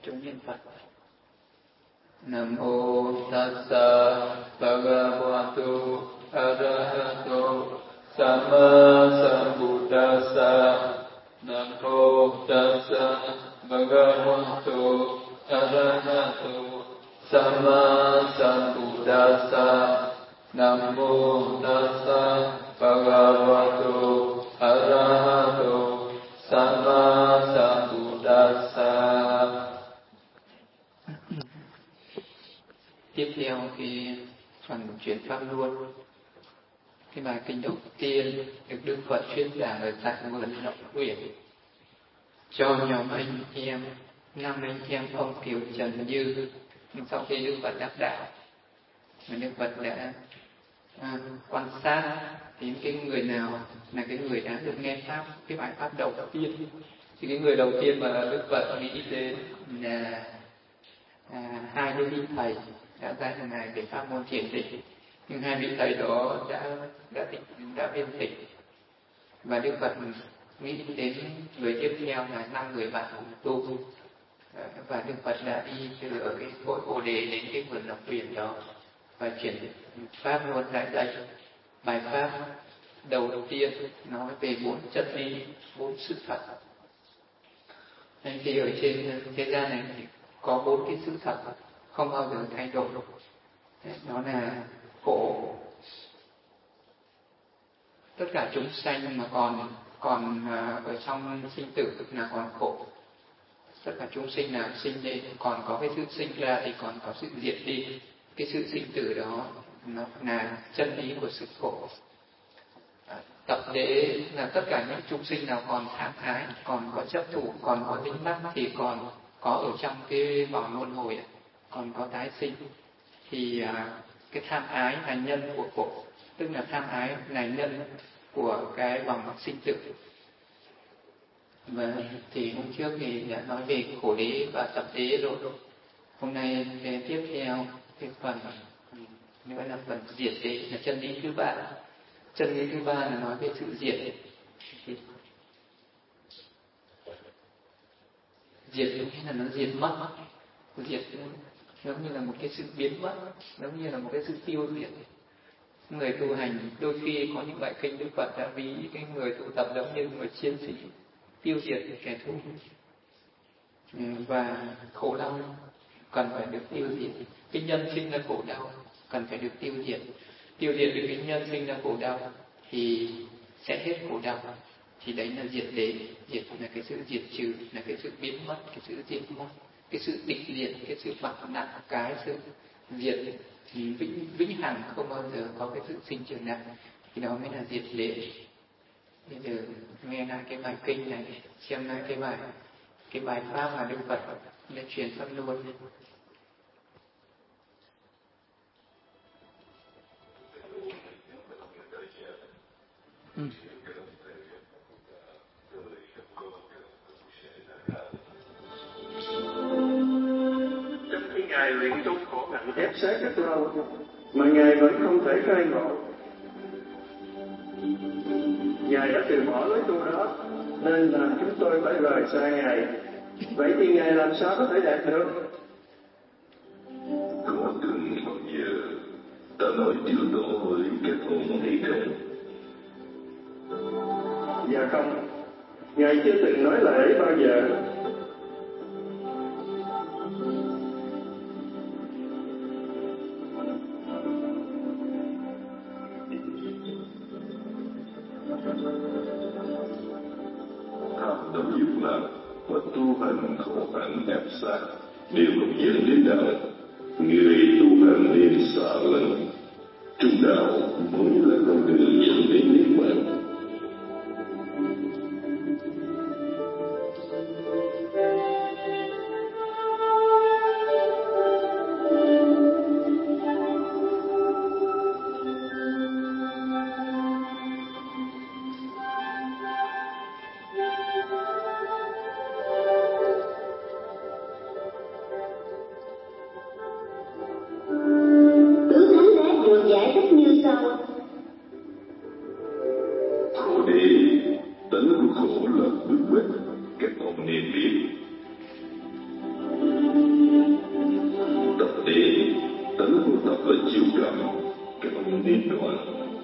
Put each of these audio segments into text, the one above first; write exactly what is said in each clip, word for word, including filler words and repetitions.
chúng niệm Phật. Nam mô Tassa Bhagavato Arahato Samma Sambuddhassa. Nam mô Tassa Bhagavato Arahato Samma Sambuddhassa. Nam mô Tassa Bhagavato Arahato Samma Sambuddhassa. Tiếp theo cái phần chuyển pháp luân, cái bài kinh đầu tiên được Đức Phật thuyết giảng ở tại vườn Ngọc Uyển cho nhóm anh em, năm anh em ông Kiều Trần Như. Nhưng sau khi Đức Phật đắc đạo, Đức Phật đã à, quan sát đến cái người nào là cái người đã được nghe pháp, cái bài pháp đầu tiên. Thì cái người đầu tiên mà Đức Phật nghĩ đến là à, hai cái vị thầy đã ra hàng này để pháp môn thiền định. Nhưng hai vị thầy đó đã đã tịch đã viên tịch, và Đức Phật nghĩ đến người tiếp theo là năm người bạn cùng tu. Và Đức Phật đã đi từ ở cái cội Bồ Đề đến cái vườn Ngọc Uyển đó và chuyển pháp luôn tại đây. Bài pháp đầu tiên nói về bốn chân lý, bốn sự thật. Nên thì ở trên thế gian này có bốn cái sự thật không bao giờ thay đổi. Đó là khổ. Tất cả chúng sanh mà còn còn ở trong sinh tử là còn khổ. Tất cả chúng sinh nào sinh lên còn có cái sự sinh ra thì còn có sự diệt đi. Cái sự sinh tử đó nó là chân lý của sự khổ. Tập đế là tất cả những chúng sinh nào còn tham ái, còn có chấp thủ, còn có tính mắc thì còn có ở trong cái vòng luân hồi, còn có tái sinh. Thì cái tham ái là nhân của khổ, tức là tham ái là nhân của cái vòng sinh tử. Và thì hôm trước thì đã nói về khổ đế và tập đế rồi. Hôm nay tiếp theo cái phần nữa là phần diệt đế, là chân lý thứ ba. Chân lý thứ ba là nói về sự diệt. Diệt nghĩa là nó diệt mất, diệt giống như là một cái sự biến mất, giống như là một cái sự tiêu diệt. Người tu hành đôi khi có những bài kinh Đức Phật đã ví cái người tu tập giống như người chiến sĩ tiêu diệt kẻ thù. Và khổ đau cần phải được tiêu diệt. Cái nhân sinh ra khổ đau cần phải được tiêu diệt. Tiêu diệt được cái nhân sinh ra khổ đau thì sẽ hết khổ đau. Thì đấy là diệt đế. Diệt là cái sự diệt trừ, là cái sự biến mất, cái sự diệt mất, cái sự tịch diệt, cái sự bạc nặng, cái sự diệt thì vĩnh vĩnh hằng, không bao giờ có cái sự sinh trưởng nặng. Thì đó mới là diệt đế. Bây giờ nghe lại cái bài kinh này, xem lại cái bài cái bài pháp mà Đức Phật đã truyền pháp luôn. Ừ. Trong khi Ngài luyện tu khổ hạnh ép sát rất lâu, mà Ngài vẫn không thể khai ngộ. Ngài đã từ bỏ lối tu đó, nên làm chúng tôi phải rời xa Ngài. Vậy thì Ngài làm sao có thể đạt được? Có cần bao giờ ta nói điều đó với các ông hay không? Dạ không, Ngài chưa từng nói lời ấy bao giờ. Tham đắm dục lạc và tu hành khổ hạnh ép sát đều không dẫn đến đạo. Người tu hành nên xa lẫn. Trung đạo mới là con đường dẫn đến niết bàn. niết đoạn.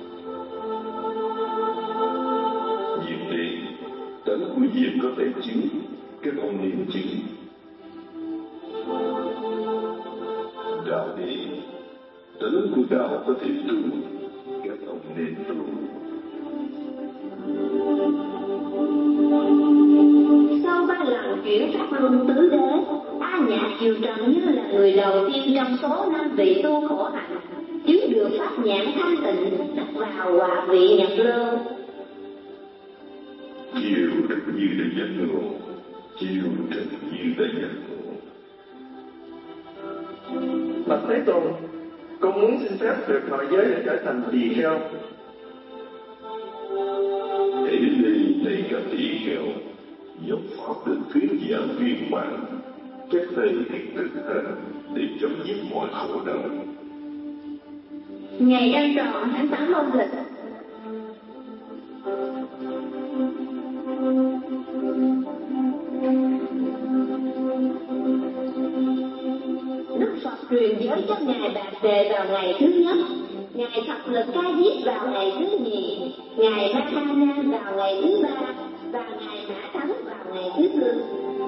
Diệt đế, tánh của diệt có thể chứng, các ông nên chứng. Đạo đế, tánh của đạo có thể tu, các ông nên tu. Sau ba lần chuyển pháp luân tứ đế, A Nhạc Kiều Trần như là người đầu tiên trong số năm vị tu khổ hạnh chứng được pháp nhãn thanh tịnh, đặt vào hòa vị nhập lô. Chiều đất như đã giác ngộ, chiều trần như đã giác ngộ. Bạch Thế Tôn, con muốn xin phép được thọ giới để trở thành tỳ kheo. Hãy đến đây này các tỳ kheo, dòng pháp được thuyết giảng viên mãn, các thầy hãy thực hành để chấm dứt mọi khổ đau. Ngày đang tròn tháng tám âm lịch, Đức Phật truyền giới cho ngài Bạc Đề vào ngày thứ nhất, ngài Thập Lực Ca Diếp vào ngày thứ nhì, ngài Ma Ha Na vào ngày thứ ba và ngài Mã Thắng vào ngày thứ tư.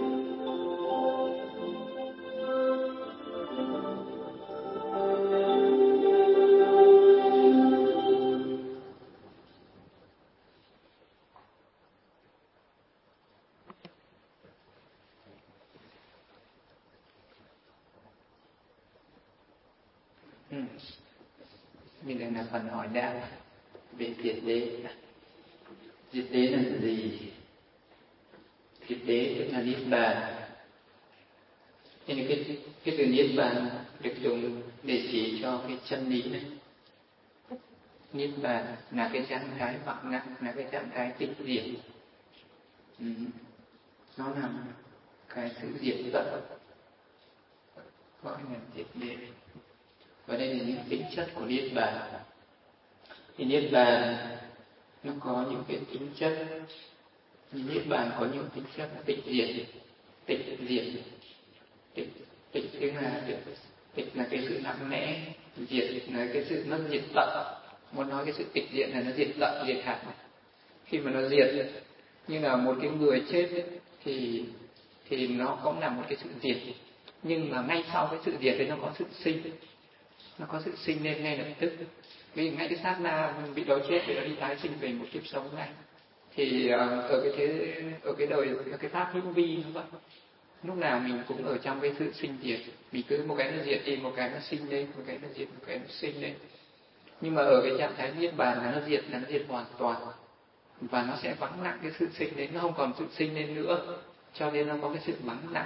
Ừ. Bây giờ là phần hỏi đáp về diệt đế. Diệt đế là gì? Diệt đế tức là niết bàn. Thế nên cái, cái từ niết bàn được dùng để chỉ cho cái chân lý này. Niết bàn là cái trạng thái vắng lặng, là cái trạng thái tịch diệt. Ừ. Nó là cái sự diệt tận, gọi là diệt đế. Và đây là những tính chất của niết bàn. Thì niết bàn nó có những cái tính chất, niết bàn có những tính chất tịch diệt. Tịch diệt, tịch tịch tức là tịch, tịch là cái sự nặng nẽ, diệt là cái sự nó diệt tận. Muốn nói cái sự tịch diệt là nó diệt tận, diệt hẳn. Khi mà nó diệt như là một cái người chết ấy, thì thì nó cũng là một cái sự diệt, nhưng mà ngay sau cái sự diệt thì nó có sự sinh, nó có sự sinh lên ngay lập tức. Vì ngay cái sát na bị đó chết thì nó đi tái sinh về một kiếp sống này. Thì ở cái thế ở cái đời ở cái pháp hữu vi nó vậy. Lúc nào mình cũng ở trong cái sự sinh diệt, mình cứ một cái nó diệt đi, một cái nó sinh lên, một cái nó diệt, một cái nó sinh lên. Nhưng mà ở cái trạng thái niết bàn là nó diệt, là nó diệt hoàn toàn, và nó sẽ vắng lặng cái sự sinh lên, nó không còn sự sinh lên nữa, cho nên nó có cái sự vắng lặng.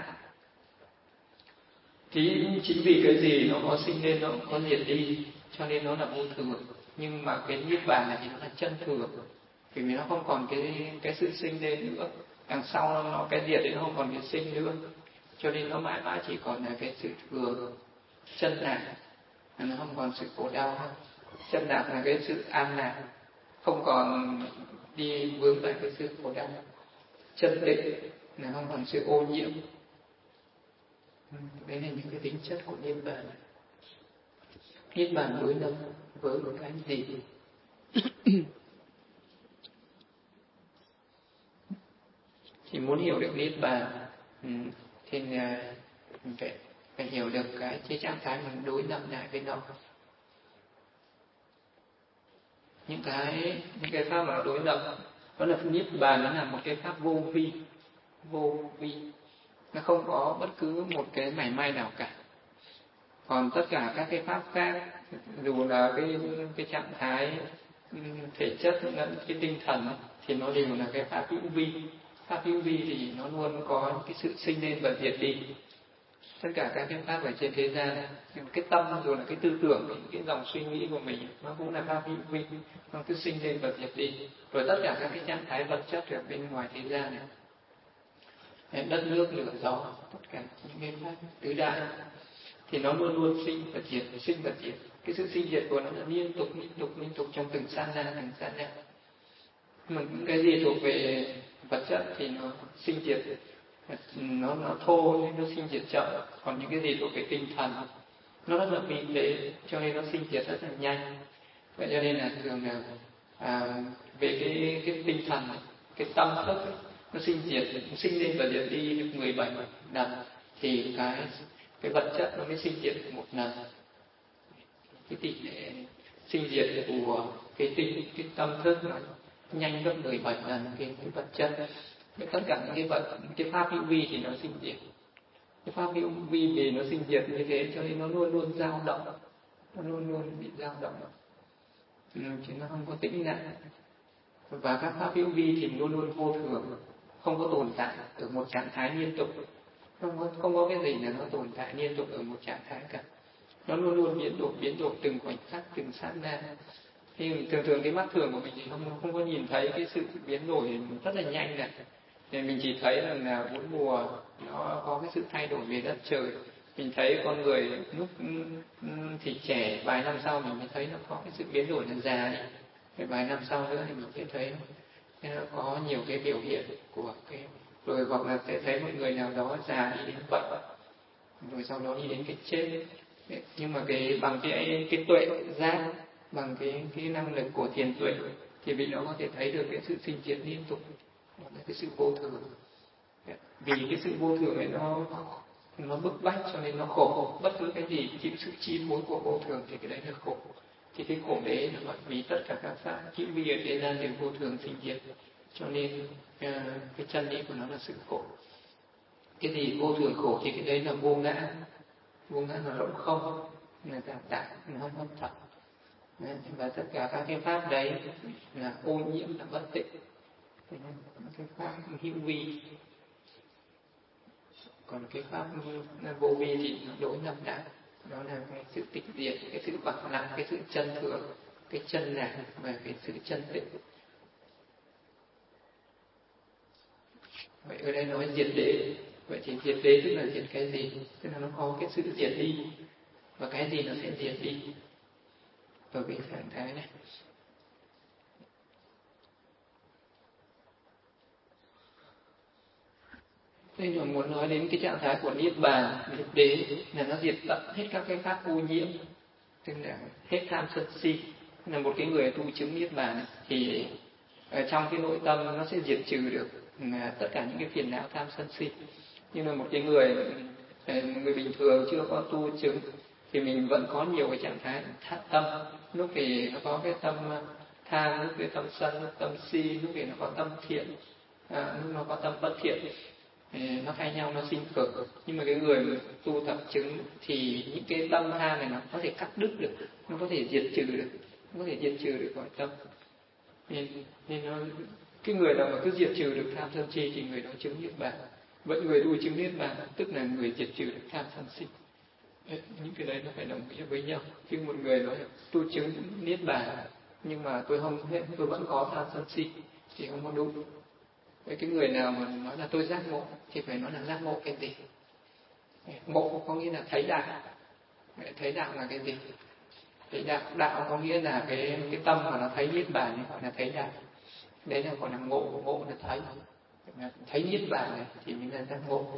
Thì chính vì cái gì nó có sinh lên, nó có diệt đi, cho nên nó là vô thường. Nhưng mà cái niết bàn này thì nó là chân thường, vì nó không còn cái cái sự sinh lên nữa. Đằng sau nó cái diệt thì nó không còn cái sinh nữa, cho nên nó mãi mãi chỉ còn là cái sự thường. Chân lạc nó không còn sự khổ đau nữa. Chân lạc là cái sự an lạc, không còn đi vướng phải cái sự khổ đau. Chân định là không còn sự ô nhiễm. Đấy là những cái tính chất của niết bàn. Niết bàn đối lập với một cái gì? Thì muốn hiểu được niết bàn thì mình phải, phải hiểu được cái cái trạng thái mình đối lập lại với nó. Những cái những cái pháp mà đối lập, đó là niết bàn, nó là một cái pháp vô vi, vô vi. Nó không có bất cứ một cái mảy may nào cả. Còn tất cả các cái pháp khác, dù là cái cái trạng thái thể chất lẫn cái tinh thần, thì nó đều là cái pháp hữu vi. Pháp hữu vi thì nó luôn có cái sự sinh lên và diệt đi. Tất cả các cái pháp ở trên thế gian, cái tâm rồi là cái tư tưởng, cái dòng suy nghĩ của mình, nó cũng là pháp hữu vi, nó cứ sinh lên và diệt đi. Rồi tất cả các cái trạng thái vật chất ở bên ngoài thế gian này, đất nước lửa gió, tất cả những cái pháp tứ đại, thì nó luôn luôn sinh và diệt, sinh và diệt. Cái sự sinh diệt của nó là liên tục, liên tục, liên tục trong từng sát na, từng sát na. Mà những cái gì thuộc về vật chất thì nó sinh diệt, nó nó thô nên nó sinh diệt chậm. Còn những cái gì thuộc về tinh thần, nó rất là vi tế, cho nên nó sinh diệt rất là nhanh. Vậy cho nên là thường là à, về cái cái tinh thần, cái tâm thức ấy, nó sinh diệt, nó sinh lên và diệt đi được mười bảy lần, thì cái cái vật chất nó mới sinh diệt được một lần. Cái tỷ lệ sinh diệt của cái tinh cái tâm thức nó nhanh gấp mười bảy lần cái, cái vật chất. Với tất cả những cái vật, cái pháp hữu vi thì nó sinh diệt. Cái pháp hữu vi vì nó sinh diệt như thế cho nên nó luôn luôn dao động, nó luôn luôn bị dao động, ừ, chứ nó không có tĩnh lặng. Và các pháp hữu vi thì luôn luôn vô thường, không có tồn tại ở một trạng thái liên tục, không có, không có cái gì là nó tồn tại liên tục ở một trạng thái cả. Nó luôn luôn biến đổi, biến đổi từng khoảnh khắc, từng sát na. Thì thường thường cái mắt thường của mình thì không không có nhìn thấy cái sự biến đổi rất là nhanh này. Thì mình chỉ thấy là, là bốn mùa nó có cái sự thay đổi về đất trời. Mình thấy con người lúc thì trẻ, vài năm sau mình mới thấy nó có cái sự biến đổi là già đi. Thì vài năm sau nữa thì mình sẽ thấy nó có nhiều cái biểu hiện của cái, rồi hoặc là sẽ thấy một người nào đó già đi đến bệnh, rồi sau đó đi đến cái chết. Nhưng mà cái bằng cái cái tuệ giác, bằng cái cái năng lực của thiền tuệ thì vị đó có thể thấy được cái sự sinh diệt liên tục, đó là cái sự vô thường. Vì cái sự vô thường này nó nó bức bách cho nên nó khổ. Bất cứ cái gì chịu sự chi phối của vô thường thì cái đấy là khổ. Thì cái khổ đấy là vì tất cả các pháp hữu vi ở thế gian đều vô thường sinh diệt, cho nên uh, cái chân lý của nó là sự khổ. Cái gì vô thường khổ thì cái đấy là vô ngã. Vô ngã là rỗng không, là tạm tại, nó không không thật. Và tất cả các cái pháp đấy là ô nhiễm, là bất tịnh. Cái pháp hữu vi. Còn cái pháp vô vi thì nó đối lập lại, đó là cái sự tịch diệt, cái sự vắng lặng, cái sự chân thường, cái chân lạc và cái sự chân tịnh. Vậy ở đây nói diệt đế. Vậy thì diệt đế tức là diệt cái gì? Tức là nó có cái sự diệt đi, và cái gì nó sẽ diệt đi ở cái trạng thái này. Đây là muốn nói đến cái trạng thái của Niết Bàn, diệt đế, là nó diệt tận hết các cái pháp ô nhiễm, tức là hết tham sân si. Là một cái người tu chứng Niết Bàn thì ở trong cái nội tâm nó sẽ diệt trừ được tất cả những cái phiền não tham sân si. Nhưng mà một cái người người bình thường chưa có tu chứng thì mình vẫn có nhiều cái trạng thái thát tâm. Lúc thì nó có cái tâm tham, lúc cái tâm sân, lúc tâm si, lúc thì nó có tâm thiện, à, lúc nó có tâm bất thiện. Nó thay nhau, nó sinh khởi. Nhưng mà cái người tu tập chứng thì những cái tâm tham này nó có thể cắt đứt được, nó có thể diệt trừ được, nó có thể diệt trừ được khỏi tâm. Nên, nên nó, cái người nào mà cứ diệt trừ được tham sân si thì người đó chứng Niết Bàn. Vậy người tu chứng Niết Bàn tức là người diệt trừ được tham sân si. Đấy, những cái đấy nó phải đồng nghĩa với nhau. Chứ một người nói tu chứng Niết Bàn nhưng mà tôi không tôi vẫn có tham sân si thì không có đúng. Với cái người nào mà nói là tôi giác ngộ thì phải nói là giác ngộ cái gì? Ngộ có nghĩa là thấy đạo. Thấy đạo là cái gì? Thấy đạo, đạo có nghĩa là cái cái tâm mà nó thấy Niết Bàn gọi là thấy đạo. Đấy là gọi là ngộ, ngộ là thấy. Thấy Niết Bàn này thì mình là giác ngộ.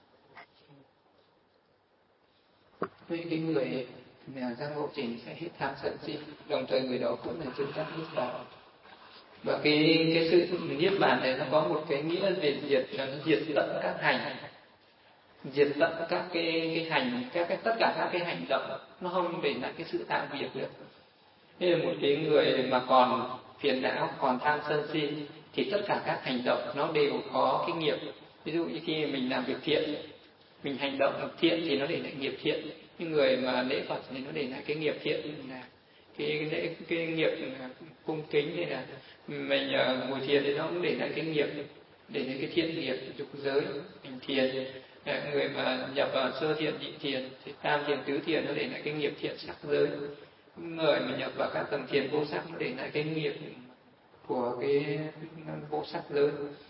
Với cái người nào giác ngộ thì sẽ hết tham sân si, đồng thời người đó cũng là chứng giác Niết Bàn. Và cái cái sự Niết Bàn này nó có một cái nghĩa về diệt, là nó diệt tận các hành, diệt tận các cái cái hành, các cái tất cả các cái hành động, nó không để lại cái sự tạo nghiệp được. Thế là một cái người mà còn phiền não, còn tham sân si thì tất cả các hành động nó đều có cái nghiệp. Ví dụ như khi mình làm việc thiện, mình hành động thiện thì nó để lại nghiệp thiện. Nhưng người mà lễ Phật thì nó để lại cái nghiệp thiện là cái lễ cái, cái nghiệp cung kính, hay là mình uh, ngồi thiền thì nó cũng để lại cái nghiệp, để lại cái thiện nghiệp dục giới. Mình thiền, người mà nhập vào sơ thiện, nhị thiền thì tam thiền, tứ thiền nó để lại cái nghiệp thiện sắc giới. Người mà nhập vào các tầng thiền vô sắc nó để lại cái nghiệp của cái vô sắc giới.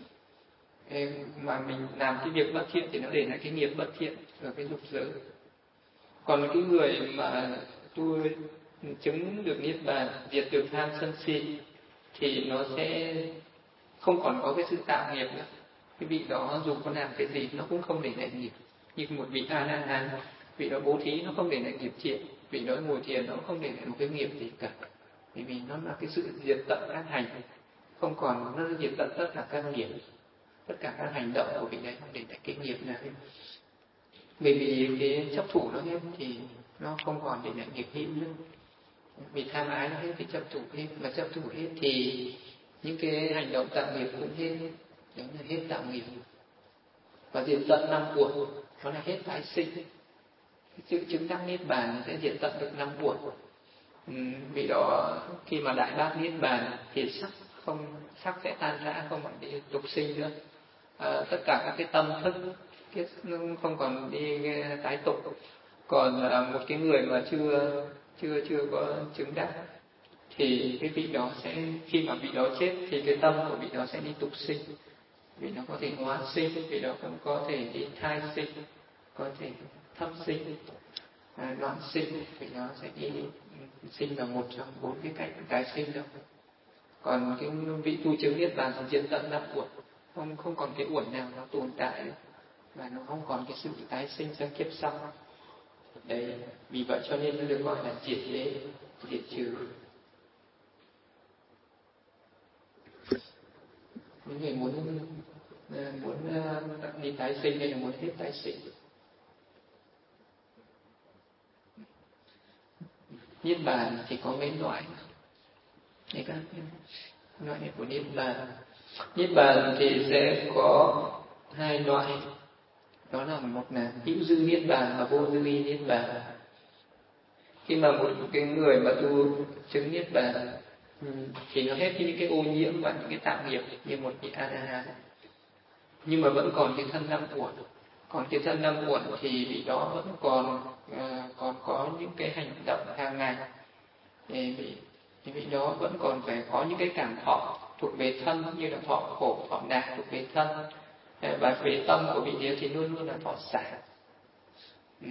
Mà mình làm cái việc bất thiện thì nó để lại cái nghiệp bất thiện ở cái dục giới. Còn cái người mà tu chứng được Niết Bàn, diệt được tham sân si thì nó sẽ không còn có cái sự tạo nghiệp nữa. Cái vị đó dù có làm cái gì nó cũng không để lại nghiệp. Như một vị A La Hán, vị đó bố thí nó không để lại nghiệp thiện, vị đó ngồi thiền nó cũng không để lại một cái nghiệp gì cả. Bởi vì nó là cái sự diệt tận các hành, không còn, nó diệt tận tất cả các nghiệp, tất cả các hành động của vị đấy để lại cái nghiệp nào. Bởi vì cái chấp thủ nó hết thì nó không còn để lại nghiệp hữu nữa. Vì tham ái nó hết thì chấp thủ hết, mà chấp thủ hết thì những cái hành động tạo nghiệp cũng hết, đó là hết tạo nghiệp. Và diệt tận năm uẩn, nó là hết tái sinh. Chữ chứng đắc niết bàn sẽ diệt tận được năm uẩn. Uhm, vì đó khi mà đại bác niết bàn thì sắc không sắc sẽ tan rã, không còn đi tục sinh nữa. À, tất cả các cái tâm thức cái không còn đi tái tục. Còn à, một cái người mà chưa chưa chưa có chứng đắc thì cái vị đó sẽ, khi mà vị đó chết thì cái tâm của vị đó sẽ đi tục sinh. Vị nó có thể hóa sinh, vị đó cũng có thể đi thai sinh, có thể thấp sinh, à, loạn sinh, vị đó sẽ đi sinh vào một trong bốn cái cách tái sinh đâu. Còn cái vị tu chứng niết bàn thì diệt tận năm uẩn, không không còn cái uẩn nào nó tồn tại nữa, và nó không còn cái sự tái sinh sang kiếp sau. Đấy, vì vậy cho nên nó được gọi là triệt để diệt trừ. Những người muốn muốn đi tái sinh hay là muốn hết tái sinh. Niết bàn thì có mấy loại. Đây các loại của niết bàn. Niết bàn thì sẽ có hai loại. Đó là một là hữu dư niết bàn và vô dư y niết bàn. Khi mà một cái người mà tu chứng niết bàn thì nó hết những cái ô nhiễm và những cái tạo nghiệp như một vị A-la-hán, nhưng mà vẫn còn cái thân năm uẩn. Còn cái thân năm uẩn thì vị đó vẫn còn à, còn có những cái hành động hàng ngày, thì vị, thì vị đó vẫn còn phải có những cái cảm thọ thuộc về thân, như là thọ khổ, thọ lạc thuộc về thân, và về tâm của vị đấy thì luôn luôn là thọ xả. Ừ.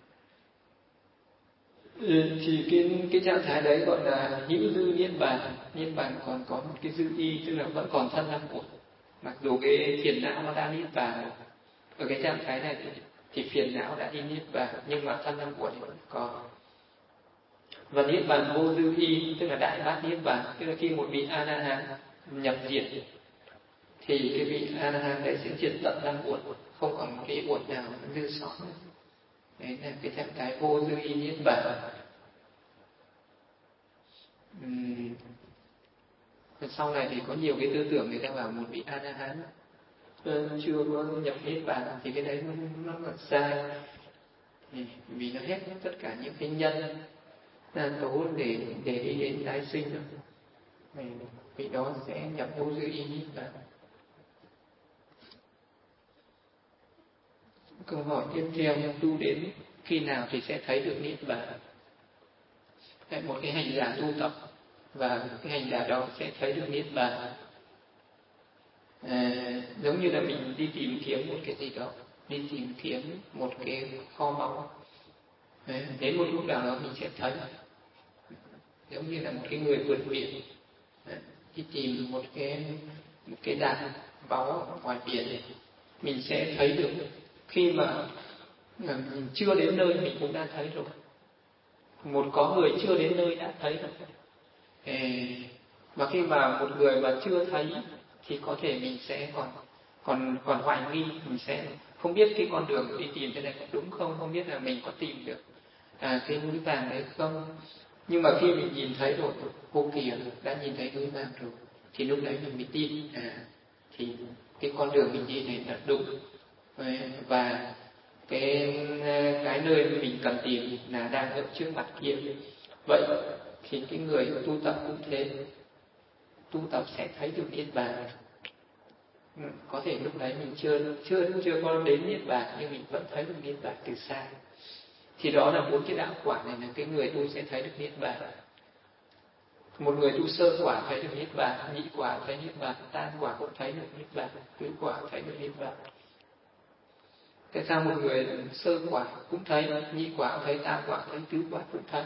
Thì cái cái trạng thái đấy gọi là hữu dư niết bàn. Niết bàn còn có một cái dư y, tức là vẫn còn thân năm uẩn, mặc dù cái phiền não nó đã niết bàn. Ở cái trạng thái này thì, thì phiền não đã đi niết bàn, nhưng mà thân năm uẩn vẫn còn. Và niết bàn vô dư y, tức là đại bát niết bàn, tức là khi một vị A-la-hán nhập diệt thì cái vị A-la-hán đấy sẽ diệt tận năm uẩn, không còn một cái uẩn nào dư sót nữa. Đấy là cái trạng thái vô dư y niết bàn. Uhm. Sau này thì có nhiều cái tư tưởng người ta bảo một vị A-la-hán chưa có nhập niết bàn thì cái đấy nó, nó là sai. Vì nó hết tất cả những cái nhân tố để để đi đến tái sinh rồi. Vị đó sẽ nhập vô dư y niết bàn. Câu hỏi tiếp theo, tu đến khi nào thì sẽ thấy được niết bàn? Một cái hành giả tu tập và cái hành giả đó sẽ thấy được niết bàn. À, giống như là mình đi tìm kiếm một cái gì đó, đi tìm kiếm một cái kho báu. À, đến một lúc nào đó mình sẽ thấy. Giống như là một cái người vượt biển, à, đi tìm một cái một cái đạn báu ở ngoài biển, mình sẽ thấy được. Khi mà mình chưa đến nơi mình cũng đã thấy rồi. Một có người chưa đến nơi đã thấy rồi. Và khi mà một người mà chưa thấy thì có thể mình sẽ còn còn còn hoài nghi, mình sẽ không biết cái con đường đi tìm thế này có đúng không, không biết là mình có tìm được à, cái núi vàng đấy không. Nhưng mà khi mình nhìn thấy rồi, cô kìa đã nhìn thấy núi vàng rồi, thì lúc đấy mình mới tin à, thì cái con đường mình đi này là đúng. Và cái cái nơi mình cần tìm là đang ở trước mặt kia. Vậy thì cái người tu tập cũng thế, tu tập sẽ thấy được niết bàn. Có thể lúc đấy mình chưa chưa chưa có đến niết bàn, nhưng mình vẫn thấy được niết bàn từ xa. Thì đó là bốn cái đạo quả này là cái người tu sẽ thấy được niết bàn. Một người tu sơ quả thấy được niết bàn, nhị quả thấy niết bàn, tam quả cũng thấy được niết bàn, tứ quả thấy được niết bàn. Tại sao một người sơ quả cũng thấy, nhị quả thấy, tam quả thấy, tứ quả cũng thấy?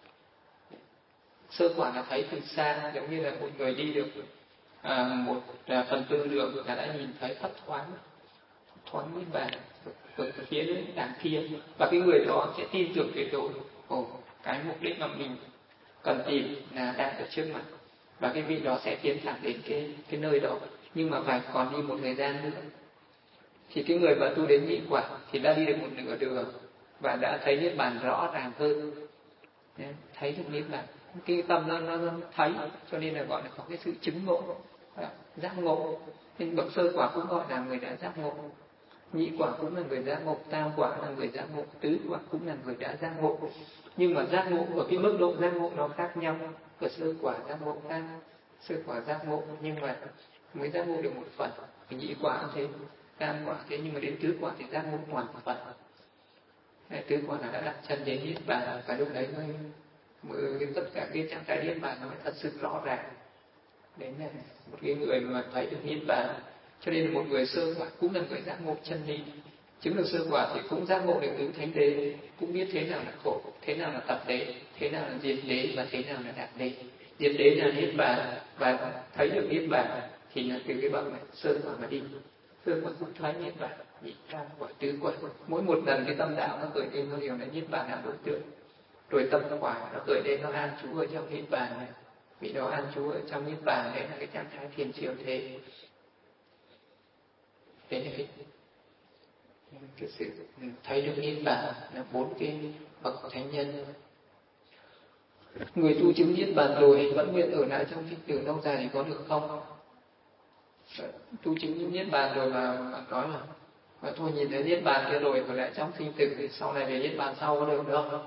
Sơ quả là thấy từ xa, giống như là một người đi được à, một à, phần tư đường là đã nhìn thấy thấp thoáng, thoáng niết bàn ở phía đằng kia, và cái người đó sẽ tin tưởng tuyệt đối. Ồ, cái mục đích mà mình cần tìm là đang ở trước mặt, và cái vị đó sẽ tiến thẳng đến cái cái nơi đó, nhưng mà phải còn đi một thời gian nữa. Thì cái người mà tu đến nhị quả thì đã đi được một nửa đường và đã thấy niết bàn rõ ràng hơn, thấy được niết bàn, cái tâm nó nó, nó thấy, cho nên là gọi là có cái sự chứng ngộ, giác ngộ. Nên bậc sơ quả cũng gọi là người đã giác ngộ, nhị quả cũng là người giác ngộ, tam quả là người giác ngộ, tứ quả cũng là người đã giác ngộ. Nhưng mà giác ngộ ở cái mức độ giác ngộ nó khác nhau. Ở sơ quả giác ngộ khác, sơ quả giác ngộ nhưng mà mới giác ngộ được một phần. Ở nhị quả cũng thế, tam quả thế, nhưng mà đến tứ quả thì giác ngộ hoàn phần. Tứ quả là đã đặt chân đến niết bàn, và lúc đấy mới, mới tất cả cái trạng thái niết bàn nó mới thật sự rõ ràng. Đấy là một cái người mà thấy được niết bàn. Cho nên một người sơ quả cũng là người giác ngộ chân lý. Chứng được sơ quả thì cũng giác ngộ được tứ thánh đế, cũng biết thế nào là khổ, thế nào là tập đế, thế nào là diệt đế và thế nào là đạt đế. Diệt đế là niết bàn, và thấy được niết bàn thì là từ cái bậc này sơ quả mà đi. Sơ quả cũng thấy niết bàn, nhị tam quả, tứ quả. Mỗi một lần cái tâm đạo nó khởi lên nó đều là niết bàn là đối tượng. Rồi tâm quả nó khởi lên nó an trú ở trong niết bàn này. Vị đó an trú ở trong niết bàn, đấy là cái trạng thái thiền triệu thế. Đấy là cái, cái sự thấy được niết bàn là bốn cái bậc thánh nhân. Người tu chứng niết bàn rồi vẫn nguyện ở lại trong sinh tử lâu dài thì có được không? Tu chứng niết bàn rồi mà, mà nói mà, mà thôi nhìn thấy niết bàn kia rồi ở lại trong sinh tử thì sau này về niết bàn sau có được không?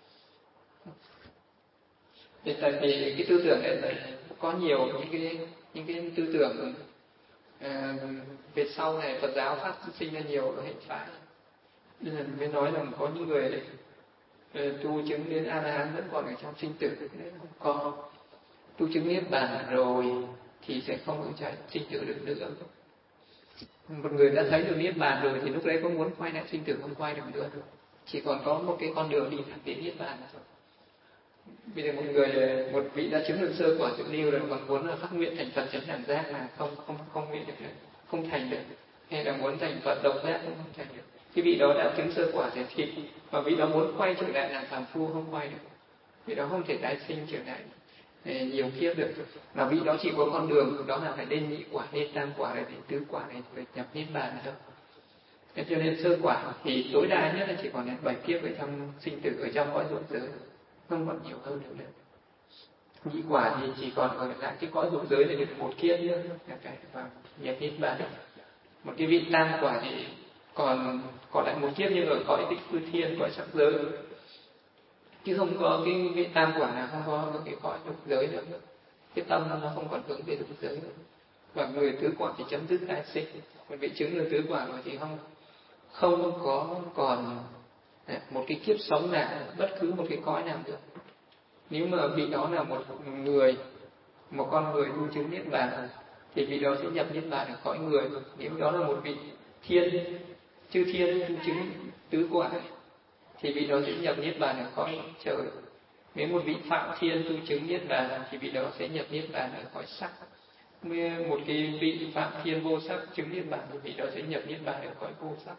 Thì tại vì cái tư tưởng này có nhiều những cái những cái tư tưởng à, về sau này Phật giáo phát sinh ra nhiều hệ phái, nên là mới nói rằng có những người tu chứng đến A La Hán vẫn còn ở trong sinh tử, không có. Tu chứng niết bàn rồi thì sẽ không ở trong sinh tử được nữa. Một người đã thấy được niết bàn rồi thì lúc đấy có muốn quay lại sinh tử không quay được nữa, chỉ còn có một cái con đường đi thẳng đến niết bàn thôi. Bây giờ một người, một vị đã chứng được sơ quả tự niu rồi còn muốn là phát nguyện thành Phật chánh đẳng giác là không không không nguyện được nữa, không thành được, hay là muốn thành Phật độc giác cũng không thành được. Cái vị đó đã chứng sơ quả rồi thì mà vị đó muốn quay trở lại làm phàm phu không quay được, vị đó không thể tái sinh trở lại nhiều kiếp được. Mà vị đó chỉ có con đường đó là phải lên nhị quả, lên tam quả, rồi đến tứ quả này phải nhập niết bàn thôi. Thế cho nên sơ quả thì tối đa nhất là chỉ còn đến bảy kiếp ở trong sinh tử, ở trong cõi dục giới, không còn nhiều hơn được nữa. Nhị quả thì chỉ còn ở lại cái cõi dục giới này được một kiếp nữa là cái vào nhập niết bàn. Một cái vị tam quả thì còn còn lại một kiếp nhưng ở cõi tích cư thiên, cõi sắc giới, chứ không có cái vị tam quả nào không có cái cõi dục giới nữa. Cái tâm nó không còn hướng về dục giới nữa. Và người tứ quả thì chấm dứt tái sinh. Còn vị chứng được tứ quả rồi thì không không có còn một cái kiếp sống nào, bất cứ một cái cõi nào nữa. Nếu mà vị đó là một người, một con người tu chứng niết bàn thì vị đó sẽ nhập niết bàn ở cõi người. Nếu đó là một vị thiên, chư thiên tu chứng tứ quả thì vị đó sẽ nhập niết bàn ở cõi trời. Nếu một vị phạm thiên tu chứng niết bàn thì vị đó sẽ nhập niết bàn ở cõi sắc. Một cái vị phạm thiên vô sắc chứng niết bàn thì vị đó sẽ nhập niết bàn ở cõi vô sắc.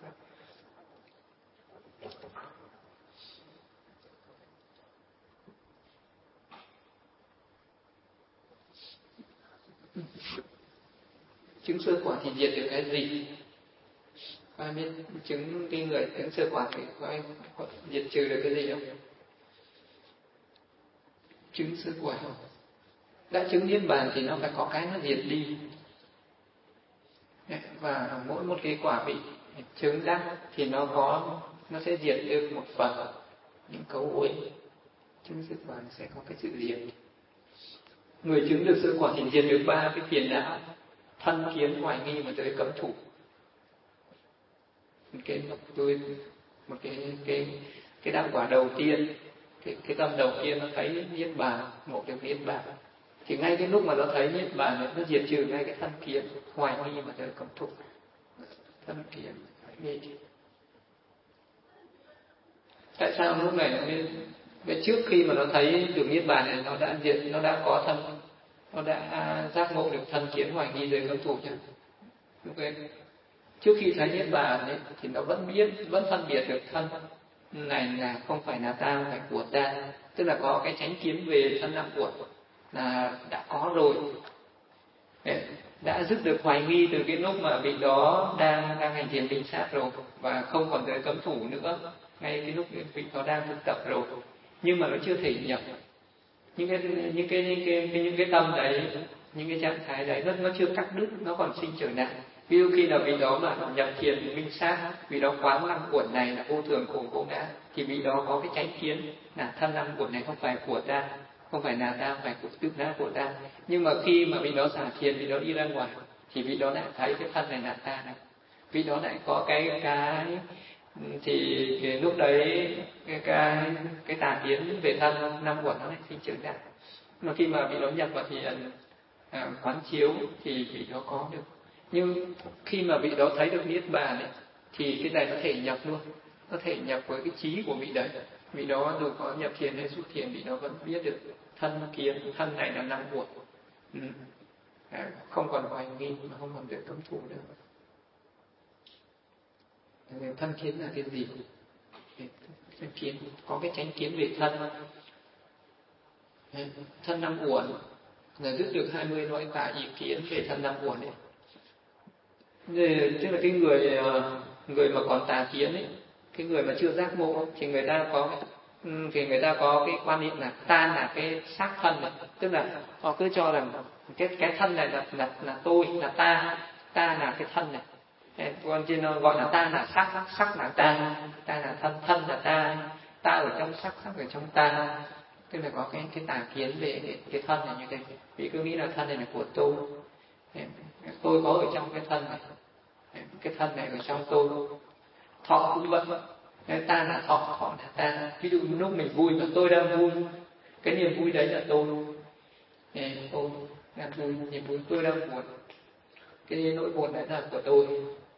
Chứng sơ quả thì diệt được cái gì? Ai biết chứng cái người chứng sơ quả thì có ai có diệt trừ được cái gì không? Chứng sơ quả đã chứng niết bàn thì nó phải có cái nó diệt đi. Và mỗi một cái quả vị chứng đắc thì nó có, nó sẽ diệt được một phần những cấu uế. Chứng sơ quả sẽ có cái sự diệt. Người chứng được sơ quả thì diệt được ba cái phiền não: thân kiến, hoài nghi và giới cấm thủ. Một cái tôi một cái cái cái đạo quả đầu tiên, cái, cái tâm đầu tiên nó thấy niết bàn, một được niết bàn, thì ngay cái lúc mà nó thấy niết bàn nó diệt trừ ngay cái thân kiến, hoài nghi và giới cấm thủ. Thân kiến, hoài nghi. Tại sao lúc này nó nên vậy? Trước khi mà nó thấy được niết bàn này nó đã diệt, nó đã có thân, nó đã giác ngộ được thân kiến, hoài nghi, giới cấm thủ chưa? Lúc ấy, trước khi thấy niết bàn ấy, thì nó vẫn biết, vẫn phân biệt được thân này là không phải là ta, phải của ta, tức là có cái chánh kiến về thân năm uẩn là đã có rồi, đã dứt được hoài nghi từ cái lúc mà vị đó đang đang hành thiền minh sát rồi và không còn tới cấm thủ nữa, ngay cái lúc vị đó đang thực tập rồi, nhưng mà nó chưa thể nhập những cái những cái những cái những cái tâm đấy, những cái trạng thái đấy nó nó chưa cắt đứt, nó còn sinh trở lại. Ví dụ khi là vị đó mà nhập thiền minh sát, vị đó quán năm uẩn này là vô thường khổ vô ngã, thì vị đó có cái chánh kiến là thân năm uẩn này không phải của ta, không phải là ta, không phải của tự ngã của ta. Nhưng mà khi mà vị đó xả thiền, vị đó đi ra ngoài thì vị đó lại thấy cái thân này là ta này, vị đó lại có cái cái thì cái lúc đấy cái cái cái tà kiến về thân năm uẩn nó lại sinh trưởng ra. Mà khi mà vị đó nhập vào thì à, quán chiếu thì vị đó có được. Nhưng khi mà vị đó thấy được niết bàn ấy, thì cái này nó thể nhập luôn, nó thể nhập với cái trí của vị đấy. Vị đó dù có nhập thiền hay xuất thiền, vị đó vẫn biết được thân kiến, thân này là năm uẩn, ừ. à, không còn hoài nghi mà không còn được cấm thủ nữa. Thân kiến là cái gì? Thân kiến có cái chánh kiến về thân. Thân năm uẩn là dứt được hai mươi loại tà ý kiến về thân năm uẩn ấy. Tức là cái người người mà còn tà kiến ấy, cái người mà chưa giác ngộ thì người ta có thì người ta có cái quan niệm là ta là cái xác thân này, tức là họ cứ cho rằng cái cái thân này là là là tôi, là ta, ta là cái thân này. Còn trên nó gọi là ta là sắc, sắc là ta, ta là thân, thân là ta, ta ở trong sắc, sắc ở trong ta. Tức là có cái cái tà kiến về cái, cái thân này như thế. Vì cứ nghĩ là thân này là của tôi, tôi có ở trong cái thân này, cái thân này ở trong tôi. Thọ cũng vậy, ta là thọ, thọ là ta. Ví dụ lúc mình vui mà tôi đang vui, cái niềm vui đấy là tôi, tôi đang vui, niềm vui tôi đang buồn, cái nỗi buồn đấy là của tôi.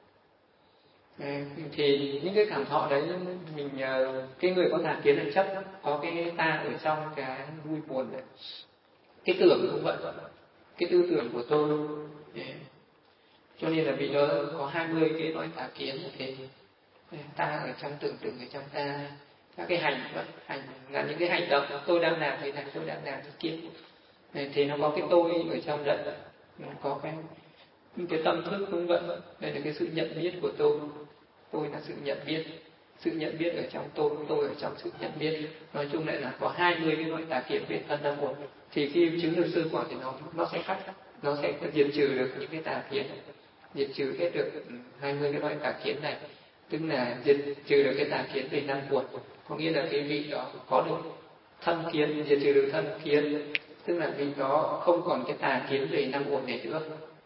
Thì những cái cảm thọ đấy mình, cái người có tà kiến là chấp có cái ta ở trong cái vui buồn đấy. Cái tưởng cũng vậy, cái tư tưởng của tôi. Cho nên là vì nó có hai mươi cái loại tà kiến như thế. Ta ở trong tưởng tượng ở trong ta, các cái hành vậy, hành là những cái hành động tôi đang làm thì là tôi đang làm cái kia, thì nó có cái tôi ở trong đấy, có cái cái tâm thức cũng vậy. Đây là cái sự nhận biết của tôi, tôi là sự nhận biết, sự nhận biết ở trong tôi, tôi ở trong sự nhận biết. Nói chung lại là có hai mươi cái loại tà kiến về thân tâm một. Thì khi chứng được sư quả thì nó nó sẽ cắt, nó sẽ diệt trừ được những cái tà kiến, diệt trừ hết được hai mươi cái loại tà kiến này. Tức là diệt trừ được cái tà kiến về năm uẩn, có nghĩa là cái vị đó có được thân kiến, diệt trừ được thân kiến, tức là vị đó không còn cái tà kiến về năm uẩn này nữa.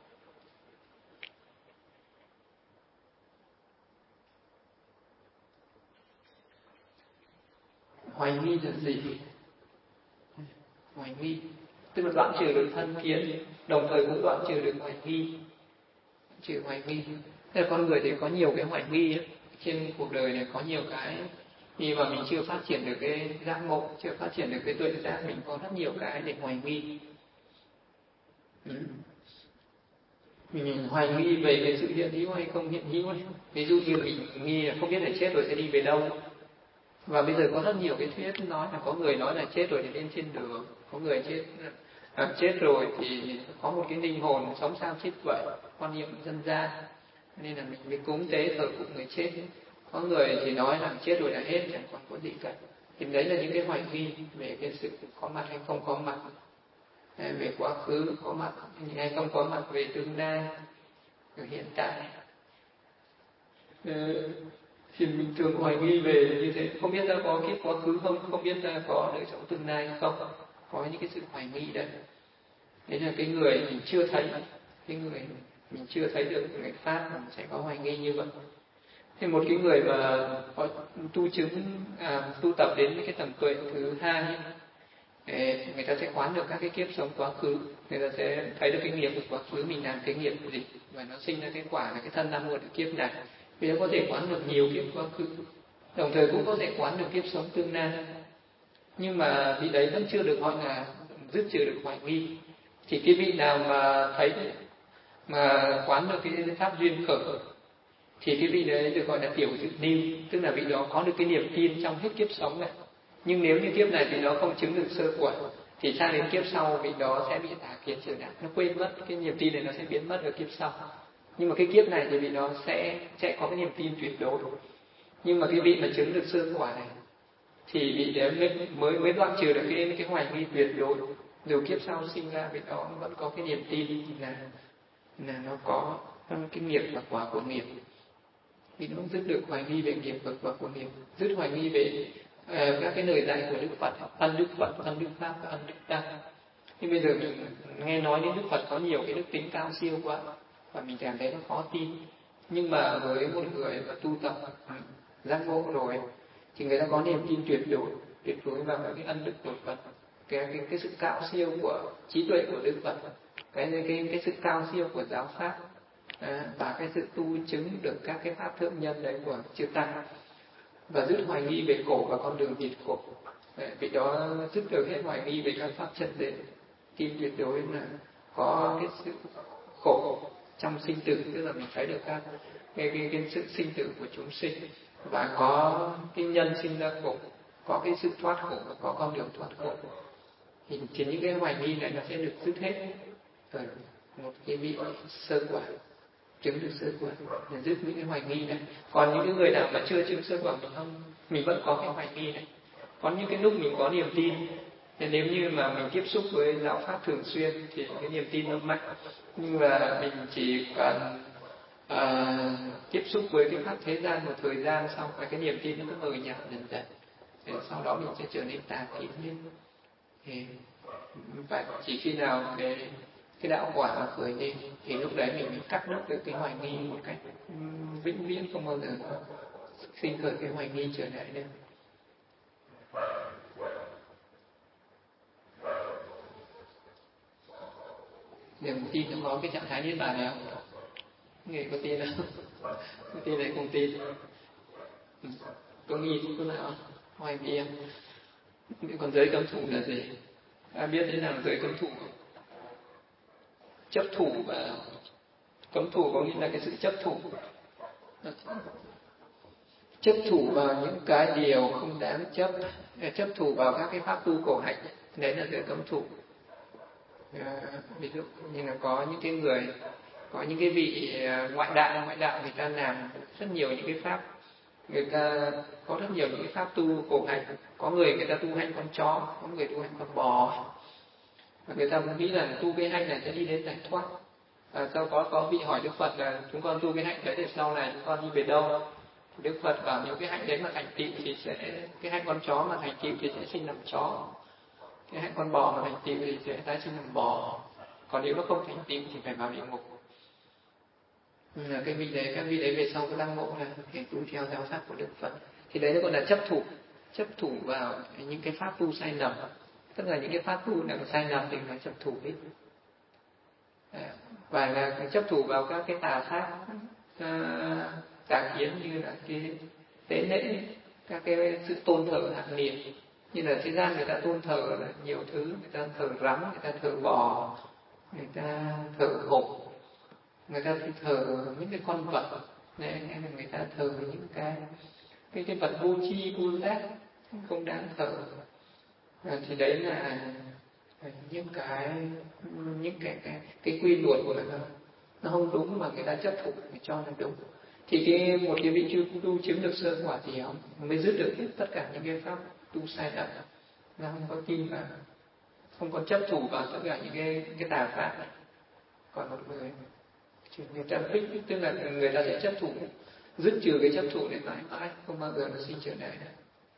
Hoài nghi là gì? Hoài nghi tức là đoạn trừ được thân kiến, đồng thời cũng đoạn trừ được hoài nghi. Trừ hoài nghi, tức là con người thì có nhiều cái hoài nghi ấy. Trên cuộc đời này có nhiều cái khi mà mình chưa phát triển được cái giác ngộ, chưa phát triển được cái tuệ giác, mình có rất nhiều cái để hoài nghi. Ừ. Mình hoài nghi về cái sự hiện hữu hay không hiện hữu ấy. Ví dụ như mình nghi là không biết là chết rồi sẽ đi về đâu. Và bây giờ có rất nhiều cái thuyết nói là có người nói là chết rồi thì lên trên đường, có người chết à, chết rồi thì có một cái linh hồn sống sao chết vậy, quan niệm dân gian, nên là mình mới cúng tế thờ phụng người chết. Có người thì nói là chết rồi là hết, chẳng còn có gì cả. Thì đấy là những cái hoài nghi về cái sự có mặt hay không có mặt, về quá khứ có mặt hay không có mặt, về tương lai, về hiện tại. Ừ. Thì mình thường hoài nghi về như thế, không biết ta có kiếp quá khứ không, không biết ta có đời sống tương lai không, có những cái sự hoài nghi đấy. Đấy là cái người mình chưa thấy, cái người mình chưa thấy được người Pháp mình sẽ có hoài nghi như vậy. Thì một cái người mà có tu chứng, à, tu tập đến cái tầng tuệ thứ hai, người ta sẽ quán được các cái kiếp sống quá khứ, người ta sẽ thấy được cái nghiệp của quá khứ mình làm cái nghiệp gì và nó sinh ra cái quả là cái thân năm một kiếp này. Vì nó có thể quán được nhiều kiếp quá khứ, đồng thời cũng có thể quán được kiếp sống tương lai. Nhưng mà vị đấy vẫn chưa được gọi là dứt trừ được hoài nghi. Thì cái vị nào mà thấy mà quán được cái pháp duyên khởi thì cái vị đấy được gọi là tiểu dự niu, tức là vị đó có được cái niềm tin trong hết kiếp sống này. Nhưng nếu như kiếp này vị đó không chứng được sơ quả thì sang đến kiếp sau vị đó sẽ bị tà kiến trở nặng, nó quên mất cái niềm tin này, nó sẽ biến mất ở kiếp sau. Nhưng mà cái kiếp này thì vị đó sẽ sẽ có cái niềm tin tuyệt đối. Nhưng mà cái vị mà chứng được sơ quả này thì vị đấy mới mới, mới đoạn trừ được cái cái hoài nghi tuyệt đối. Dù kiếp sau sinh ra vị đó vẫn có cái niềm tin là là nó có cái nghiệp và quả của nghiệp. Vì nó dứt được hoài nghi về nghiệp và quả của nghiệp, dứt hoài nghi về uh, các cái lời dạy của Đức Phật, ân Đức Phật, ân Đức Pháp và ân Đức Tăng. Nhưng bây giờ mình nghe nói đến Đức Phật có nhiều cái đức tính cao siêu quá và mình cảm thấy nó khó tin. Nhưng mà với một người mà tu tập giác ngộ rồi thì người ta có niềm tin tuyệt đối, tuyệt đối vào cái ân đức của Phật, cái cái cái sự cao siêu của trí tuệ của Đức Phật, cái cái cái sự cao siêu của giáo pháp, à, và cái sự tu chứng được các cái pháp thượng nhân đấy của chư tăng, và dứt hoài nghi về khổ và con đường diệt khổ. Vì đó dứt được hết hoài nghi về các pháp chân đế, tin tuyệt đối là có cái sự khổ trong sinh tử, tức là mình thấy được các cái, cái, cái sự sinh tử của chúng sinh, và có cái nhân sinh ra khổ, có cái sự thoát khổ và có con đường thoát khổ. Thì chỉ những cái hoài nghi này nó sẽ được dứt hết ở một cái vị sơ quả, chứng được sơ quả để dứt những cái hoài nghi này. Còn những cái người nào mà chưa chứng sơ quả mình không, mình vẫn có cái hoài nghi này. Có những cái lúc mình có niềm tin, nên nếu như mà mình tiếp xúc với giáo pháp thường xuyên thì cái niềm tin nó mạnh. Nhưng mà mình chỉ cần à, tiếp xúc với cái pháp thế gian một thời gian xong và cái niềm tin nó cứ mờ nhạt dần dần, thì sau đó mình sẽ trở nên tà kiến lên. Thì phải chỉ khi nào cái cái đạo quả mà khởi lên thì lúc đấy mình mới cắt đứt được cái hoài nghi một cách vĩnh viễn, không bao giờ sinh khởi cái hoài nghi trở lại nữa. Niềm tin nó có cái trạng thái niết bàn này không? Người có tin không? Có tin này không tin? Có nghi có nào hoài nghi em? Còn giới cấm thủ là gì? Ai biết thế nào là giới cấm thủ không? Chấp thủ và cấm thủ có nghĩa là cái sự chấp thủ, chấp thủ vào những cái điều không đáng chấp, chấp thủ vào các cái pháp tu khổ hạnh, đấy là giới cấm thủ. À, ví dụ như là có những cái người, có những cái vị ngoại đạo, ngoại đạo người ta làm rất nhiều những cái pháp, người ta có rất nhiều những cái pháp tu khổ hạnh. Có người người ta tu hạnh con chó, có người tu hạnh con bò, và người ta cũng nghĩ là tu cái hạnh này sẽ đi đến giải thoát. À, sau có có vị hỏi Đức Phật là chúng con tu cái hạnh đấy thì sau này chúng con đi về đâu? Đức Phật bảo nếu cái hạnh đấy mà thành tựu thì sẽ, cái hạnh con chó mà thành tựu thì sẽ sinh làm chó, cái hạnh con bò mà thành tựu thì sẽ tái sinh làm bò, còn nếu nó không thành tựu thì phải vào địa ngục. Là cái vị đấy, các vị đấy về sau có đăng ngộ là cái tu theo giáo pháp của Đức Phật, thì đấy nó gọi là chấp thủ, chấp thủ vào những cái pháp tu sai lầm. Tức là những cái pháp tu nào sai lầm thì phải chấp thủ hết, và là chấp thủ vào các cái tà pháp tà kiến, như là cái tế lễ, các cái sự tôn thờ hạng niệm. Như là thế gian người ta tôn thờ là nhiều thứ, người ta thờ rắn, người ta thờ bò, người ta thờ hổ, người ta thờ những cái con vật này, hay là người ta thờ những cái cái cái vật vô tri vô giác không đáng thờ. À, thì đấy là những cái những cái cái, cái quy luật của nó nó không đúng mà người ta chấp thủ để cho là đúng. Thì cái một cái vị chưa tu chiếm được sơ quả thì ông mới dứt được hết tất cả những cái pháp tu sai lầm, nó không có tin vào, không có chấp thủ vào tất cả những cái cái tà pháp này. Còn một người người ta thích, tức là người ta sẽ chấp thủ, dứt trừ cái chấp thủ để mãi mãi không bao giờ nó sinh trở lại nữa.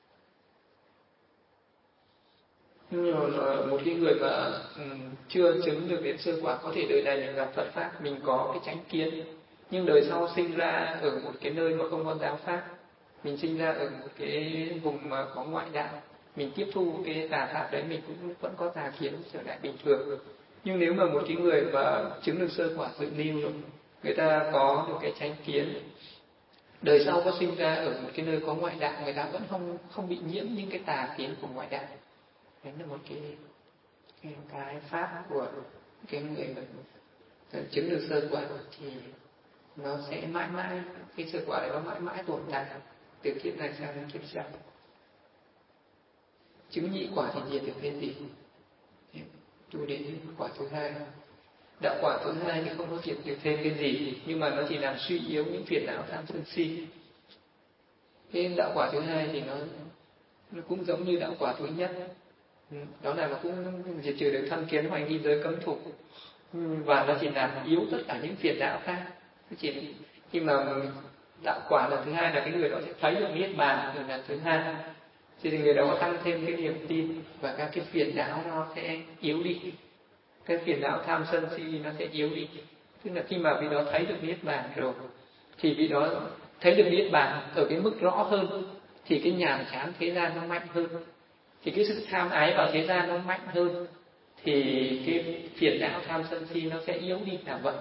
Nhưng mà một cái người mà um, chưa chứng được đến sơ quả, có thể đời này mình gặp Phật pháp, mình có cái chánh kiến, nhưng đời sau sinh ra ở một cái nơi mà không có giáo pháp, mình sinh ra ở một cái vùng mà có ngoại đạo, mình tiếp thu cái tà pháp đấy, mình cũng vẫn có tà kiến trở lại bình thường. Nhưng nếu mà một cái người mà chứng được sơ quả dự niu rồi, người ta có được cái chánh kiến, đời sau có sinh ra ở một cái nơi có ngoại đạo, người ta vẫn không không bị nhiễm những cái tà kiến của ngoại đạo. Đấy là một cái cái, cái pháp của cái người mà chứng được sơ quả thì nó sẽ mãi mãi, cái sự quả này nó mãi mãi tồn tại từ kiếp này sang đến kiếp sau. Chứng nhị quả thì diệt được cái gì? Tu đến quả thứ hai. Đạo quả thứ hai thì không có diệt được thêm cái gì, nhưng mà nó chỉ làm suy yếu những phiền não tham sân si. Cái đạo quả thứ hai thì nó nó cũng giống như đạo quả thứ nhất, đó là nó cũng diệt trừ được thân kiến hoài nghi giới cấm thủ, và nó chỉ làm yếu tất cả những phiền não khác. Chỉ khi mà đạo quả lần thứ hai là cái người đó sẽ thấy được niết bàn, rồi lần thứ hai thì người đó có tăng thêm cái niềm tin và các cái phiền não nó sẽ yếu đi, cái phiền não tham sân si nó sẽ yếu đi. Tức là khi mà vị đó thấy được niết bàn rồi thì vị đó thấy được niết bàn ở cái mức rõ hơn, thì cái nhàm chán thế gian nó mạnh hơn, thì cái sự tham ái vào thế gian nó mạnh hơn, thì cái phiền não tham sân si nó sẽ yếu đi là vậy.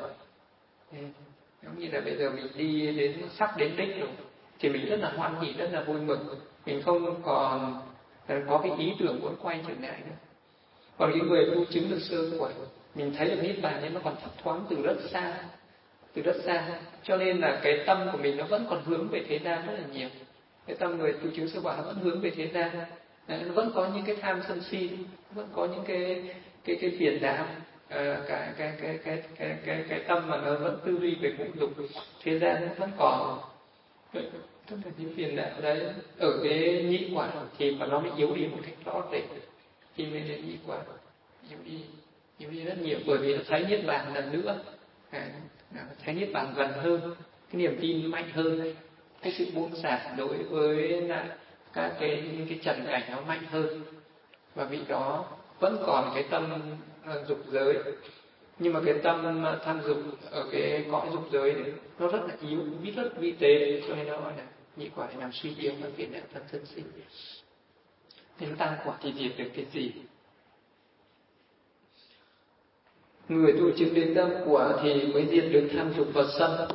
Giống như là bây giờ mình đi đến sắp đến đích rồi thì mình rất là hoan hỉ, rất là vui mừng, mình không còn có cái ý tưởng muốn quay trở lại nữa. Còn cái người tu chứng được sơ quả, mình thấy được niết bàn nên nó còn thấp thoáng từ rất xa, từ rất xa, cho nên là cái tâm của mình nó vẫn còn hướng về thế gian rất là nhiều. Cái tâm người tu chứng sơ quả nó vẫn hướng về thế gian, nó vẫn có những cái tham sân si, vẫn có những cái cái cái phiền não, cái cái cái cái cái cái cái cái tâm mà nó vẫn tư duy về ngũ dục thế gian nó vẫn còn. Tức là những phiền não đấy ở cái nhị quả thì mà nó mới yếu đi một cách rõ rệt, khi mới đến nhị quả yếu đi yếu đi rất nhiều, bởi vì nó thấy niết bàn lần nữa, à, thấy niết bàn gần hơn, cái niềm tin mạnh hơn, cái sự buông xả đối với lại các cái cái trần cảnh nó mạnh hơn, và vị đó vẫn còn cái tâm uh, dục giới, nhưng mà cái tâm uh, tham dục ở cái cõi dục giới này, nó rất là yếu, biết rất vi tế, cho nên nó gọi là nhị quả để làm suy yếu các phiền não tham sân si. Đến tam quả thì diệt được cái gì? Người tu chứng đến tam quả thì mới diệt được tham dục và sân.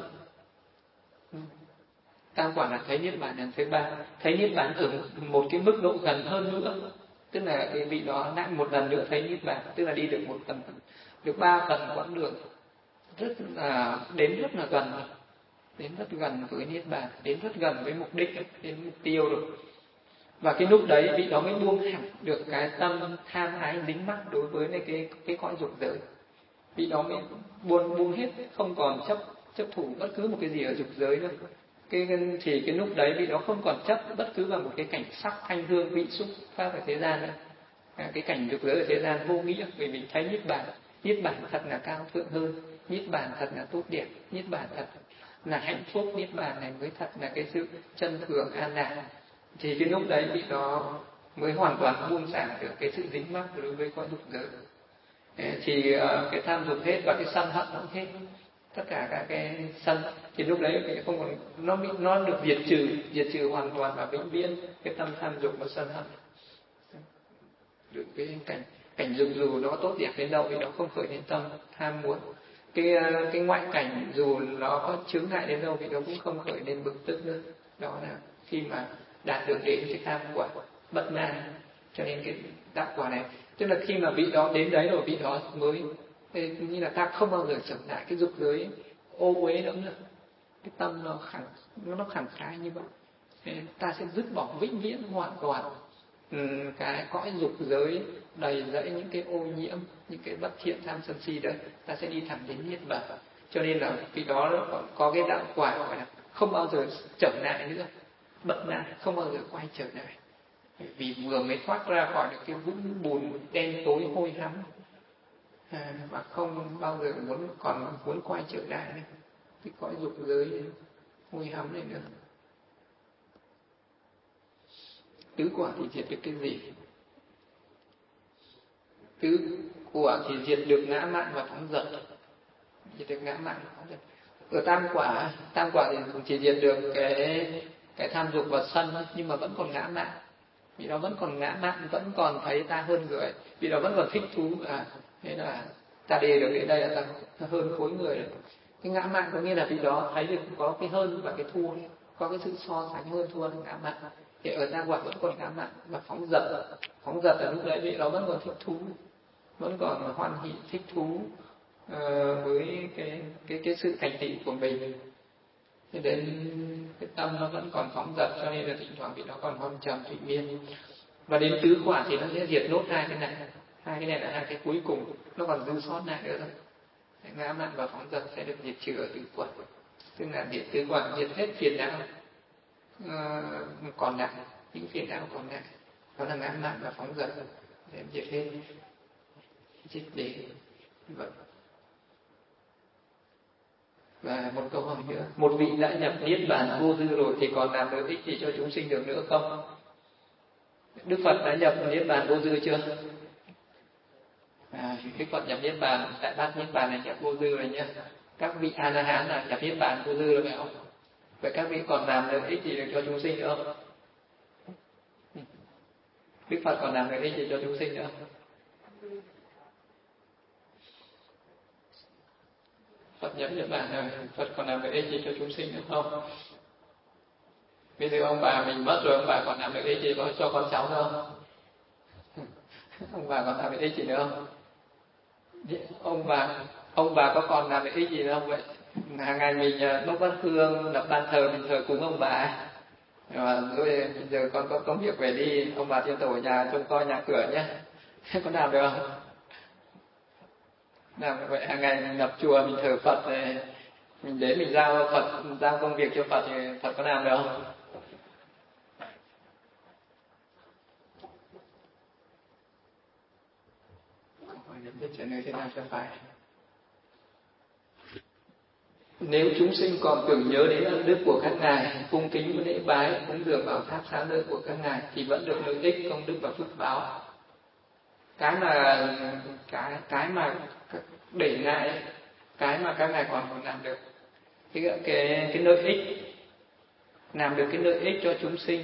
Tam quả là thấy niết bàn lần thứ ba, thấy niết bàn ở một cái mức độ gần hơn nữa, tức là cái vị đó lại một lần nữa thấy niết bàn, tức là đi được một phần, được ba phần quãng đường, rất là đến rất là gần, đến rất gần với niết bàn, đến rất gần với mục đích, đến mục tiêu rồi. Và cái lúc đấy vị đó mới buông hẳn được cái tâm tham ái dính mắc đối với này cái cái cõi dục giới. Vị đó mới buông buông hết, không còn chấp chấp thủ bất cứ một cái gì ở dục giới nữa. Cái thì cái lúc đấy vị đó không còn chấp bất cứ vào một cái cảnh sắc thanh hương vị xúc pháp ở thế gian nữa. À, cái cảnh dục giới ở thế gian vô nghĩa, vì mình thấy niết bàn, niết bàn thật là cao thượng hơn, niết bàn thật là tốt đẹp, niết bàn thật là hạnh phúc, niết bàn này mới thật là cái sự chân thường an lạc. Thì cái lúc đấy vị đó mới hoàn toàn buông xả được cái sự dính mắc đối với cõi dục giới. Thì uh, cái tham dục hết và cái sân hận nó hết, tất cả các cái sân, thì lúc đấy thì không còn, nó bị nó được diệt trừ, diệt trừ hoàn toàn và vĩnh viễn cái tâm tham dục và sân hận. Được cái cảnh cảnh dục dù nó tốt đẹp đến đâu thì nó không khởi lên tâm tham muốn. Cái cái ngoại cảnh dù nó có chướng ngại đến đâu thì nó cũng không khởi lên bực tức nữa. Đó là khi mà đạt được đến cái tham quả bất nan. Cho nên cái đạo quả này, tức là khi mà vị đó đến đấy rồi, vị đó mới như là ta không bao giờ trở lại cái dục giới ô uế nữa nữa. Cái tâm nó khẳng nó nó khẳng khái như vậy, ta sẽ dứt bỏ vĩnh viễn hoàn toàn um, cái cõi dục giới đầy rẫy những cái ô nhiễm, những cái bất thiện tham sân si đấy, ta sẽ đi thẳng đến niết bàn. Cho nên là vì đó có, có cái đạo quả gọi là không bao giờ trở lại nữa, bất nan, không bao giờ quay trở lại, vì vừa mới thoát ra khỏi được cái vũng bùn đen tối hôi hám, à, mà không bao giờ muốn còn muốn quay trở lại nữa cái cõi dục giới hôi hám này nữa. Tứ quả thì diệt được cái gì? Tứ quả thì diệt được ngã mạn và phóng dật. Diệt được ngã mạn và phóng dật. Ở tam quả, tam quả thì cũng chỉ diệt được cái cái tham dục và sân, nhưng mà vẫn còn ngã mạn. Vì nó vẫn còn ngã mạn, vẫn còn thấy ta hơn người, vì nó vẫn còn thích thú, à thế là ta đi được đến đây là ta hơn khối người đấy. Cái ngã mạn có nghĩa là vì đó thấy được có cái hơn và cái thua, có cái sự so sánh hơn thua là ngã mạn. Thì ở tam quả vẫn còn ngã mạn và phóng dật. Phóng dật là lúc đấy vì nó vẫn còn thích thú, vẫn còn hoan hỷ thích thú uh, với cái cái cái sự thành tựu của mình, Thế đến cái tâm nó vẫn còn phóng dật, cho nên là thỉnh thoảng bị nó còn hôm trầm thủy miên. Và đến tứ quả thì nó sẽ diệt nốt hai cái này. Hai cái này là hai cái cuối cùng, nó còn dư sót lại nữa thôi. Ngã mạn và phóng dật sẽ được diệt trừ ở tứ quả. Tức là diệt tứ quả, diệt hết phiền não uh, còn lại, những phiền não còn lại. Đó là ngã mạn và phóng dật để diệt hết. Chết để vậy. Và một câu hỏi nữa, một vị đã nhập niết bàn vô dư rồi thì còn làm được ích gì cho chúng sinh được nữa không? Đức Phật đã nhập niết bàn vô dư chưa? À, Đức Phật nhập niết bàn, tại bát niết bàn này nhập vô dư rồi nhé. Các vị A La Hán là nhập niết bàn vô dư rồi phải không? Vậy các vị còn làm được ích gì được cho chúng sinh nữa không? Đức Phật còn làm được ích gì cho chúng sinh nữa không? Phật nhập niết bàn rồi, Phật còn làm được ích gì cho chúng sinh nữa không? Bây giờ ông bà mình mất rồi, ông bà còn làm được ích gì cho con cháu nữa không? Ông bà còn làm được ích gì nữa không? Ông bà ông bà có còn làm được ích gì nữa không vậy? Hàng ngày mình đốt bát hương, lập ban thờ, mình thờ cúng ông bà. Rồi bây giờ con có công việc về đi, ông bà tiên tổ ở nhà trông coi nhà cửa nhé. Có làm được không? Làm vậy hàng ngày mình lập chùa, mình thờ Phật, mình đến mình giao Phật, giao công việc cho Phật thì Phật có làm được không? Biết trả lời thế nào cho phải. Nếu chúng sinh còn tưởng nhớ đến ân đức của các ngài, cung kính lễ bái, cúng dường bảo tháp sáng lợi của các ngài thì vẫn được lợi ích công đức và phước báo. Cái mà cái cái mà để ngại, cái mà các ngài còn còn làm được cái cái cái lợi ích, làm được cái lợi ích cho chúng sinh,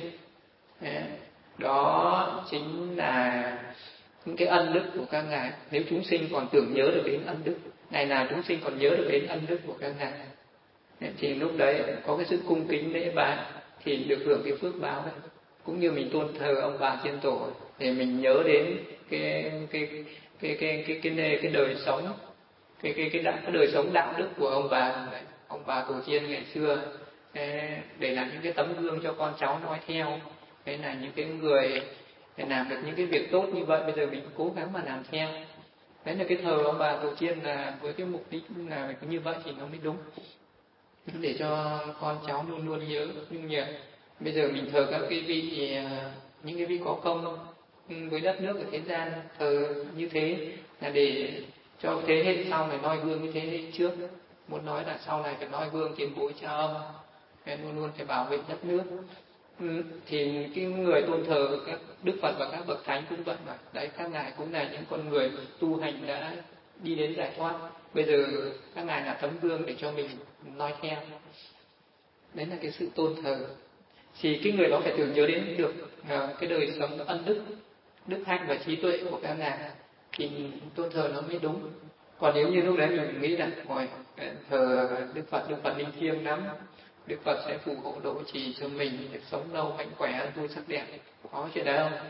đó chính là những cái ân đức của các ngài. Nếu chúng sinh còn tưởng nhớ được đến ân đức, ngày nào chúng sinh còn nhớ được đến ân đức của các ngài, thì lúc đấy có cái sự cung kính lễ bái thì được hưởng cái phước báo đấy. Cũng như mình tôn thờ ông bà tiên tổ thì mình nhớ đến cái cái cái cái cái cái cái, cái đời sống, cái cái cái, cái đời sống đạo đức của ông bà đấy, ông bà tổ tiên ngày xưa, để làm những cái tấm gương cho con cháu nói theo. Đấy là những cái người để làm được những cái việc tốt như vậy, bây giờ mình cố gắng mà làm theo. Đấy là cái thờ ông bà tổ tiên là với cái mục đích là như vậy thì nó mới đúng, để cho con cháu luôn luôn nhớ. Nhưng nhờ bây giờ mình thờ các cái vị, những cái vị có công với đất nước ở thế gian, thờ như thế là để cho thế hệ sau này noi gương như thế hệ trước. Muốn nói là sau này phải noi gương tiền bối cha ông, nên luôn luôn phải bảo vệ đất nước. Ừ, thì cái người tôn thờ các Đức Phật và các bậc thánh cũng vậy mà. Đấy, các ngài cũng là những con người tu hành đã đi đến giải thoát. Bây giờ các ngài là tấm gương để cho mình noi theo. Đấy là cái sự tôn thờ. Thì cái người đó phải tưởng nhớ đến được uh, cái đời sống ân đức, đức hạnh và trí tuệ của các ngài thì tôn thờ nó mới đúng. Còn nếu như lúc đấy mình nghĩ là ngồi thờ Đức Phật, Đức Phật linh thiêng lắm, Đức Phật sẽ phù hộ độ trì cho mình được sống lâu, mạnh khỏe, ăn vui sắc đẹp, có chuyện đấy không?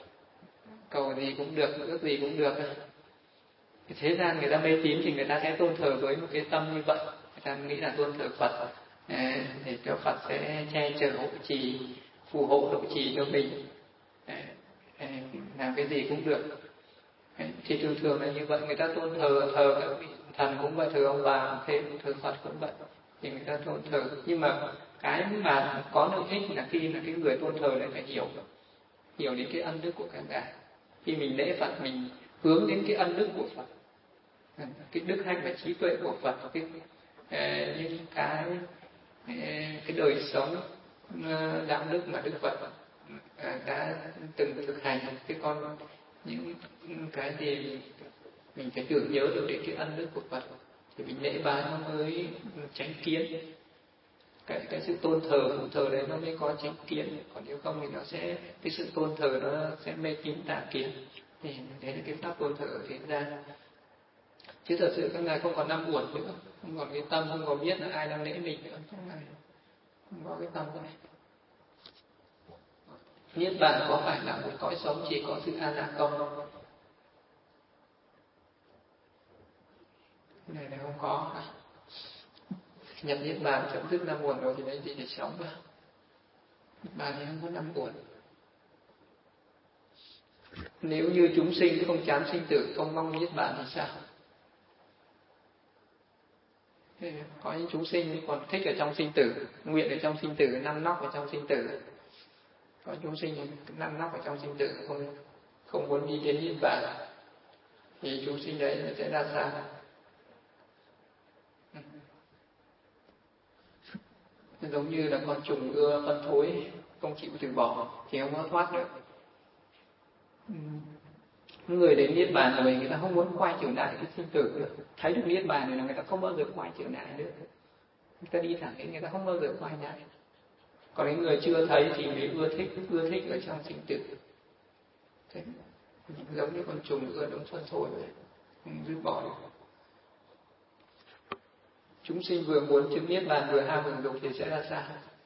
Cầu gì cũng được, ước gì cũng được. Thế gian người ta mê tín thì người ta sẽ tôn thờ với một cái tâm như vậy. Người ta nghĩ là tôn thờ Phật để cho Phật sẽ che chở hộ trì, phù hộ độ trì cho mình, làm cái gì cũng được. Thì thường thường là như vậy. Người ta tôn thờ thờ các vị thần cũng vậy, thờ ông bà thế, thờ Phật cũng vậy, thì người ta tôn thờ. Nhưng mà cái mà có lợi ích là khi là cái người tôn thờ lại phải hiểu hiểu đến cái ân đức của các ngài. Khi mình lễ Phật mình hướng đến cái ân đức của Phật, cái đức hạnh và trí tuệ của Phật, cái những cái cái đời sống đạo đức mà Đức Phật đã từng thực hành. Cái con những cái gì mình phải tưởng nhớ được đến cái ân đức của Phật thì mình lễ bái nó mới chánh kiến. Cái cái sự tôn thờ phụng thờ đấy nó mới có chánh kiến. Còn nếu không thì nó sẽ, cái sự tôn thờ nó sẽ mê tín tà kiến. Thì đấy là cái pháp tôn thờ ở thế gian. Chứ thật sự các ngài không còn năm uẩn nữa, không còn cái tâm, không còn biết là ai đang lễ mình nữa. Các ngài không có cái tâm này. Niết bàn có phải là một cõi sống chỉ có sự an lạc không? Cái này là không có. nhập niết bàn chấm dứt năm uẩn rồi thì lấy gì để sống nữa? Niết bàn thì không có năm uẩn. Nếu như chúng sinh không chán sinh tử, không mong niết bàn thì sao? Có những chúng sinh còn thích ở trong sinh tử, nguyện ở trong sinh tử, năn nóc ở trong sinh tử. Có chúng sinh năn nóc ở trong sinh tử, không không muốn đi đến niết bàn, thì chúng sinh đấy sẽ ra sao? Giống như là con trùng ưa phân thối, không chịu từ bỏ thì không có thoát được. Người đến niết bàn rồi người ta không muốn quay trở lại cái sinh tử nữa. Thấy được niết bàn rồi là người ta không bao giờ quay trở lại nữa. Người ta đi thẳng đến, người ta không bao giờ quay lại. Còn những người chưa thấy thì mới ưa thích, ưa thích ở trong sinh tử. Thế, giống như con trùng ưa đống phân thối vậy, không dứt bỏ được. Chúng sinh vừa muốn chứng niết bàn vừa ham hưởng dục thì sẽ ra sao?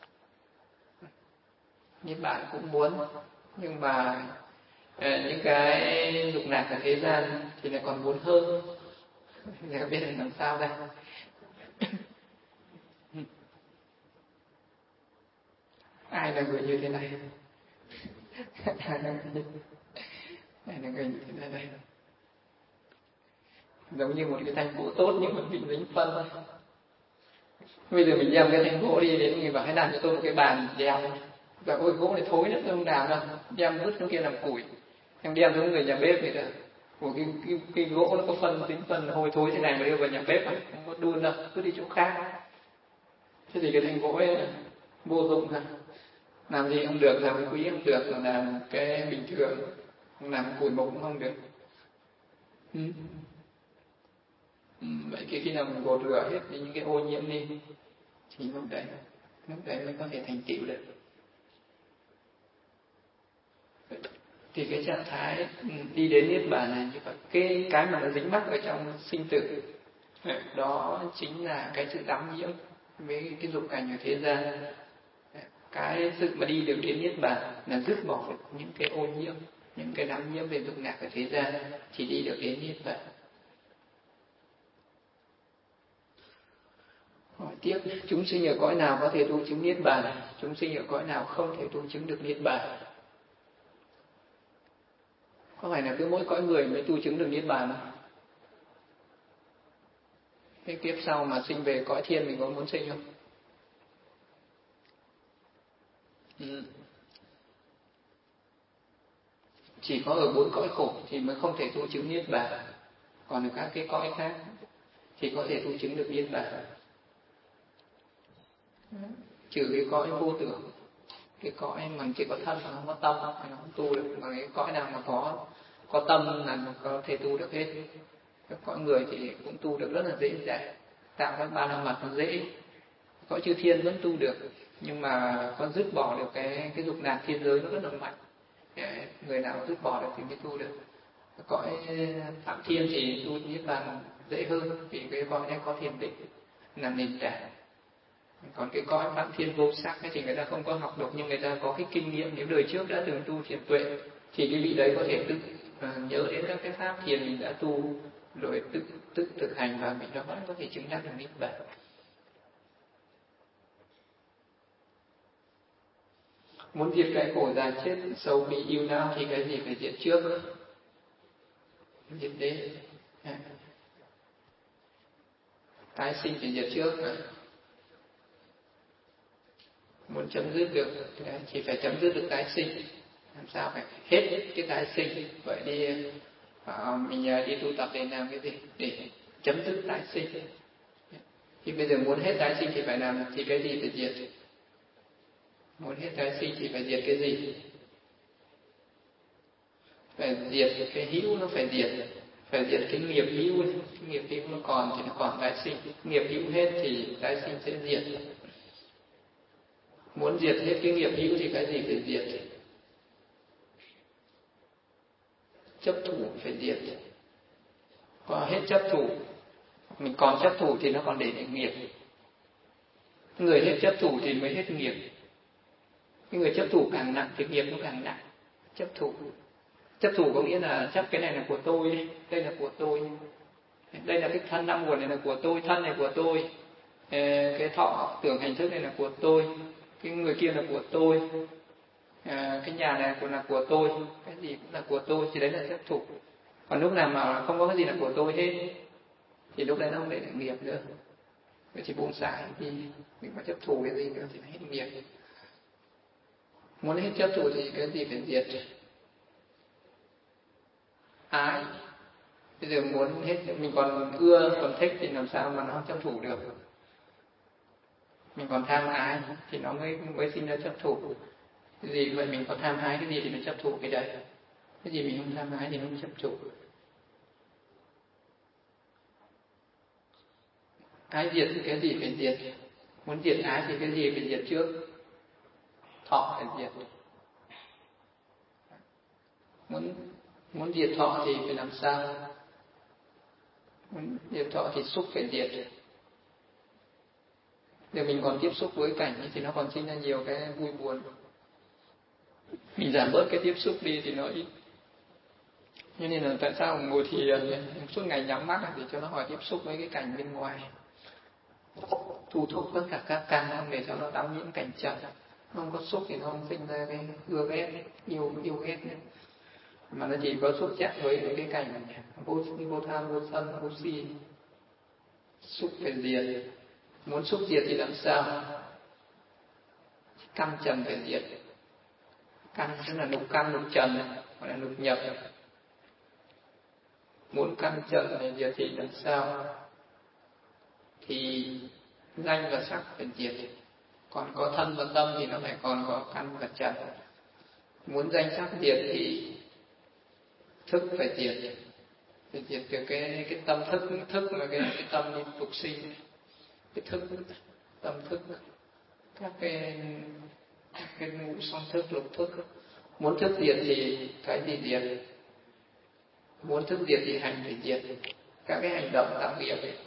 Niết bàn cũng muốn, nhưng mà những cái dục lạc ở thế gian thì lại còn muốn hơn. Giờ biết là làm sao đây? Ai là người như thế này? Ai là người như thế này đây? Giống như một cái thanh gỗ tốt nhưng mà bị dính phân thôi. Bây giờ mình đem cái thanh gỗ đi đến người bảo hãy làm cho tôi một cái bàn đeo. Và ôi gỗ này thối lắm, tôi không làm đâu. Đem vứt xuống kia làm củi. Em đem xuống người nhà bếp vậy đó. Của cái, cái, cái gỗ nó có phân, tính phân hôi thối thế này mà đưa vào nhà bếp không có đun đâu, cứ đi chỗ khác. Thế thì cái thanh gỗ ấy vô dụng thôi. Làm gì không được, làm cái quý không được, mà làm cái bình thường, không làm củi mộc cũng không được. Ừ. Ừ, vậy khi nào mình gột rửa hết những cái ô nhiễm đi thì lúc đấy lúc đấy mới có thể thành tựu được. Thì cái trạng thái đi đến niết bàn này như vậy, cái cái mà nó dính mắc ở trong sinh tử đó chính là cái sự đắm nhiễm với cái dục cảnh ở thế gian. Cái sự mà đi được đến niết bàn là dứt bỏ được những cái ô nhiễm, những cái đắm nhiễm về dục lạc ở thế gian thì đi được đến niết bàn. Hỏi tiếp, chúng sinh ở cõi nào có thể tu chứng niết bàn? Chúng sinh ở cõi nào không thể tu chứng được niết bàn? Có phải là cứ mỗi cõi người mới tu chứng được niết bàn không? Cái kiếp sau mà sinh về cõi thiên mình có muốn sinh không? Ừ. Chỉ có ở bốn cõi khổ thì mới không thể tu chứng niết bàn. Còn ở các cái cõi khác thì có thể tu chứng được niết bàn. Trừ cái cõi vô tưởng, cái cõi mà chỉ có thân mà không có tâm thì nó không tu được. Mà cái cõi nào mà có có tâm là nó có thể tu được hết. Các cõi người thì cũng tu được rất là dễ dàng, tạo các ba la mật nó dễ. Cõi chư thiên vẫn tu được, nhưng mà con dứt bỏ được cái cái dục lạc thiên giới nó rất là mạnh. Người nào dứt bỏ được thì mới tu được. Cõi phạm thiên thì tu niết bàn dễ hơn, vì cái cõi này có thiền định làm nền tảng. Còn cái cõi phạm thiên vô sắc ấy thì người ta không có học được, nhưng người ta có cái kinh nghiệm, nếu đời trước đã từng tu thiền tuệ thì cái vị đấy có thể tự uh, nhớ đến các cái pháp thiền mình đã tu rồi tự tự thực hành, và mình đó vẫn có thể chứng đắc được niết bàn. Muốn diệt cái khổ già chết sầu bi yêu não thì cái gì phải diệt trước? Diệt đế. Tái sinh phải diệt trước. Muốn chấm dứt được thì phải chấm dứt được tái sinh. Làm sao phải hết cái tái sinh? Vậy đi à, mình đi tu tập để làm cái gì? Để chấm dứt tái sinh. Thì bây giờ muốn hết tái sinh thì phải làm thì cái gì phải diệt? Muốn hết tái sinh thì phải diệt cái gì? Phải diệt cái hữu, nó phải diệt. Phải diệt cái nghiệp hữu. Cái nghiệp hữu nó còn thì nó còn tái sinh. Nghiệp hữu hết thì tái sinh sẽ diệt. Muốn diệt hết cái nghiệp hữu thì cái gì phải diệt? Chấp thủ phải diệt. Có hết chấp thủ, mình còn chấp thủ thì nó còn để lại nghiệp. Người hết chấp thủ thì mới hết nghiệp. Cái người chấp thủ càng nặng thì nghiệp nó càng nặng. Chấp thủ chấp thủ có nghĩa là chấp cái này là của tôi, đây là của tôi, đây là cái thân năm nguồn này là của tôi, thân này của tôi, cái thọ tưởng hành thức này là của tôi, cái người kia là của tôi, cái nhà này cũng là của tôi, cái gì cũng là của tôi, thì đấy là chấp thủ. Còn lúc nào mà không có cái gì là của tôi hết thì lúc đấy nó không để nghiệp nữa. Vậy thì buông xả thì mình có chấp thủ cái gì nữa thì hết nghiệp. Muốn hết chấp thủ thì cái gì phải diệt? Ái. Bây giờ muốn hết, mình còn ưa, còn thích thì làm sao mà nó chấp thủ được? Mình còn tham ái thì nó mới mới sinh ra chấp thủ. Cái gì vậy, mình có tham ái cái gì thì mình chấp thủ cái đấy. Cái gì mình không tham ái thì không chấp thủ. Ái diệt thì cái gì phải diệt? Muốn diệt ái thì cái gì phải diệt trước? Thọ phải diệt. Muốn muốn diệt thọ thì phải làm sao? Muốn diệt thọ thì xúc phải diệt. Nếu mình còn tiếp xúc với cảnh thì nó còn sinh ra nhiều cái vui buồn. Mình giảm bớt cái tiếp xúc đi thì nó ít. Cho nên là tại sao ngồi thì suốt ngày nhắm mắt để cho nó khỏi tiếp xúc với cái cảnh bên ngoài, thu thúc tất cả các căn để cho nó đau nhiễm cảnh trần. Không có xúc thì nó không sinh ra cái ưa ghét, yêu yêu ghét nữa. Mà nó chỉ có xúc chạm với cái cảnh vô vô tham, vô sân, vô si. Xúc phải diệt. Muốn xúc diệt thì làm sao? Căn trần phải diệt. Căn tức là lục căn, lục trần, gọi là lục nhập. Muốn căn trần này diệt thì làm sao? Thì danh và sắc phải diệt. Còn có thân và tâm thì nó phải còn có căn và trần. Muốn danh sắc diệt thì thức phải diệt. Phải diệt từ cái cái tâm thức, thức là cái cái tâm đi phục sinh. Cái thức, tâm thức, các cái cái ngũ song thức, lục thức. Muốn thức diệt thì cái gì diệt? Muốn thức diệt thì hành phải diệt. Các cái hành động tạo nghiệp ấy.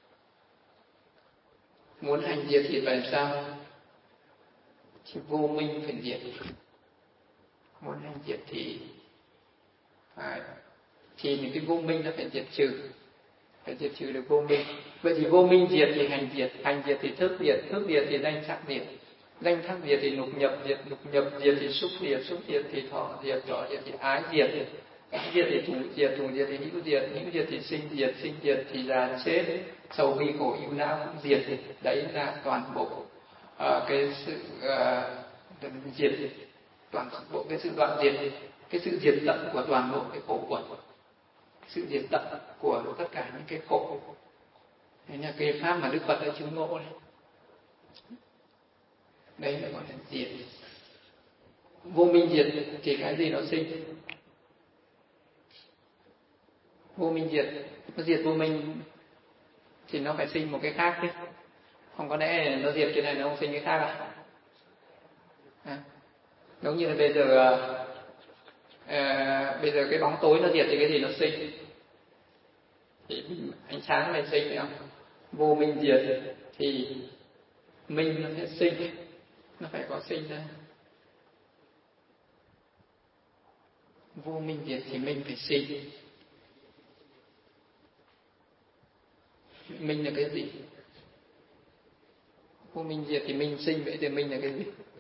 Muốn hành diệt thì phải sao? Thì vô minh phải diệt. Muốn hành diệt thì phải thì những cái vô minh nó phải diệt trừ, phải diệt trừ được vô minh. Vậy thì vô minh diệt thì hành diệt, hành diệt thì thức diệt, thức diệt thì danh sắc diệt, danh sắc diệt thì lục nhập diệt, lục nhập diệt thì xúc diệt, xúc diệt thì thọ diệt, thọ diệt thì ái diệt, ái diệt thì thủ diệt, thủ diệt thì hữu diệt, hữu diệt thì sinh diệt, sinh diệt thì già chết, sầu bi khổ ưu não cũng diệt. Đấy là toàn bộ uh, cái sự uh, diệt, toàn bộ cái sự đoạn diệt, cái sự diệt tận của toàn bộ cái khổ quẩn, sự diệt tận của tất cả những cái khổ. Đấy là cái pháp mà Đức Phật đã chứng ngộ này. Đấy là gọi là diệt. Vô minh diệt thì cái gì nó sinh? Vô minh diệt, nó diệt vô minh thì nó phải sinh một cái khác chứ. Không có lẽ nó diệt cái này nó không sinh cái khác à? À, giống như là bây giờ à, bây giờ cái bóng tối nó diệt thì cái gì nó sinh? Thì ánh sáng này sinh phải không? Vô minh diệt thì minh nó sẽ sinh, nó phải có sinh ra. Vô minh diệt thì minh phải sinh. Minh là cái gì? Vô minh diệt thì minh sinh, vậy thì minh là cái gì?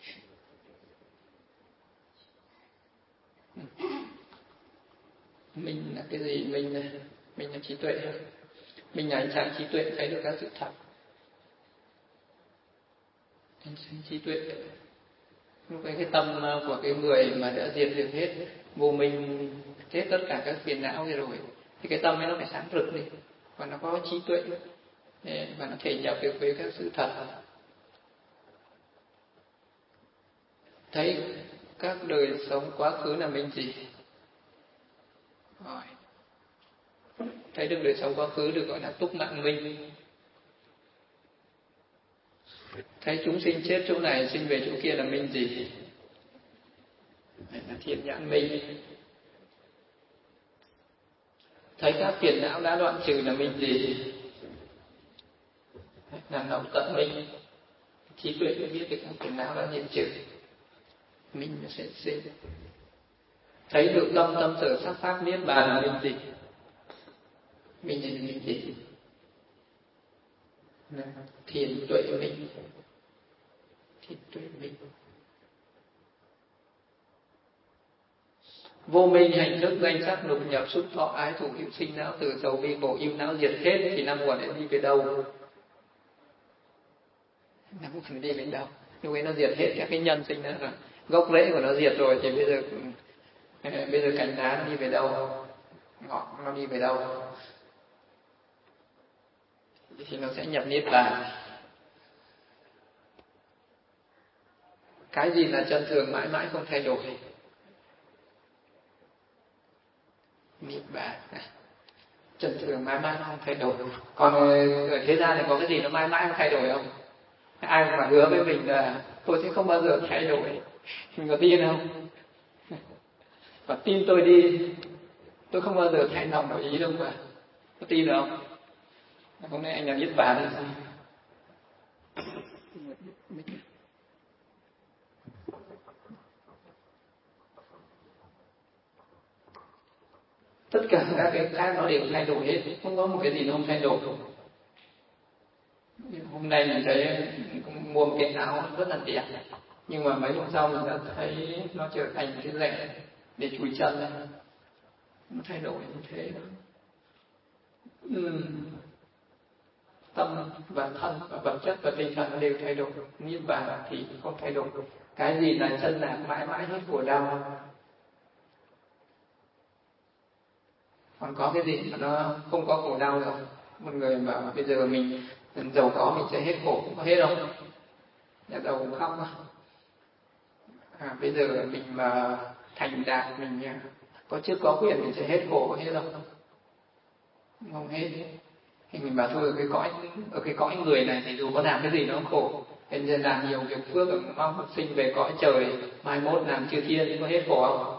Minh là cái gì? Minh là minh là trí tuệ. Minh là ánh sáng trí tuệ, thấy được các sự thật. Ánh sáng trí tuệ. Lúc ấy cái tâm của cái người mà đã diệt được hết vô minh, hết tất cả các phiền não rồi, thì cái tâm ấy nó phải sáng rực đi, và nó có trí tuệ, và nó thể nhập được với các sự thật. Thấy các đời sống quá khứ là minh gì? Rồi. Thấy được đời sống quá khứ được gọi là túc mạng minh. Thấy chúng sinh chết chỗ này sinh về chỗ kia là minh gì? Là thiện nhãn minh. Thấy các phiền não đã đoạn trừ là minh gì? Là động tận minh. Trí tuệ mới biết được các phiền não đã diệt trừ, minh nó sẽ sinh. Thấy được tâm tâm sở sắc pháp niết bàn là minh gì? Minh là minh gì? thiền tuệ minh, thiền tuệ minh. Vô minh hành thức danh sắc lục nhập xúc thọ ái thủ hữu sinh não từ sầu bi khổ yêu não diệt hết thì năm nguồn để đi về đâu? Năm nguồn đi về đâu? Lúc ấy nó diệt hết các cái nhân sinh đó rồi, gốc rễ của nó diệt rồi thì bây giờ bây giờ cành lá nó đi về đâu? Ngọn nó đi về đâu? Thì nó sẽ nhập niết bàn. Cái gì là chân thường mãi mãi không thay đổi? Niết bàn. Chân thường mãi mãi không thay đổi. Còn ở thế gian này có cái gì nó mãi mãi không thay đổi không? Ai mà hứa với mình là tôi sẽ không bao giờ thay đổi, mình có tin không? Và tin tôi đi, tôi không bao giờ thay lòng đổi ý đâu mà. Có tin được không? Hôm nay anh làm niết bàn thì sao? Tất cả các cái khác nó đều thay đổi hết, không có một cái gì nó không thay đổi. Hôm nay mình thấy mua một cái áo rất là đẹp, nhưng mà mấy hôm sau mình đã thấy nó trở thành cái rẻ để chùi chân này, nó thay đổi như thế. Uhm. Tâm và thân và vật chất và tinh thần đều thay đổi, niết bàn thì không thay đổi. Cái gì là chân lạc mãi mãi hết khổ đau? Còn có cái gì mà nó không có khổ đau rồi? Một người bảo bây giờ mình giàu có mình sẽ hết khổ, có hết không? Nhà giàu cũng khóc à? À, bây giờ mình mà thành đạt, mình có chức có quyền mình sẽ hết khổ, có hết không? Không hết. Thì mình bảo thôi, ở cái cõi ở cái cõi người này thì dù có làm cái gì nó khổ, nên giờ làm nhiều việc phước, mong sinh về cõi trời, mai mốt làm chư thiên có hết khổ không?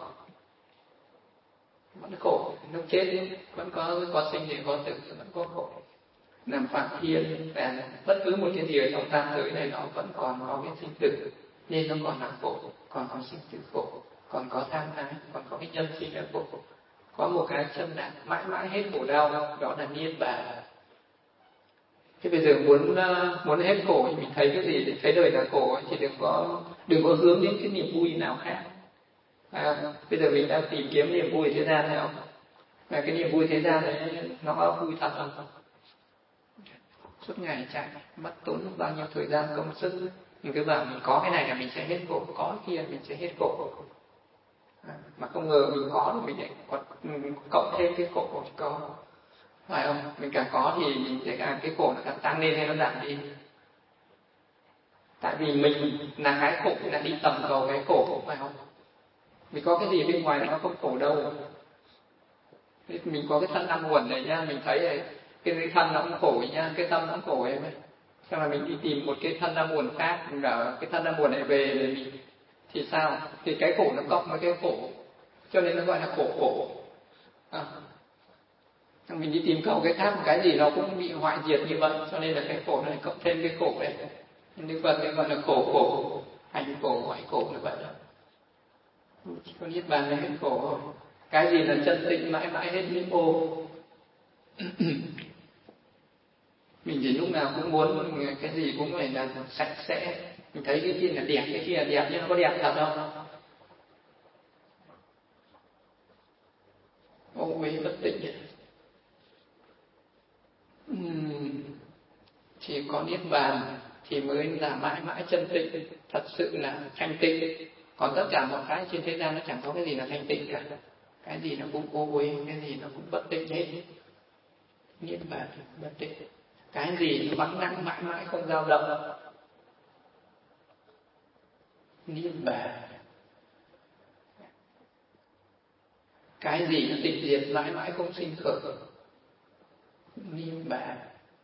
Vẫn khổ. Lúc chết vẫn có có sinh thì có tử, vẫn có khổ. Làm phạm thiên và bất cứ một cái gì ở trong tam giới này nó vẫn còn có cái sinh tử, nên nó còn là khổ, còn có sinh tử khổ, còn có tham ái, còn có cái nhân sinh là khổ. Có một cái chân lạc mãi mãi hết khổ đau, đó là niết bàn. Thế bây giờ muốn muốn hết khổ thì mình thấy cái gì để thấy đời là khổ thì đừng có đừng có hướng đến cái niềm vui nào khác. À, bây giờ mình đang tìm kiếm niềm vui thế gian này không? Và cái niềm vui thế gian đấy nó có vui thật không? Suốt ngày chạy mất tốn bao nhiêu thời gian công sức, mình cứ bảo mình có cái này là mình sẽ hết khổ, có cái kia mình sẽ hết khổ. À, mà không ngờ mình có thì mình lại còn cộng thêm cái khổ có. Phải không? Mình càng có thì mình sẽ càng cái khổ nó càng tăng lên hay nó giảm đi. Tại vì mình là cái khổ là đi tầm cầu cái khổ, phải không? Mình có cái gì bên ngoài nó không khổ đâu. Mình có cái thân năm nguồn này nha, mình thấy này, cái thân nó cũng khổ nha, cái tâm nó cũng khổ ấy. Xong là mình đi tìm một cái thân năm nguồn khác, mình bảo cái thân năm nguồn này về để mình thì sao? Thì cái khổ nó cộng với cái khổ, cho nên nó gọi là khổ khổ. À. Mình đi tìm cầu cái khác một cái gì nó cũng bị hoại diệt như vậy, cho nên là cái khổ này cộng thêm cái khổ này. Đức Phật cái gọi là khổ khổ, hành khổ, hoại khổ như vậy đó. Chỉ có niết bàn là hết khổ. Cái gì là chân tịnh mãi mãi hết niết ô. Mình thì lúc nào cũng muốn cái gì cũng phải là sạch sẽ. Mình thấy cái kia là đẹp, cái kia là đẹp, nhưng nó có đẹp thật không? Ô uế bất tịnh. Uhm, chỉ có niết bàn thì mới là mãi mãi chân tịnh, thật sự là thanh tịnh. Còn tất cả mọi cái trên thế gian nó chẳng có cái gì là thanh tịnh cả, cái gì nó cũng ô uế, cái gì nó cũng bất tịnh hết. Niết bàn thì bất tịnh, cái gì nó vắng lặng mãi mãi không dao động. Niết bàn, cái gì nó tịch diệt mãi mãi không sinh khởi. Niết bàn.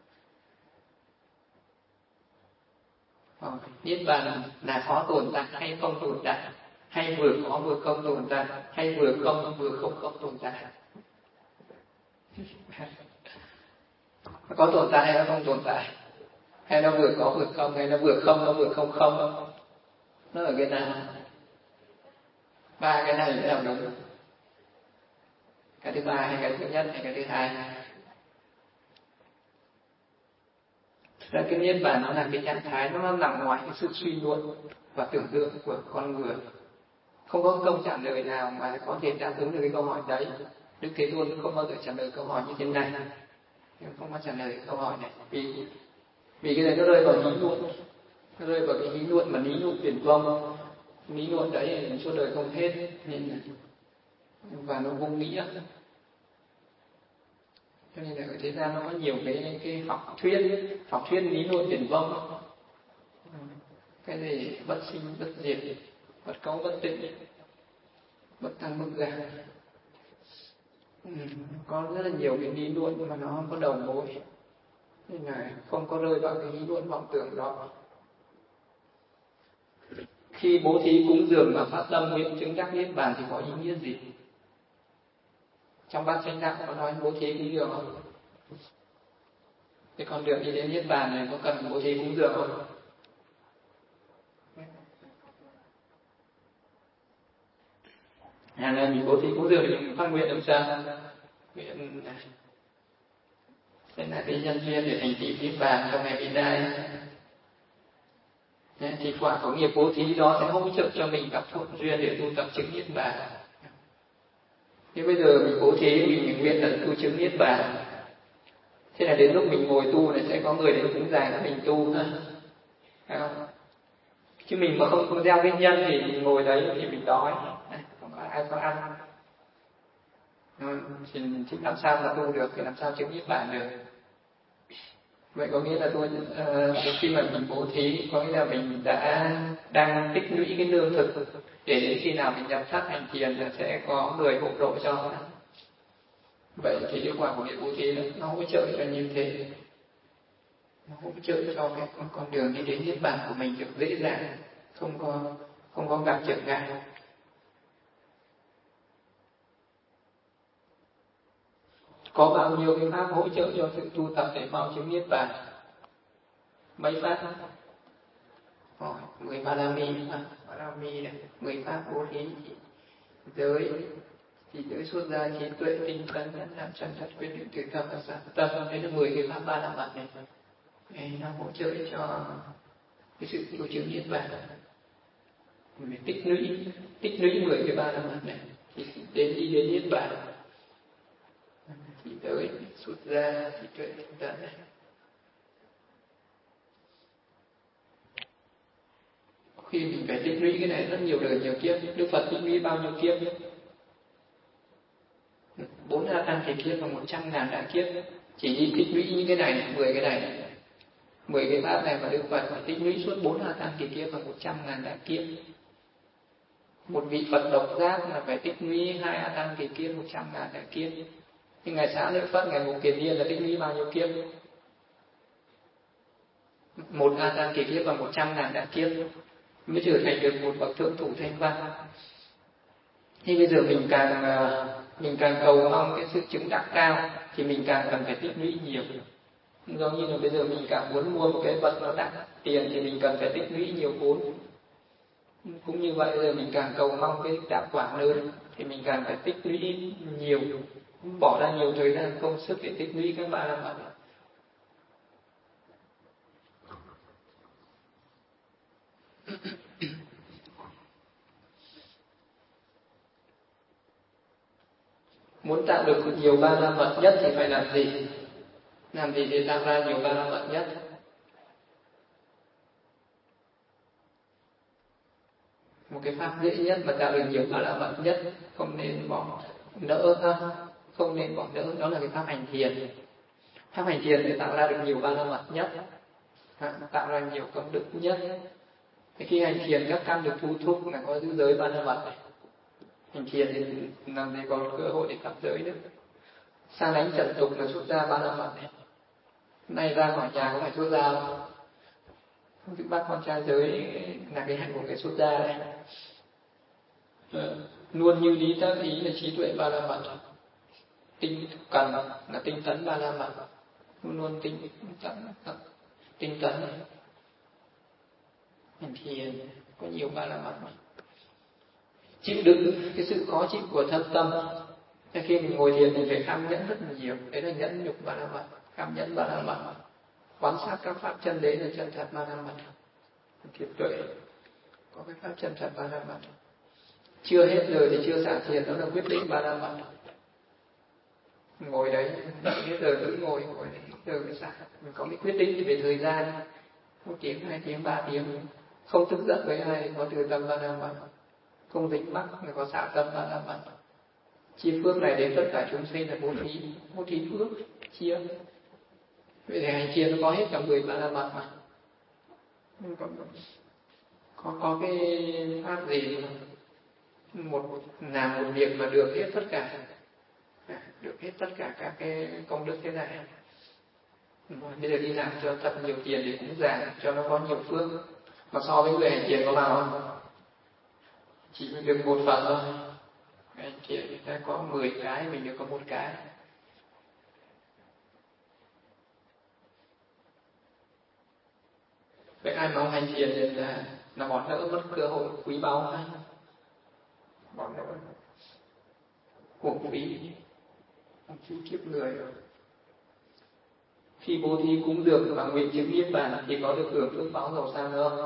Niết bàn là có tồn tại hay không tồn tại, hay vừa có vừa không tồn tại, hay vừa không vừa không không tồn tại. Nó có tồn tại hay nó không tồn tại, hay nó vừa có vừa không, hay nó vừa không nó vừa không không. Nó ở cái nào? Ba cái này sẽ làm đúng. Cái thứ ba hay cái thứ nhất hay cái thứ hai? ra cái niết bàn nó là cái trạng thái nó nằm ngoài cái sự suy luận và tưởng tượng của con người. Không có câu trả lời nào mà có thể đáp ứng được cái câu hỏi đấy. Đức Thế Tôn không bao giờ trả lời câu hỏi như thế này, không có trả lời câu hỏi này vì vì cái này nó rơi vào lý luận, nó rơi vào cái lý luận mà lý luận viển vông, lý luận đấy suốt đời không hết nên và nó vô nghĩa. Cho nên là ở thế gian nó có nhiều cái cái học thuyết, học thuyết lý luận viển vông, cái gì bất sinh bất diệt, bất cấu bất tịnh, bất tăng bất giảm. Ừ, có rất là nhiều cái lý luận mà nó không có đầu mối, nên là không có rơi vào cái lý luận vọng tưởng đó. Khi bố thí cúng dường và phát tâm nguyện chứng đắc niết bàn thì có ý nghĩa gì? Trong bát chánh đạo có nói bố thí cúng dường không? Cái con đường đi đến niết bàn này có cần bố thí cúng dường không? Hay là mình bố thí cúng dường thì mình phát nguyện làm sao? Nguyện sẽ là cái nhân duyên để thành tựu niết bàn trong ngày vị lai. Thì quả của nghiệp bố thí đó sẽ hỗ trợ cho mình gặp thuận duyên để tu tập chứng niết bàn. Nếu bây giờ mình bố thí mình nguyện là tu chứng niết bàn, thế là đến lúc mình ngồi tu này sẽ có người đến cúng dường cho mình tu ha, phải không? Chứ mình mà không không gieo cái nhân thì mình ngồi đấy thì mình đói, không có ai có ăn. Thì, thì làm sao mà tu được, thì làm sao chứng niết bàn được? Vậy có nghĩa là tôi uh, khi mà mình bố thí có nghĩa là mình đã đang tích lũy cái lương thực để đến khi nào mình nhập thất hành thiền là sẽ có người hộ độ cho. Vậy thì hiệu quả của việc bố thí nó hỗ trợ cho như thế, nó hỗ trợ cho cái con, con đường đi đến niết bàn của mình được dễ dàng, không có không có gặp trở ngại. Có bao nhiêu cái pháp hỗ trợ cho sự tu tập để mau chứng niết bàn? Mấy pháp? Hỏi, mười ba la mi, ba la mi này, mười pháp bố thí, giới, thì giới xuất gia, trí tuệ, tinh tấn, nhẫn nại, chân thật, quyết định, từ tâm và sáng tâm. Đấy là mười cái pháp ba la mật này. Đấy, nó hỗ trợ cho cái sự tu chứng niết bàn. Mình tích lũy, tích lũy mười cái ba la mật này, thì đến đi đến niết bàn. Chỉ tới xuất gia, trí tuệ, tinh tấn này. Khi mình phải tích lũy cái này rất nhiều đời nhiều kiếp. Đức Phật tích lũy bao nhiêu kiếp? Bốn a tăng kỳ kiếp và một trăm ngàn đại kiếp. Chỉ đi tích lũy những cái này, mười cái này, mười cái pháp này mà Đức Phật phải tích lũy suốt bốn a tăng kỳ kiếp và một trăm ngàn đại kiếp. Một vị Phật độc giác là phải tích lũy hai a tăng kỳ kiếp, một trăm ngàn đại kiếp. Nhưng ngày Xá Lợi Phất, ngày Ngũ Kiền Liên là tích lũy bao nhiêu kiếp? Một a tăng kỳ kiếp và một trăm ngàn đại kiếp mới trở thành được một bậc thượng thủ thanh văn. Thì bây giờ mình càng mình càng cầu mong cái sự chứng đắc cao thì mình càng cần phải tích lũy nhiều. Giống như là bây giờ mình càng muốn mua một cái vật nó đắt tiền thì mình cần phải tích lũy nhiều vốn. Cũng như vậy, giờ mình càng cầu mong cái đạo quả lớn thì mình càng phải tích lũy nhiều, bỏ ra nhiều thời gian công sức để tích lũy các ba la mật. Muốn tạo được nhiều ba la mật nhất thì phải làm gì? Làm gì để tạo ra nhiều ba la mật nhất? Một cái pháp dễ nhất mà tạo được nhiều ba la mật nhất, không nên bỏ nỡ ha, không nên bỏ nỡ, đó là cái pháp hành thiền. Pháp hành thiền để tạo ra được nhiều ba la mật nhất, tạo ra nhiều công đức nhất. Thì khi hành thiền các căn được thu thúc là có giữ giới ba la mật này. Hành thiền thì làm gì còn cơ hội để phạm giới nữa. Xa lánh trần tục là xuất gia ba la mật này. Nay ra khỏi nhà có phải xuất gia không? Không giữ bác con trai giới là cái hạnh của cái xuất gia này. Luôn như lý tác ý là trí tuệ ba la mật. Tinh cần là tinh tấn ba la mật. Luôn luôn tinh tấn, tinh tấn này. Hành thiền có nhiều ba la mật. Chịu đựng cái sự khó chịu của thân tâm. Khi mình ngồi thiền mình phải kham nhẫn rất nhiều. Đấy là nhẫn nhục ba la mật, kham nhẫn ba la mật. quan sát các pháp chân đấy là chân thật ba la mật, thiệt tuệ có cái pháp chân thật ba la mật. Chưa hết giờ thì chưa xả thiền, đó là quyết định ba la mật. Ngồi đấy hết giờ cứ ngồi ngồi đấy hết giờ mới xả. Mình có cái quyết định về thời gian, một tiếng hai tiếng ba tiếng, không tức giận với ai, có từ tâm ba la mật, không dính mắc, người có xả tâm ba la mật. Chia phước này đến tất cả chúng sinh là bố thí, bố thí phước chia. Vậy thì hành thiền nó có hết cả mười ba la mật mà. Có, có có cái pháp gì mà một làm một việc mà được hết tất cả, được hết tất cả các cái công đức thế này. Bây giờ đi làm cho thật nhiều tiền để cúng dường cho nó có nhiều phước, mà so với người hành thiền có vào không? Chỉ được một phần thôi. Hành thiền người ta có mười cái, mình được có một cái. Vậy ai mà hành thiền thì là là bỏ lỡ mất cơ hội quý báu hay bỏ lỡ uổng phí uổng phí kiếp người rồi. Khi bố thí cúng dường và nguyện chứng niết bàn thì có được hưởng phước báo giàu sang nữa.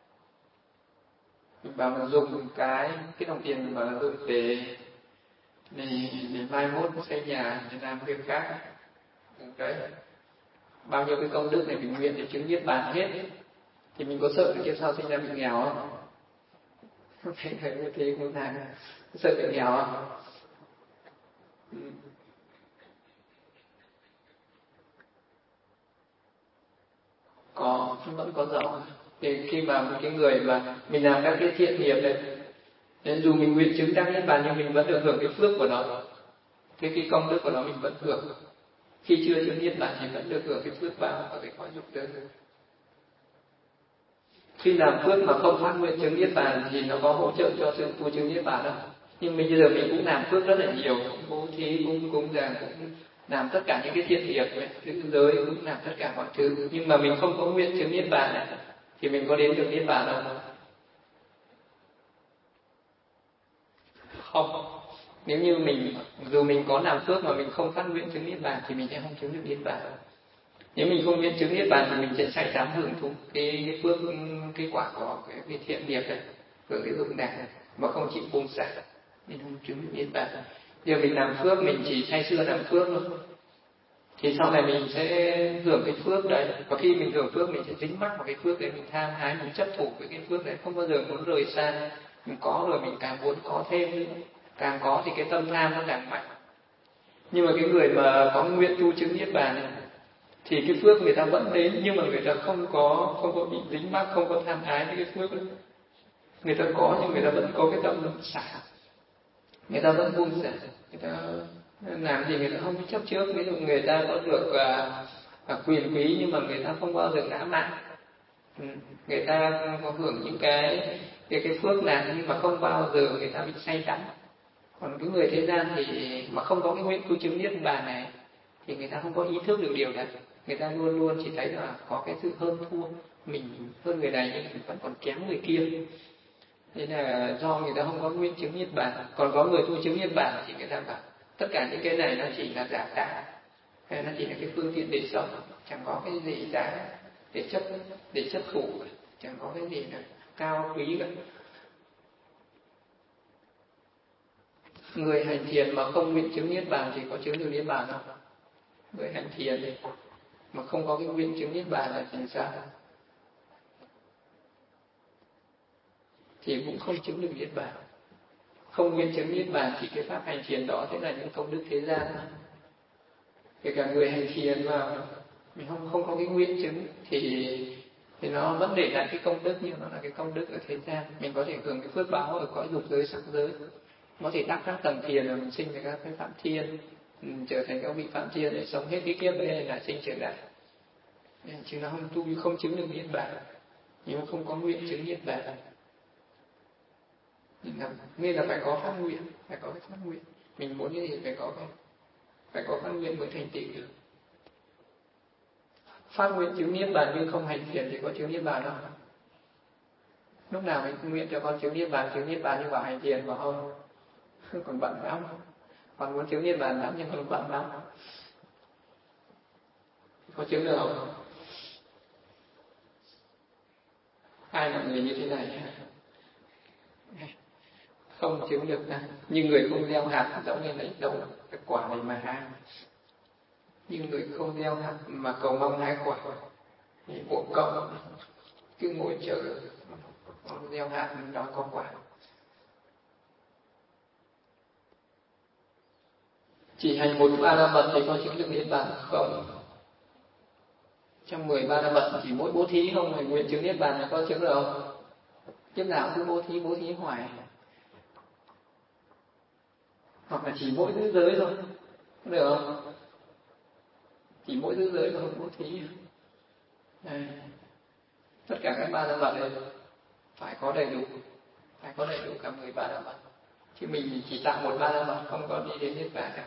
Mình bảo là dùng cái cái đồng tiền mình bảo là dùng để để, để mai mốt xây nhà, để làm việc khác. Đấy, bao nhiêu cái công đức này mình nguyện để chứng niết bàn hết, thì mình có sợ kiếp sau sinh ra bị nghèo không? Không phải phải như thế cũng làm, sợ bị nghèo không? Ừ. Có, vẫn có giàu. Thì khi mà một cái người mà mình làm các cái thiện nghiệp này, nên dù mình nguyện chứng đắc niết bàn nhưng mình vẫn được hưởng cái phước của nó, cái cái công đức của nó mình vẫn hưởng. Khi chưa chứng niết bàn thì vẫn được hưởng cái phước báo ở cái cõi dục giới. Khi làm phước mà không phát nguyện chứng niết bàn thì nó có hỗ trợ cho sự tu chứng niết bàn đâu. Nhưng bây giờ mình cũng làm phước rất là nhiều, bố thí cũng cúng dường, cũng làm tất cả những cái thiện nghiệp, giữ giới cũng làm tất cả mọi thứ, nhưng mà mình không có nguyện chứng niết bàn này thì mình có đến được niết bàn đâu? Không. Nếu như mình dù mình có làm phước mà mình không phát nguyện chứng niết bàn thì mình sẽ không chứng được niết bàn. Nếu mình không nguyện chứng niết bàn thì mình sẽ say đắm hưởng thụ cái, cái phước, cái quả của cái, cái thiện nghiệp này, hưởng cái dục này mà không chịu buông xả, nên không chứng được niết bàn. Giờ mình làm phước, mình chỉ say sưa làm phước thôi, thì sau này mình sẽ hưởng cái phước đấy. Và khi mình hưởng phước mình sẽ dính mắc vào cái phước đấy, mình tham ái, mình chấp thủ với cái phước đấy, không bao giờ muốn rời xa. Mình có rồi mình càng muốn có thêm nữa, càng có thì cái tâm tham nó càng mạnh. Nhưng mà cái người mà có nguyện tu chứng niết bàn này, thì cái phước người ta vẫn đến, nhưng mà người ta không có không có bị dính mắc, không có tham ái với cái phước đấy. Người ta có nhưng người ta vẫn có cái tâm xả, người ta vẫn buông xả, người ta làm gì người ta không chấp trước. Ví dụ người ta có được à, à, quyền quý nhưng mà người ta không bao giờ ngã mạn, ừ. Người ta có hưởng những cái cái cái phước làm nhưng mà không bao giờ người ta bị say đắm. Còn cái người thế gian thì mà không có cái nguyện tu chứng niết bàn này thì người ta không có ý thức được điều đấy. Người ta luôn luôn chỉ thấy là có cái sự hơn thua, mình hơn người này nhưng mình vẫn còn kém người kia. Thế là do người ta không có nguyện chứng niết bàn. Còn có người tu chứng niết bàn thì người ta bảo tất cả những cái này nó chỉ là giả tạo, hay nó chỉ là cái phương tiện để sống, chẳng có cái gì giá để chấp để chấp thủ, chẳng có cái gì là cao quý cả. Người hành thiền mà không nguyện chứng niết bàn thì có chứng được niết bàn không? Người hành thiền thì mà không có cái nguyện chứng niết bàn là thì sao? Thì cũng không chứng được niết bàn. Không nguyện chứng niết bàn thì cái pháp hành thiền đó sẽ là những công đức thế gian. Kể cả người hành thiền mà mình không không có cái nguyện chứng thì thì nó vẫn để lại cái công đức, nhưng nó là cái công đức ở thế gian. Mình có thể hưởng cái phước báo ở cõi dục giới, sắc giới, có thể đắc các tầng thiền rồi mình sinh về các cái phạm thiên, trở thành các vị phạm thiên để sống hết cái kiếp đây là sinh trở lại. Chứ nó không tu không chứng được niết bàn, nhưng mà không có nguyện chứng niết bàn. Nên là phải có phát nguyện, phải có cái phát nguyện. Mình muốn cái gì phải có cái phải có phát nguyện mới thành tựu được. Phát nguyện chứng niết bàn nhưng không hành thiền thì có chứng niết bàn không? Lúc nào mình cũng nguyện cho con chứng niết bàn, chứng niết bàn nhưng vào hành thiền mà không, còn bận lắm. Còn muốn chứng niết bàn lắm nhưng còn bận lắm. Có chứng được không? Ai là người như thế này? Không chứng được ra. Như người không gieo hạt giống như lấy đâu cái quả này mà hái. Như người không gieo hạt mà cầu mong hái quả. Thì bộ cậu cứ ngồi chờ gieo hạt đó có quả. Chỉ hành một ba la mật thì có chứng được niết bàn không? Trong mười ba la mật chỉ mỗi bố thí không phải nguyện chứng niết bàn là có chứng được không? Kiếp nào cứ bố thí bố thí hoài. Hoặc là chỉ mỗi giữ giới thôi, có được không? Chỉ mỗi giữ giới thôi bố thí. Đây. Tất cả các ba la mật này phải có đầy đủ, phải có đầy đủ cả mười ba la mật. Chứ mình chỉ tạo một ba la mật không có đi đến niết bàn cả.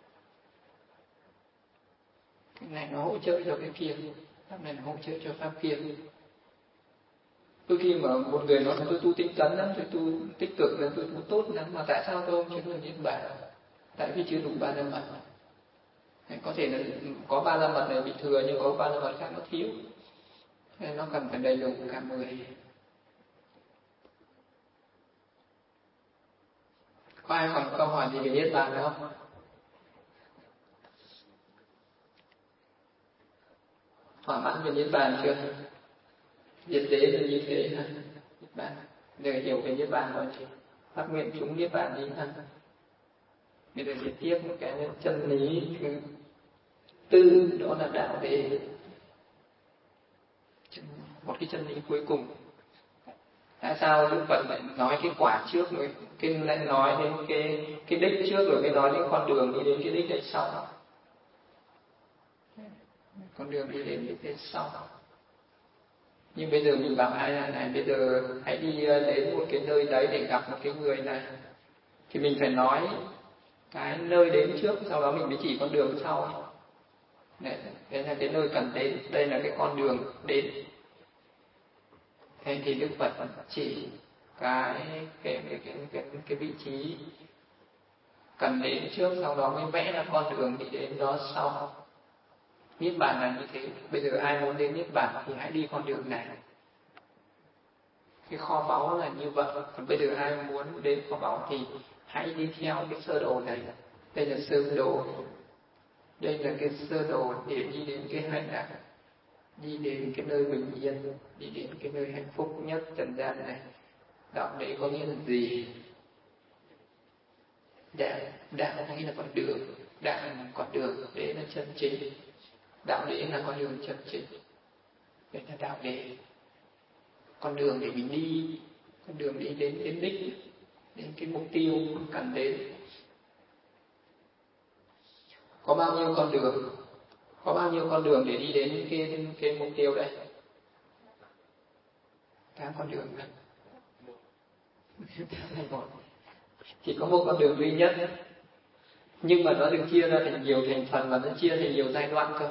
Cái này nó hỗ trợ cho cái kia, pháp này nó hỗ trợ cho pháp kia. Đôi khi mà một người nói tôi tu tinh tấn lắm, tôi tu tích cực lắm, tôi tu tốt lắm, mà tại sao tôi không chứng được niết bàn? Tại vì chưa đủ ba la mật. Có thể là có ba la mật này bị thừa nhưng có ba la mật khác nó thiếu, nên nó cần phải đầy đủ cả mười. Có ai còn câu hỏi gì về niết bàn nữa không? Thỏa mãn về niết bàn chưa? Diệt đế là như thế ha. Niết bàn. Để hiểu về niết bàn rồi thì phát nguyện chúng niết bàn đi ha. Bây giờ tiếp tiếp một cái chân lý thứ tư, đó là đạo đế. Một cái chân lý cuối cùng. Tại sao Đức Phật lại nói cái quả trước rồi cái lại nói đến cái cái đích trước rồi mới nói đến con đường đi đến cái đích đấy sau? Con đường đi đến đích đấy sau. Nhưng bây giờ mình bảo ai là này, bây giờ hãy đi đến một cái nơi đấy để gặp một cái người này, thì mình phải nói cái nơi đến trước, sau đó mình mới chỉ con đường sau. Đấy, đấy là cái nơi cần đến, đây là cái con đường đến. Thế thì Đức Phật chỉ cái cái cái cái cái, cái vị trí cần đến trước, sau đó mới vẽ ra con đường đi đến đó sau. Niết bàn là như thế. Bây giờ ai muốn đến niết bàn thì hãy đi con đường này. Cái kho báu là như vậy. Còn bây giờ ai muốn đến kho báu thì hãy đi theo cái sơ đồ này. Đây là sơ đồ. Đây là cái sơ đồ để đi đến cái hạnh đạo, đi đến cái nơi bình yên, đi đến cái nơi hạnh phúc nhất trần gian này. Đạo đế có nghĩa là gì? Đạo, đạo có nghĩa là con đường. Đạo là con đường, đế là chân chính. Đạo đế là con đường chân chính. Đây là đạo đế. Con đường để mình đi, con đường đi đến đến đích, đến cái mục tiêu cần đến. Có bao nhiêu con đường? Có bao nhiêu con đường để đi đến cái cái mục tiêu đây? Tám con đường này. Chỉ có một con đường duy nhất, nhưng mà nó được chia ra thành nhiều thành phần và nó chia thành nhiều giai đoạn cơ.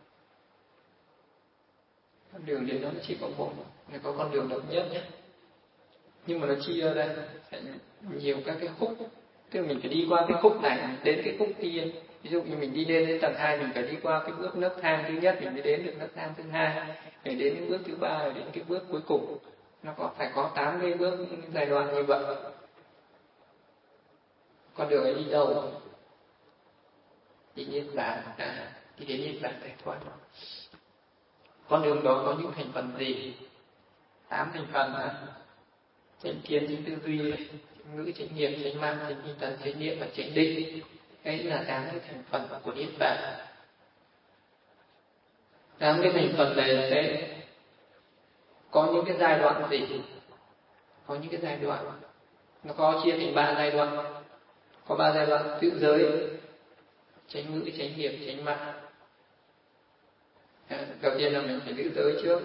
Con đường đến nó chỉ có một, là có con đường độc nhất nhé. Nhưng mà nó chia ra thành nhiều các cái khúc. Tức là mình phải đi qua cái khúc này đến cái khúc kia. Ví dụ như mình đi lên đến tầng hai, mình phải đi qua cái bước nấc thang thứ nhất, mình mới đến được nấc thang thứ hai, để đến cái bước thứ ba, rồi đến cái bước cuối cùng. Nó có phải có tám cái bước giai đoạn như vậy. Con đường ấy đi đâu? Đi niết bàn, à, đi đến niết bàn giải thoát. Con đường đó có những thành phần gì? Tám thành phần à? Chánh kiến, chánh tư duy, chánh ngữ, chánh nghiệp, chánh mạng, chánh tinh tấn, chánh niệm và chánh định. Đấy là tám cái thành phần của niết bàn. Tám cái thành phần này sẽ có những cái giai đoạn gì? Có những cái giai đoạn. Nó có chia thành ba giai đoạn. Có ba giai đoạn: tự giới, chánh ngữ, chánh nghiệp, chánh mạng. À, đầu tiên là mình phải giữ giới trước.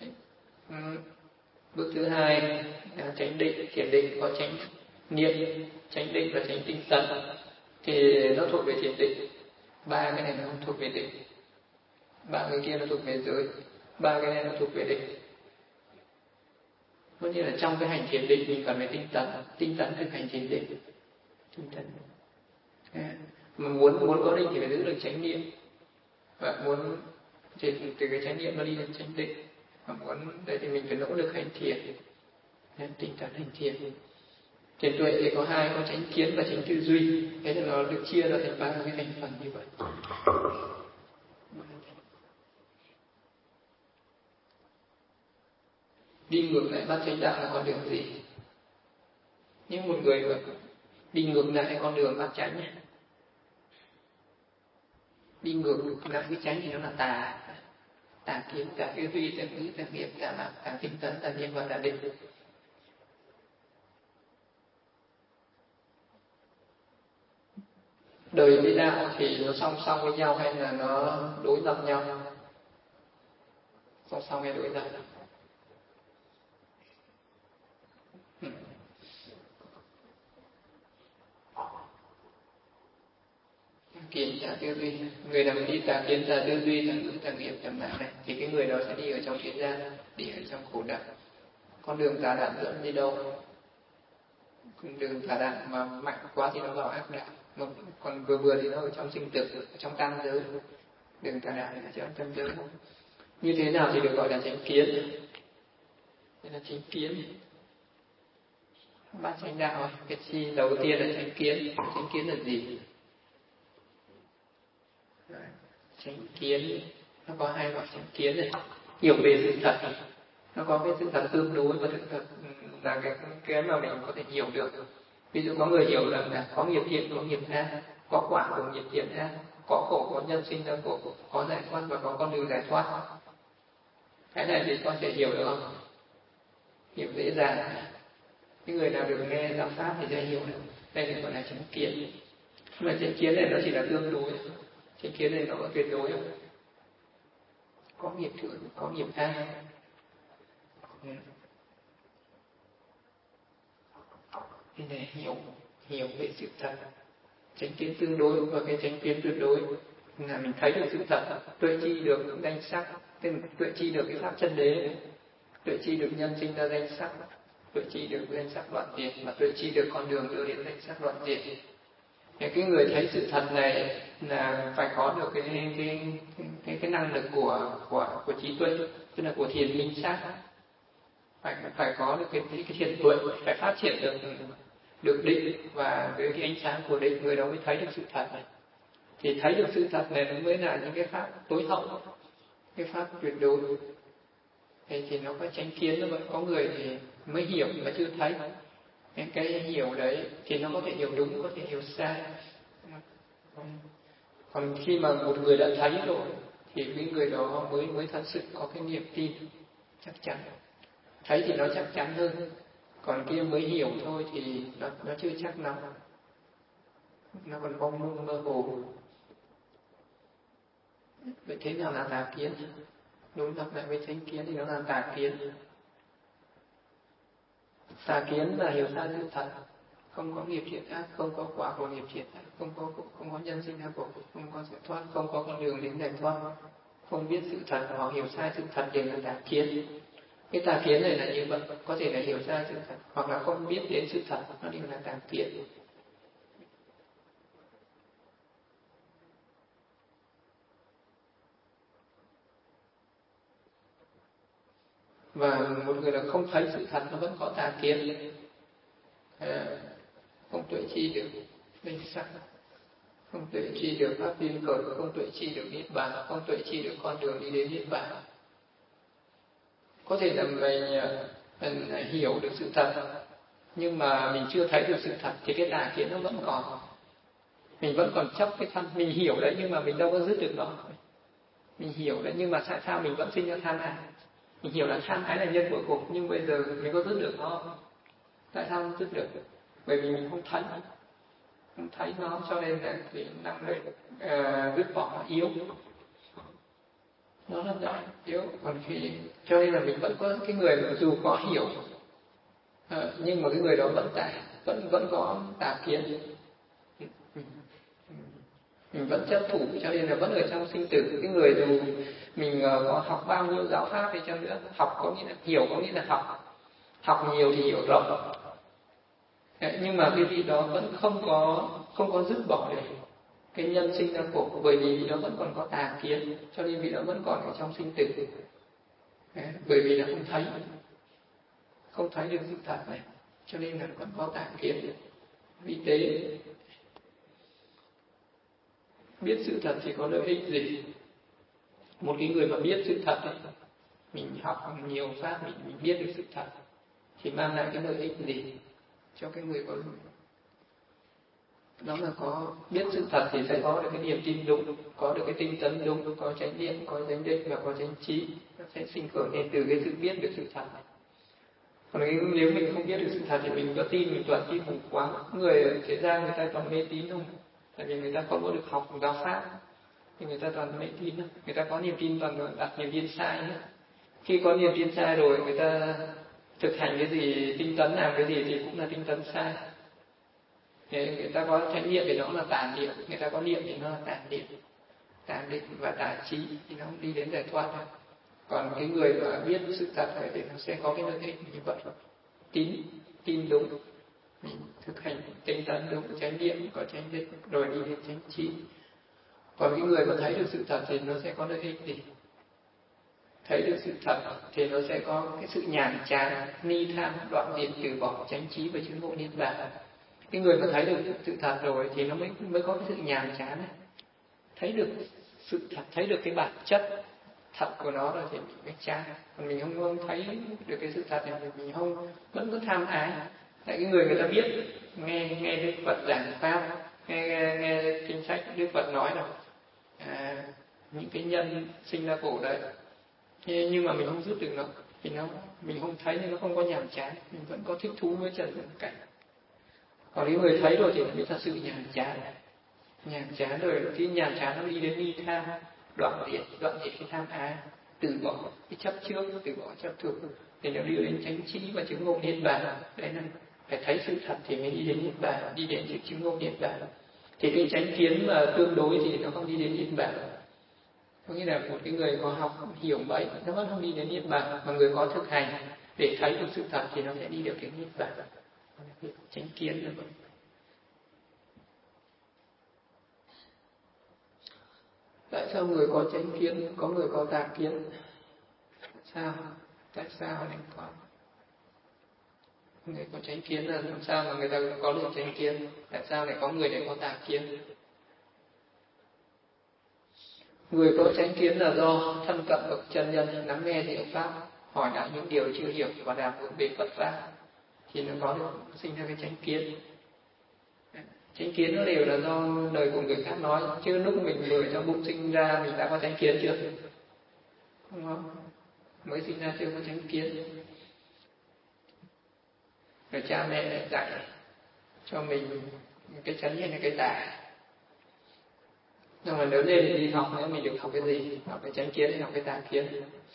Bước thứ hai là chánh định, thiền định, có chánh niệm, chánh định và chánh tinh tấn. Thì nó thuộc về thiền định. Ba cái này nó không thuộc về định. Ba cái kia nó thuộc về giới. Ba cái này nó thuộc về định. Có như là trong cái hành thiền định mình cần phải tinh tấn, tinh tấn thực hành thiền định. Tinh tấn. À, mà muốn muốn có định thì phải giữ được chánh niệm. Và muốn từ, từ cái chánh niệm nó đi đến chánh định. mà muốn đây thì mình phải nỗ lực hành thiện, nên tinh tấn hành thiện. Thiền tuệ thì có hai, có chánh kiến và chánh tư duy, thế là nó được chia ra thành ba cái thành phần như vậy. Đi ngược lại bát chánh đạo là con đường gì? Nhưng một người mà đi ngược lại con đường bát chánh, đi ngược lại cái chánh thì nó là tà, tà kiến, tà tư duy, tà nghĩ, tà nghiệp, tà lạc, tà tinh tấn, tà niệm và tà định. Đời với đạo thì nó song song với nhau hay là nó đối lập nhau? Song song hay đối lập? Hmm. Kiến tà tư duy, người nào đi tà kiến tà tư duy, tà ngữ tà nghiệp tà mạng này thì cái người đó sẽ đi ở trong thế gian, đi ở trong khổ đạo. Con đường tà đạo dẫn đi đâu? Con đường tà đạo mà mạnh quá thì nó vào ác đạo, còn vừa vừa thì nó ở trong sinh tử, ở trong tam giới. Đường tà đạo là trong tam giới. Như thế nào thì được gọi là chánh kiến? Đây là chánh kiến. Bát chánh đạo, cái chi đầu tiên là chánh kiến. Chánh kiến là gì? Chánh kiến nó có hai loại chánh kiến này. Hiểu về sự thật, nó có cái sự thật tương đối và sự thật là cái cái mà mình có thể hiểu được. Ví dụ có người hiểu rằng là có nghiệp thiện, có nghiệp ác, có quả của nghiệp thiện ác, có khổ, có nhân sinh ra khổ, có giải thoát và có con đường giải thoát. Cái này thì con sẽ hiểu được không? Hiểu dễ dàng. Những người nào được nghe giáo pháp thì sẽ hiểu được. Đây là gọi là chánh kiến. Nhưng mà chánh kiến này nó chỉ là tương đối. Chánh kiến này nó có tuyệt đối không? Có nghiệp thiện, có nghiệp ác. Để hiểu hiểu về sự thật. Chánh kiến tương đối và cái chánh kiến tuyệt đối là mình thấy được sự thật, tuệ chi được danh sắc, tuệ chi được cái pháp chân đế, tuệ chi được nhân sinh ra danh sắc, tuệ chi được danh sắc đoạn diệt, và tuệ chi được con đường đưa đến danh sắc đoạn diệt. Thì cái người thấy sự thật này là phải có được cái cái cái, cái năng lực của của của trí tuệ, tức là của thiền minh sát. Phải phải có được cái cái, cái thiền tuệ, phải phát triển được được định, và với cái ánh sáng của định người đó mới thấy được sự thật này. Thì thấy được sự thật này nó mới là những cái pháp tối hậu, cái pháp tuyệt đối. Thì, thì nó có chánh kiến, nó vẫn có người thì mới hiểu mà chưa thấy. Cái, cái hiểu đấy thì nó có thể hiểu đúng, có thể hiểu sai. Còn khi mà một người đã thấy rồi thì cái người đó mới mới thật sự có cái niềm tin chắc chắn. Thấy thì nó chắc chắn hơn, còn kia mới hiểu thôi thì nó, nó chưa chắc lắm, nó còn mông lung mơ hồ. Vậy thế nào là tà kiến? Đối lập lại với chánh kiến thì nó là tà kiến. Tà kiến là hiểu sai sự thật, không có nghiệp thiện ác, không có quả của nghiệp thiện ác, không có không có nhân sinh ra khổ, không có giải thoát, không có con đường đến giải thoát, không biết sự thật hoặc hiểu sai sự thật đều là tà kiến. Cái tà kiến này là như vậy, có thể là hiểu sai sự thật hoặc là không biết đến sự thật, nó đều là tà kiến. Và một người là không thấy sự thật nó vẫn có tà kiến, à, không tuệ chi được danh sắc, không tuệ chi được pháp viên khởi, không tuệ chi được niết bàn, không tuệ chi được con đường đi đến niết bàn. Có thể là mình, mình hiểu được sự thật nhưng mà mình chưa thấy được sự thật thì cái tà kiến nó vẫn còn. Mình vẫn còn chấp cái thân, mình hiểu đấy nhưng mà mình đâu có dứt được nó. Mình hiểu đấy nhưng mà tại sao mình vẫn sinh ra tham ái? Mình hiểu là tham ái là nhân của khổ, nhưng bây giờ mình có dứt được nó không? Tại sao không dứt được? Bởi vì mình không thấy, không thấy nó, cho nên là cái năng lực uh, dứt bỏ nó yếu. Nó là yếu, còn khi cho nên là mình vẫn có cái người mà dù có hiểu uh, nhưng mà cái người đó vẫn tà, vẫn vẫn có tà kiến. Mình vẫn chấp thủ, cho nên là vẫn ở trong sinh tử. Cái người dù mình có học bao nhiêu giáo pháp đi chăng nữa, học có nghĩa là hiểu, có nghĩa là học học nhiều thì hiểu rộng, nhưng mà cái vị đó vẫn không có không có dứt bỏ được cái nhân sinh ra khổ, bởi vì vị đó vẫn còn có tà kiến, cho nên vị đó vẫn còn ở trong sinh tử. bởi vì là không thấy không thấy được sự thật này, cho nên là vẫn có tà kiến. Vì thế biết sự thật thì có lợi ích gì? Một cái người mà biết sự thật ấy, mình học nhiều pháp, mình, mình biết được sự thật thì mang lại cái lợi ích gì cho cái người có? Đó là có biết sự thật thì sẽ có được cái niềm tin đúng, có được cái tinh tấn đúng, có chánh niệm, có chánh định và có chánh trí. Nó sẽ sinh khởi lên từ cái sự biết được sự thật. Còn nếu mình không biết được sự thật thì mình có tin, mình toàn tin mù quáng. Người ở thế gian người ta toàn mê tín không? Tại vì người ta không có được học giáo pháp thì người ta toàn mê tín không? Người ta có niềm tin toàn đặt niềm tin sai nữa. Khi có niềm tin sai rồi, người ta thực hành cái gì, tinh tấn làm cái gì thì cũng là tinh tấn sai. Thế người ta có chánh niệm thì nó là tà niệm, người ta có niệm thì nó là tà niệm, tà định và tà trí thì nó không đi đến giải thoát đâu. Còn cái người mà biết sự thật này thì nó sẽ có cái lợi ích như vậy. Tín, tin đúng, mình thực hành tinh tấn đúng, chánh niệm, có chánh định, rồi đi đến chánh trí. Còn cái người mà thấy được sự thật thì nó sẽ có lợi ích gì? Thấy được sự thật thì nó sẽ có cái sự nhàm chán, ni tham, đoạn diệt, từ bỏ, chánh trí và chứng ngộ niết bàn. Cái người mà thấy được sự thật rồi thì nó mới mới có cái sự nhàm chán này. Thấy được sự thật, thấy được cái bản chất thật của nó rồi thì mình mới chán. Còn mình không, không thấy được cái sự thật thì mình không vẫn cứ tham ái. Tại cái người người ta biết, nghe nghe Đức Phật giảng pháp, nghe, nghe nghe kinh sách Đức Phật nói rồi, à, những cái nhân sinh ra khổ đấy. Nhưng mà mình không giúp được nó, thì nó mình không thấy nên nó không có nhàm chán, mình vẫn có thích thú với trần cảnh. Còn những người thấy rồi thì mới thật sự nhàm chán. Nhàm chán rồi, cái nhàm chán nó đi đến ni tham, đoạn diệt, đoạn diệt cái tham ái, từ bỏ cái chấp trước, từ bỏ chấp thực, thì nó đi đến chánh trí và chứng ngộ niết bàn. Đấy là phải thấy sự thật thì mới đi đến niết bàn, đi đến sự chứng ngộ niết bàn. Thì cái chánh kiến mà tương đối thì nó không đi đến niết bàn. Có nghĩa là một cái người có học hiểu bậy nó vẫn không đi đến niết bàn, mà người có thực hành để thấy được sự thật thì nó sẽ đi được đến niết bàn. Chánh kiến là vậy. Tại sao người có chánh kiến, có người có tà kiến? Sao? Tại sao lại có? Người có chánh kiến là làm sao mà người ta có được chánh kiến? Tại sao lại có người lại có tà kiến? Người có chánh kiến là do thân cận bậc chân nhân, lắng nghe diệu pháp, hỏi lại những điều chưa hiểu và đàm luận về Phật pháp thì nó có được sinh ra cái chánh kiến. Chánh kiến nó đều là do lời của người khác nói, chứ lúc mình vừa trong bụng sinh ra mình đã có chánh kiến chưa? Đúng không? Mới sinh ra chưa có chánh kiến. Rồi cha mẹ lại dạy cho mình cái chánh hay là cái tà. Nhưng mà lớn lên thì đi học nữa mình được học cái gì? Học cái chánh kiến hay học cái tà kiến?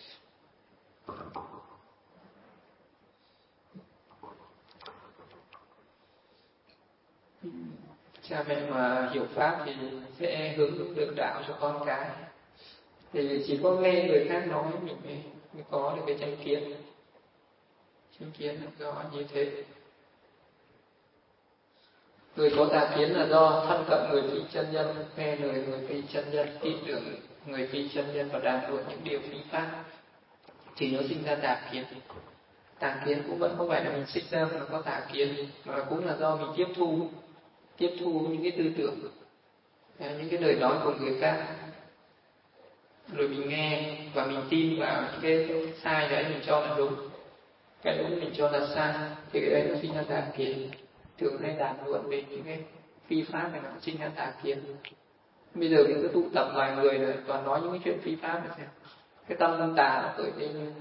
Cha mẹ mà hiểu pháp thì sẽ hướng được đạo cho con cái. Thì chỉ có nghe người khác nói mình mới, mới có được cái chánh kiến. Chánh kiến là do như thế. Người có tà kiến là do thân cận người phi chân nhân, nghe lời người phi chân nhân, tin tưởng người phi chân nhân và đàm luận những điều phi pháp thì nó sinh ra tà kiến. Tà kiến cũng vẫn không phải là mình sinh ra mà nó có tà kiến, mà cũng là do mình tiếp thu tiếp thu những cái tư tưởng, những cái lời nói của người khác, rồi mình nghe và mình tin vào những cái sai đấy mình cho là đúng, cái đúng mình cho là sai, thì cái đấy nó sinh ra tà kiến. Thường hay đàm luận về những cái phi pháp này nó sinh ra tà kiến. Bây giờ mình cứ tụ tập vài người rồi toàn nói những cái chuyện phi pháp này xem, cái tâm tâm tà nó khởi lên,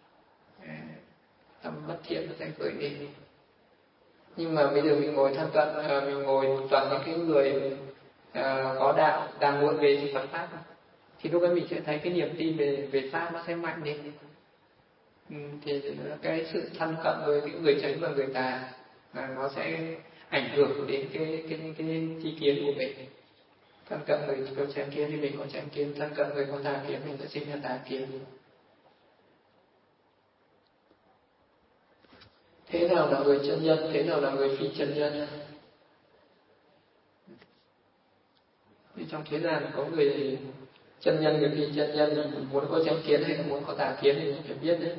tâm bất thiện nó sẽ khởi lên. Nhưng mà bây giờ mình ngồi thân cận, mình ngồi toàn những cái người uh, có đạo đàm luận về Phật pháp, thì lúc ấy mình sẽ thấy cái niềm tin về về pháp nó sẽ mạnh lên. Ừ, thì cái sự thân cận với cái người chánh và người tà là nó sẽ ảnh hưởng đến cái cái cái, cái tri kiến của mình. Thân cận người có chánh kiến thì mình có chánh kiến, thân cận người có tà kiến mình sẽ sinh ra tà kiến. Thế nào là người chân nhân, thế nào là người phi chân nhân? Thì trong thế gian có người Chân nhân nhiều khi chân nhân muốn có chánh kiến hay muốn có tà kiến thì mình phải biết đấy.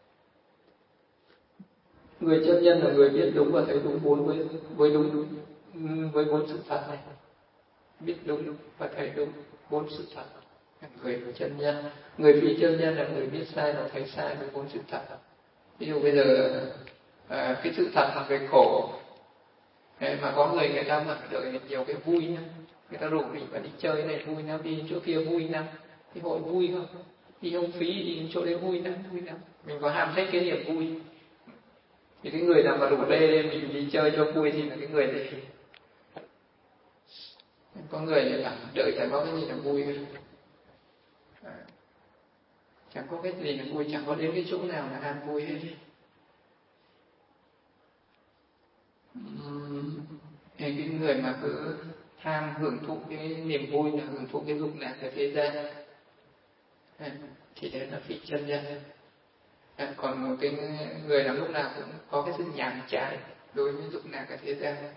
Người chân nhân là người biết đúng và thấy đúng bốn với với đúng với bốn sự thật này, biết đúng và thấy đúng bốn sự thật. Người chân nhân, người phi chân nhân là người biết sai và thấy sai với bốn sự thật. Ví dụ bây giờ à, cái sự thật về khổ, đấy, mà có người người ta mà đợi nhiều cái vui nữa, người ta rủ mình và đi chơi này vui lắm, đi chỗ kia vui lắm, thì hội vui không? Đi không phí, đi chỗ đấy vui lắm, vui lắm. Mình có ham thích cái niềm vui. Thì cái người nào mà rủ lê mình đi chơi cho vui thì là cái người đấy. Có người thì là đợi phải có cái gì là vui. À, chẳng có cái gì là vui, chẳng có đến cái chỗ nào là an vui hết. Uhm, cái người mà cứ tham hưởng thụ cái niềm vui là hưởng thụ cái dục lạc ở thế gian, à, thì đấy là phi chân nhân. À, còn một cái người là lúc nào cũng có cái sự nhàm chán đối với dục lạc ở thế gian,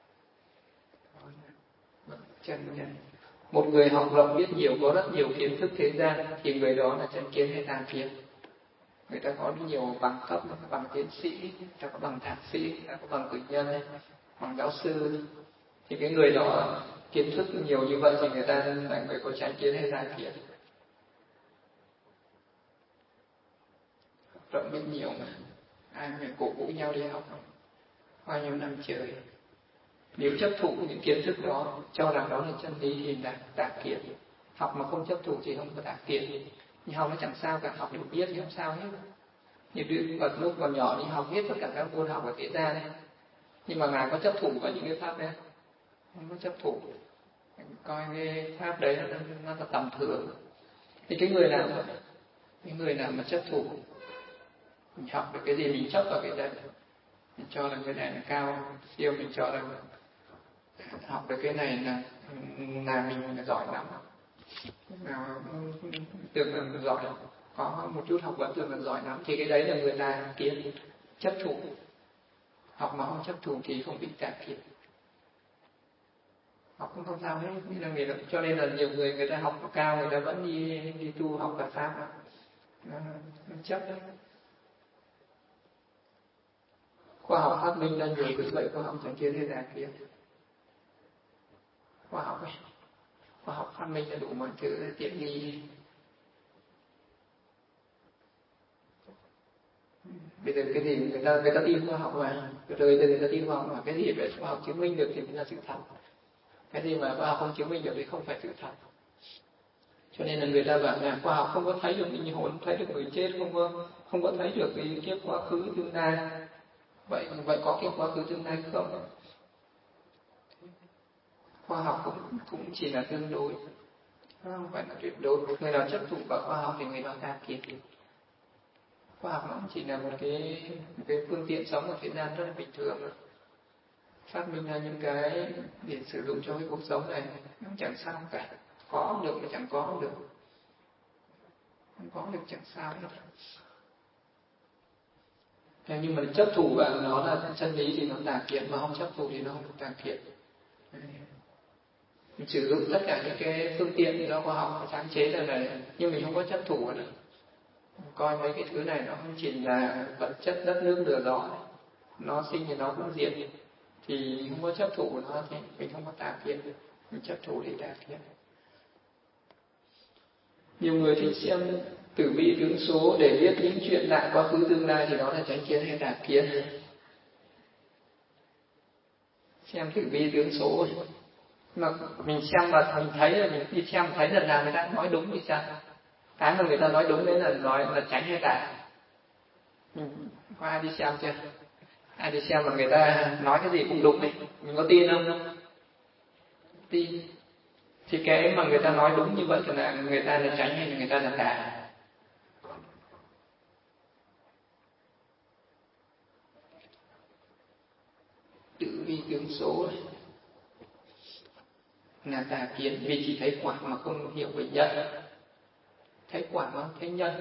chân nhân. Một người học rộng biết nhiều, có rất nhiều kiến thức thế gian thì người đó là chân kiến hay tà kiến. Người ta có nhiều bằng cấp, bằng tiến sĩ, người ta có bằng thạc sĩ, người ta có bằng cử nhân, bằng giáo sư, thì cái người đó kiến thức nhiều như vậy thì người ta là người có chánh kiến hay tà kiến. Rộng biết nhiều mà ai phải cổ vũ nhau đi học bao nhiêu năm trời. Nếu chấp thụ những kiến thức đó, cho rằng đó là chân lý thì là tà kiến. Học mà không chấp thụ thì không có tà kiến. Nhưng học nó chẳng sao cả, học được biết thì không sao hết. Như đứa còn lúc còn nhỏ đi học hết tất cả các môn học ở thế gian này, nhưng mà ngài có chấp thủ vào những cái pháp đấy không? Có chấp thủ, coi cái pháp đấy nó, nó là tầm thường. Thì cái người nào mà cái người nào mà chấp thủ, mình học được cái gì mình chấp vào cái đấy, mình cho là cái này là cao siêu, mình cho là học được cái này là là mình là giỏi lắm, nào tưởng là giỏi, có một chút học vấn tưởng là giỏi lắm, thì cái đấy là người ta kiến chấp thủ. Học mà không chấp thủ thì không bị tà kiến. Học cũng không sao hết, như là người đó. Cho nên là nhiều người người ta học cao, người ta vẫn đi đi tu học cả pháp mà nó, nó chấp đấy. Khoa học phát minh ra nhiều thứ vậy, khoa học chẳng kia thế tà kiến. Khoa học ấy, khoa học phát minh ra đủ mọi thứ tiện nghi. Bây giờ cái gì người ta người ta tin khoa học mà, rồi người ta tin khoa học mà cái gì về khoa học chứng minh được thì mới là sự thật. Cái gì mà khoa học không chứng minh được thì không phải sự thật. Cho nên là người ta bảo là khoa học không có thấy được linh hồn, thấy được người chết, không có không có thấy được cái kiếp quá khứ tương lai. Vậy vậy có kiếp quá khứ tương lai không? Khoa học cũng cũng chỉ là tương đối, không phải là tuyệt đối. Người nào chấp thụ vào khoa học thì người đó tà kiến. Khoa học nó cũng chỉ là một cái một cái phương tiện sống ở thế gian rất là bình thường, phát minh ra những cái để sử dụng cho cái cuộc sống này, nó chẳng sao cả. Có được mà chẳng có được, không có được chẳng sao hết. Thế nhưng mà chấp thủ vào nó là chân lý thì nó tà kiến, mà không chấp thủ thì nó không tà kiến. Mình sử dụng tất cả những cái phương tiện do khoa học sáng chế ra này, nhưng mình không có chấp thủ vào nó. Coi mấy cái thứ này nó không chỉ là vật chất đất nước lửa gió, nó sinh thì nó cũng diệt, thì mình không có chấp thủ của nó thì mình không có tà kiến, mình chấp thủ thì tà kiến. Nhiều người thì xem tử vi tướng số để biết những chuyện lại quá khứ tương lai thì đó là chánh kiến hay tà kiến. Xem tử vi tướng số mà mình xem mà mình thấy là mình đi xem thấy lần nào người ta nói đúng thì sao? Cái mà người ta nói đúng đấy là nói là tránh hay tà. Mình có ai đi xem chưa? Ai đi xem mà người ta nói cái gì cũng đúng đấy, mình có tin không? Tin. Thì cái mà người ta nói đúng như vậy thì là người ta là tránh hay là người ta là tà? Tử vi tướng số này là tà kiến, vì chỉ thấy quả mà không hiểu về nhân. Thấy quả mà không thấy nhân,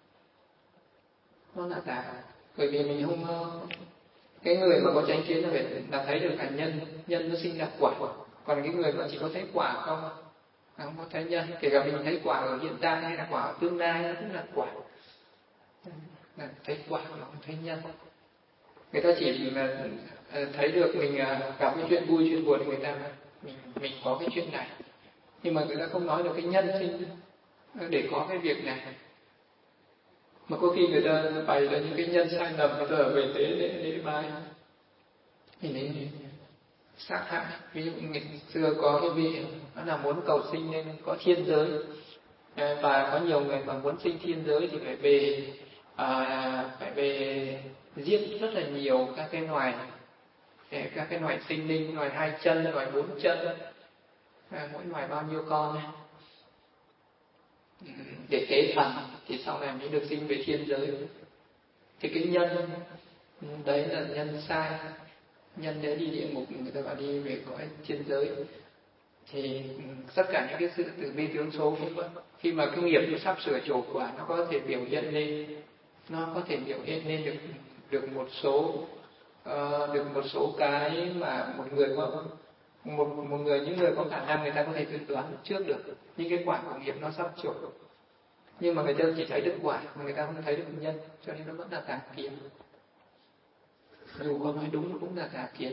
nó là tà. Bởi vì mình không, cái người mà có chánh kiến là phải là thấy được cả nhân, nhân nó sinh ra quả. Còn cái người mà chỉ có thấy quả không, không có thấy nhân. Kể cả mình thấy quả ở hiện tại hay là quả ở tương lai nó cũng là quả, là thấy quả mà không thấy nhân. Người ta chỉ là thấy được mình gặp cái chuyện vui chuyện buồn, người ta mình mình có cái chuyện này, nhưng mà người ta không nói được cái nhân sinh để có cái việc này. Mà có khi người ta bày ra những cái nhân sai lầm, người ta ở về tế lễ lễ bái thì nên sát hại. Ví dụ ngày xưa có cái vị nó là muốn cầu sinh nên có thiên giới, và có nhiều người mà muốn sinh thiên giới thì phải về à, phải về giết rất là nhiều các cái loài, các cái loài sinh linh, loài hai chân, loài bốn chân, à, mỗi loài bao nhiêu con này, để tế thần thì sau này mới được sinh về thiên giới. Thì cái nhân đấy là nhân sai, nhân để đi địa ngục, người ta bảo đi về cõi thiên giới. Thì tất cả những cái sự từ bi tướng số cũng vậy, khi mà cái nghiệp nó sắp sửa trổ quả, nó có thể biểu hiện lên, nó có thể biểu hiện lên được được một số uh, được một số cái mà một người có một một người những người có khả năng người ta có thể dự đoán trước được những cái quả của nghiệp nó sắp trổ. Nhưng mà người ta chỉ thấy được quả mà người ta không thấy được nhân, cho nên nó vẫn là tà kiến. Dù có nói đúng nó cũng là tà kiến.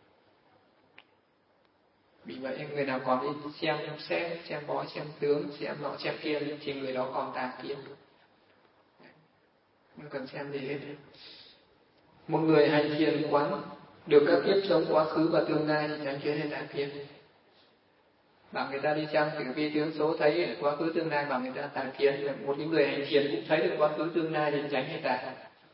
Vì vậy người nào còn đi xem xét, xem bói, xem tướng, xem nọ xem kia thì người đó còn tà kiến, không cần xem gì hết. Một người hành thiền quán được các kiếp sống quá khứ và tương lai thì tránh kiến hay tà kiến. Bảo người ta đi xem tử vi tướng số thấy quá khứ tương lai, bảo người ta tà kiến. Một những người hành thiền cũng thấy được quá khứ tương lai thì tránh hay tà?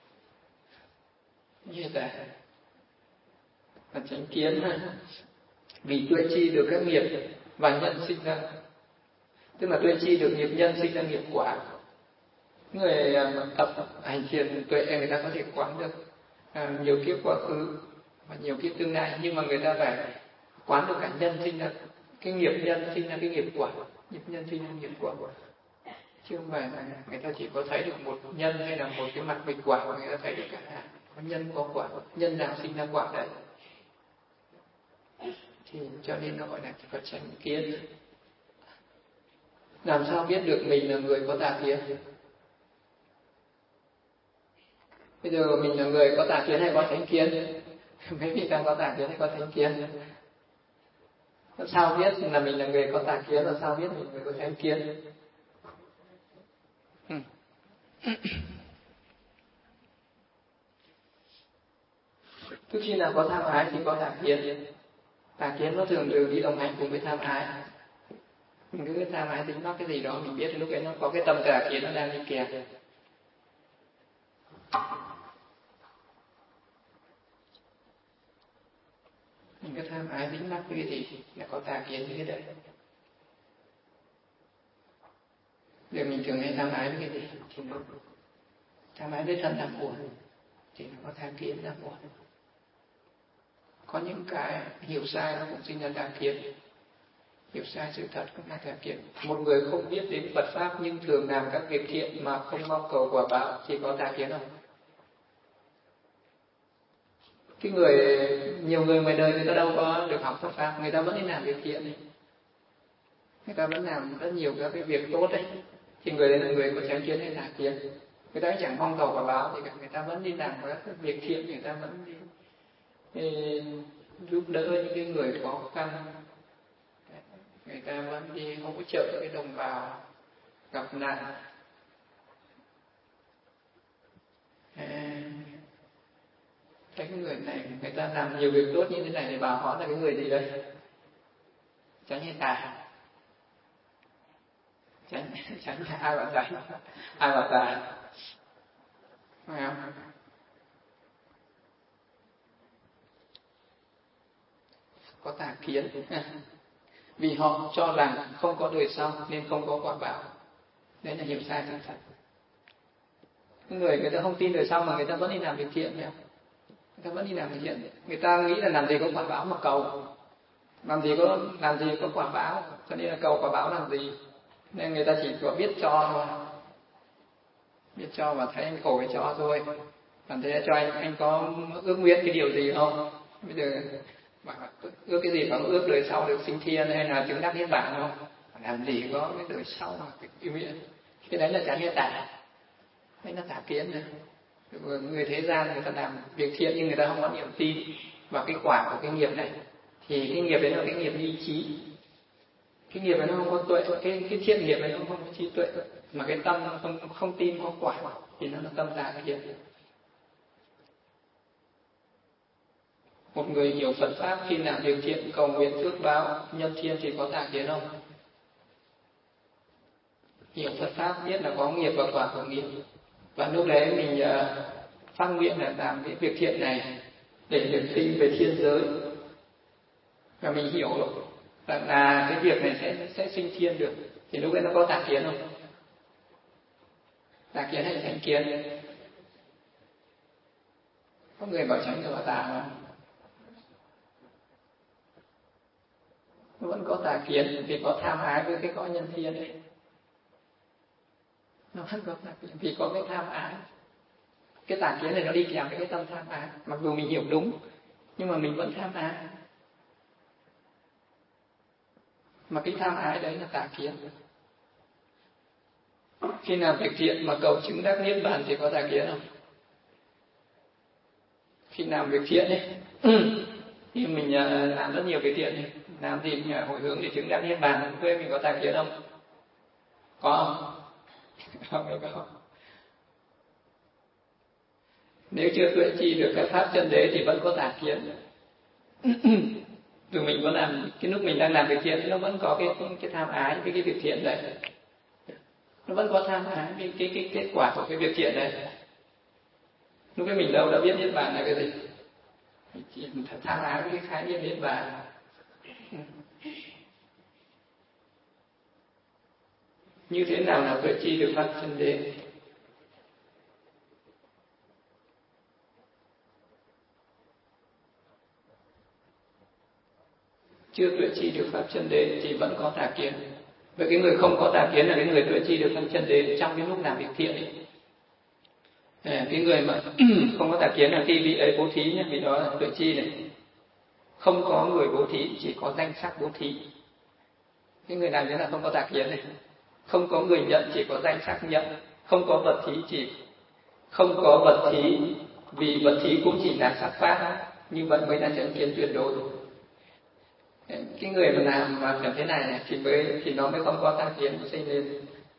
Như tà là tránh kiến. Vì tuệ chi được các nghiệp và nhân sinh ra, tức là tuệ chi được nghiệp nhân sinh ra nghiệp quả. Người tập hành thiền tuệ người ta có thể quán được à, nhiều kiếp quá khứ và nhiều kiếp tương lai, nhưng mà người ta phải quán được cả nhân sinh ra, cái nghiệp nhân sinh ra cái nghiệp quả, nghiệp nhân sinh ra nghiệp quả, chứ không phải là người ta chỉ có thấy được một nhân hay là một cái mặt nghịch quả, mà người ta thấy được cả hai, có nhân có quả, nhân nào sinh ra quả đấy. Thì cho nên nó gọi là Phật tránh kiến. Làm sao biết được mình là người có tà kiến? Bây giờ mình là người có tà kiến hay có thánh kiến? Mấy vị đang có tà kiến hay có thánh kiến? Sao biết là mình là người có tà kiến, là sao biết mình là người có thánh kiến? Ừ. Tức khi nào có tham ái thì có tà kiến. Tà kiến nó thường thường đi đồng hành cùng với tham ái. Mình cứ tham ái tính mắc cái gì đó, mình biết lúc ấy nó có cái tâm tà kiến nó đang đi kèm. Mình cứ tham ái tính mắc cái gì là có tà kiến như thế đấy. Giờ mình thường hay tham ái với cái gì thì nó tham ái với thân tham uẩn thì nó có tà kiến tham uẩn. Có những cái hiểu sai nó cũng sinh ra tà kiến, hiểu sai sự thật cũng là tà kiến. Một người không biết đến Phật pháp nhưng thường làm các việc thiện mà không mong cầu quả báo thì có tà kiến không? Cái người nhiều người ngoài đời người ta đâu có được học Phật pháp, người ta vẫn đi làm việc thiện ấy. Người ta vẫn làm rất nhiều các cái việc tốt đấy, thì người đấy là người có chánh kiến hay tà kiến? Người ta chẳng mong cầu quả báo thì cả, người ta vẫn đi làm các việc thiện, người ta vẫn đi Thì giúp đỡ những cái người khó khăn, người ta vẫn đi hỗ trợ cái đồng bào gặp nạn. À, cái người này người ta làm nhiều việc tốt như thế này thì bảo họ là cái người gì đây? Tránh hay tà? Tránh, tránh ai bảo tránh? Ai bảo tà? Phải không? Có tà kiến. Vì họ cho rằng không có đời sau nên không có quả báo. Đấy là hiểu sai sự thật. Người người ta không tin đời sau mà người ta vẫn đi làm việc thiện nhỉ? Người ta vẫn đi làm việc thiện. Người ta nghĩ là làm gì có quả báo mà cầu, làm gì có làm gì có quả báo, cho nên là cầu quả báo làm gì? Nên người ta chỉ có biết cho thôi, biết cho và thấy anh khổ thì cho thôi. Còn thế cho anh anh có ước nguyện cái điều gì không? Bây giờ mà ước cái gì, có ước đời sau được sinh thiên hay là chứng đắc niết bàn không? làm gì có cái đời sau mà cái ý nghĩa. Cái đấy là chán ghét tà, đấy là tà kiến này. Người thế gian người ta làm việc thiện nhưng người ta không có niềm tin vào cái quả của cái nghiệp này, thì cái nghiệp đấy là cái nghiệp ly trí. Cái nghiệp này nó không có tuệ, cái cái thiện nghiệp này nó không có trí tuệ, mà cái tâm nó không không tin có quả thì nó là tâm tà kiến. Một người hiểu Phật pháp khi làm việc thiện cầu nguyện phước báo nhân thiên thì có tà kiến không? Hiểu Phật pháp biết là có nghiệp và quả của nghiệp, và lúc đấy mình uh, phát nguyện là làm cái việc thiện này để được sinh về thiên giới, và mình hiểu rằng là cái việc này sẽ sẽ sinh thiên được, thì lúc đấy nó có tà kiến không? Tà kiến hay chánh kiến? Có người bảo tránh và tà mà nó vẫn có tà kiến, vì có tham ái với cái cõi nhân thiên đấy. Nó vẫn có tà kiến vì có cái tham ái. Cái tà kiến này nó đi kèm với cái tâm tham ái, mặc dù mình hiểu đúng nhưng mà mình vẫn tham ái, mà cái tham ái đấy là tà kiến. Khi làm việc thiện mà cầu chứng đắc niết bàn thì có tà kiến không? Khi làm việc thiện ấy thì mình làm rất nhiều việc thiện ấy, làm gì mình hồi hướng để chứng đắc niết bàn, quê mình có tà kiến không? Có không? Không, không. Nếu chưa tuệ chi được cái pháp chân đế thì vẫn có tà kiến. Dù mình có làm, cái lúc mình đang làm việc thiện nó vẫn có cái cái tham ái với cái việc thiện đấy, nó vẫn có tham ái với cái cái kết quả của cái việc thiện đấy. Lúc ấy mình đâu đã biết niết bàn là cái gì, chỉ tham ái với cái khái niệm niết bàn. Như thế nào là tuệ chi được pháp chân đế? Chưa tuệ chi được pháp chân đế thì vẫn có tà kiến. Vậy cái người không có tà kiến là cái người tuệ chi được pháp chân đế trong cái lúc làm việc thiện ấy. À, cái người mà không có tà kiến là khi vị ấy bố thí nhé, vì đó là tuệ chi này. Không có người bố thí, chỉ có danh sắc bố thí. Cái người nào nhớ là không có tà kiến này. Không có người nhận, chỉ có danh sắc nhận. Không có vật thí, chỉ không có vật thí, vì vật thí cũng chỉ là sắc pháp. Như vậy mới là chánh kiến tuyệt đối. Cái người mà làm mà kiểu thế này, này thì mới thì nó mới không có tà kiến sinh lên.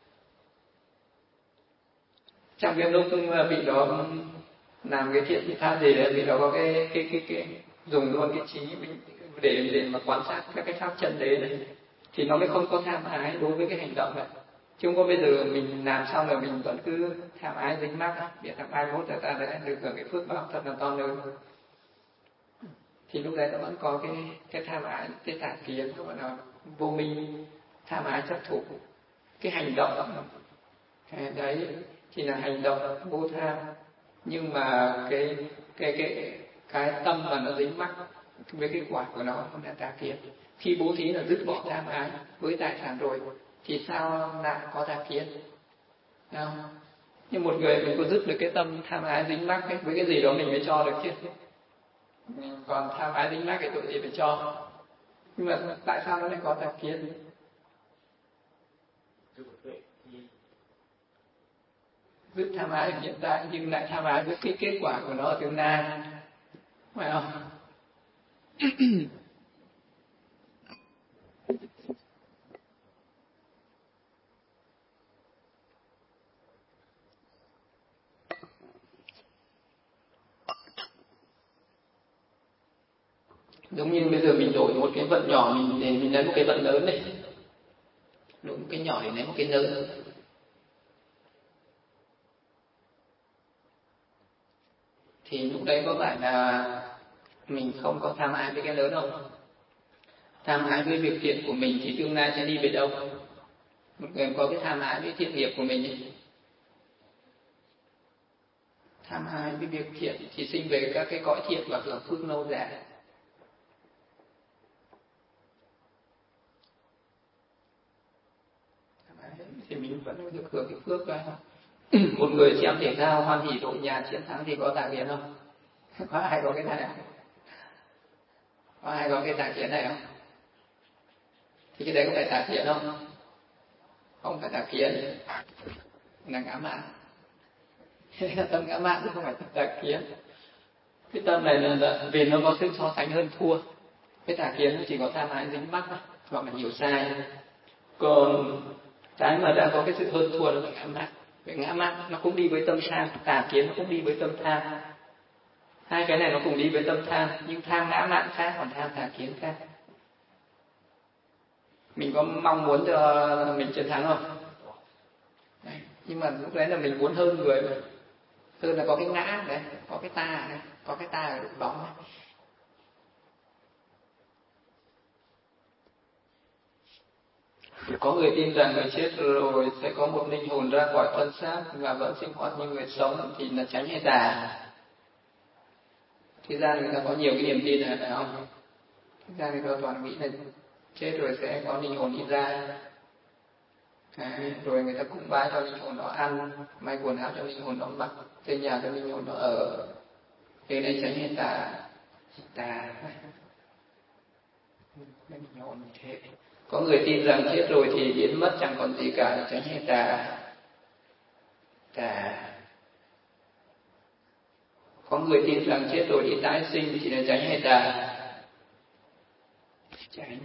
Trong cái lúc vị đó làm cái thiện pháp gì đấy, vị đó có cái cái cái cái dùng luôn cái trí để để mà quan sát các cái pháp chân đế này, thì nó mới không có tham ái đối với cái hành động này. Chứ không có bây giờ mình làm xong rồi mình vẫn cứ tham ái dính mắc, để tham ái mốt là ta đã được hưởng cái phước báo thật là to lớn, thì lúc đấy nó vẫn có cái cái tham ái, cái tà kiến, nó gọi là vô minh, tham ái chấp thủ. Cái hành động đấy thì là hành động vô tham, nhưng mà cái cái cái cái tâm mà nó dính mắc với cái quả của nó không là tà kiến. Khi bố thí là dứt bỏ tham ái với tài sản rồi thì sao lại có tà kiến? Không? Nhưng một người mình có dứt được cái tâm tham ái dính mắc ấy, với cái gì đó mình mới cho được chứ. Còn tham ái dính mắc cái tội gì phải cho. Nhưng mà tại sao nó lại có tà kiến? Dứt tham ái ở hiện tại nhưng lại tham ái với cái kết quả của nó ở tương lai, phải không? Giống như bây giờ mình đổi một cái vận nhỏ mình để mình lấy một cái vận lớn này, đổi một cái nhỏ để lấy một cái lớn, thì lúc đấy có phải là mình không có tham ái với cái lớn không? Tham ái với việc thiện của mình thì tương lai sẽ đi về đâu? Một người có cái tham ái với thiện nghiệp của mình ấy, tham ái với việc thiện thì sinh về các cái cõi thiện và hưởng phước lâu dài. Thì mình vẫn được hưởng cái phước đó. Một người xem thể thao hoan hỉ đội nhà chiến thắng thì có tà kiến không? Có ai có cái này không? Có ai có cái tà kiến này không? Thì cái đấy có phải tà kiến không? không phải tà kiến, là ngã mạn. Tâm ngã mạn không phải tà kiến. Cái tâm này là, là vì nó có sự so sánh hơn thua. Cái tà kiến nó chỉ có tham ái dính mắc thôi, hoặc là hiểu sai. Còn cái mà đã có cái sự hơn thua đó là ngã mạn. Vậy ngã mạn nó cũng đi với tâm tham, tà kiến nó cũng đi với tâm tham. Hai cái này nó cùng đi với tâm tham, nhưng tham ngã mạn khác, còn tham tà kiến khác. Mình có mong muốn cho mình chiến thắng không? Đấy. Nhưng mà lúc đấy là mình muốn hơn người mà. Hơn là có cái ngã đấy, có cái ta đấy, có cái ta ở đục bóng đấy. Có người tin rằng người chết rồi sẽ có một linh hồn ra khỏi thân xác và vẫn sinh hoạt như người sống, thì là tránh hay tà? Thế ra người ta có nhiều cái niềm tin này phải không? Thế ra người ta toàn nghĩ là chết rồi sẽ có linh hồn đi ra. Đấy, rồi người ta cũng bái cho linh hồn đó ăn, may quần áo cho linh hồn đó mặc, xây nhà cho linh hồn đó ở. Thế này tránh hay tà? Tà. Linh hồn như thế. Có người tin rằng chết rồi thì biến mất chẳng còn gì cả, tránh hay tà? Tà. Có người tin rằng chết rồi thì tái sinh, thì là tránh hay tà? Tránh.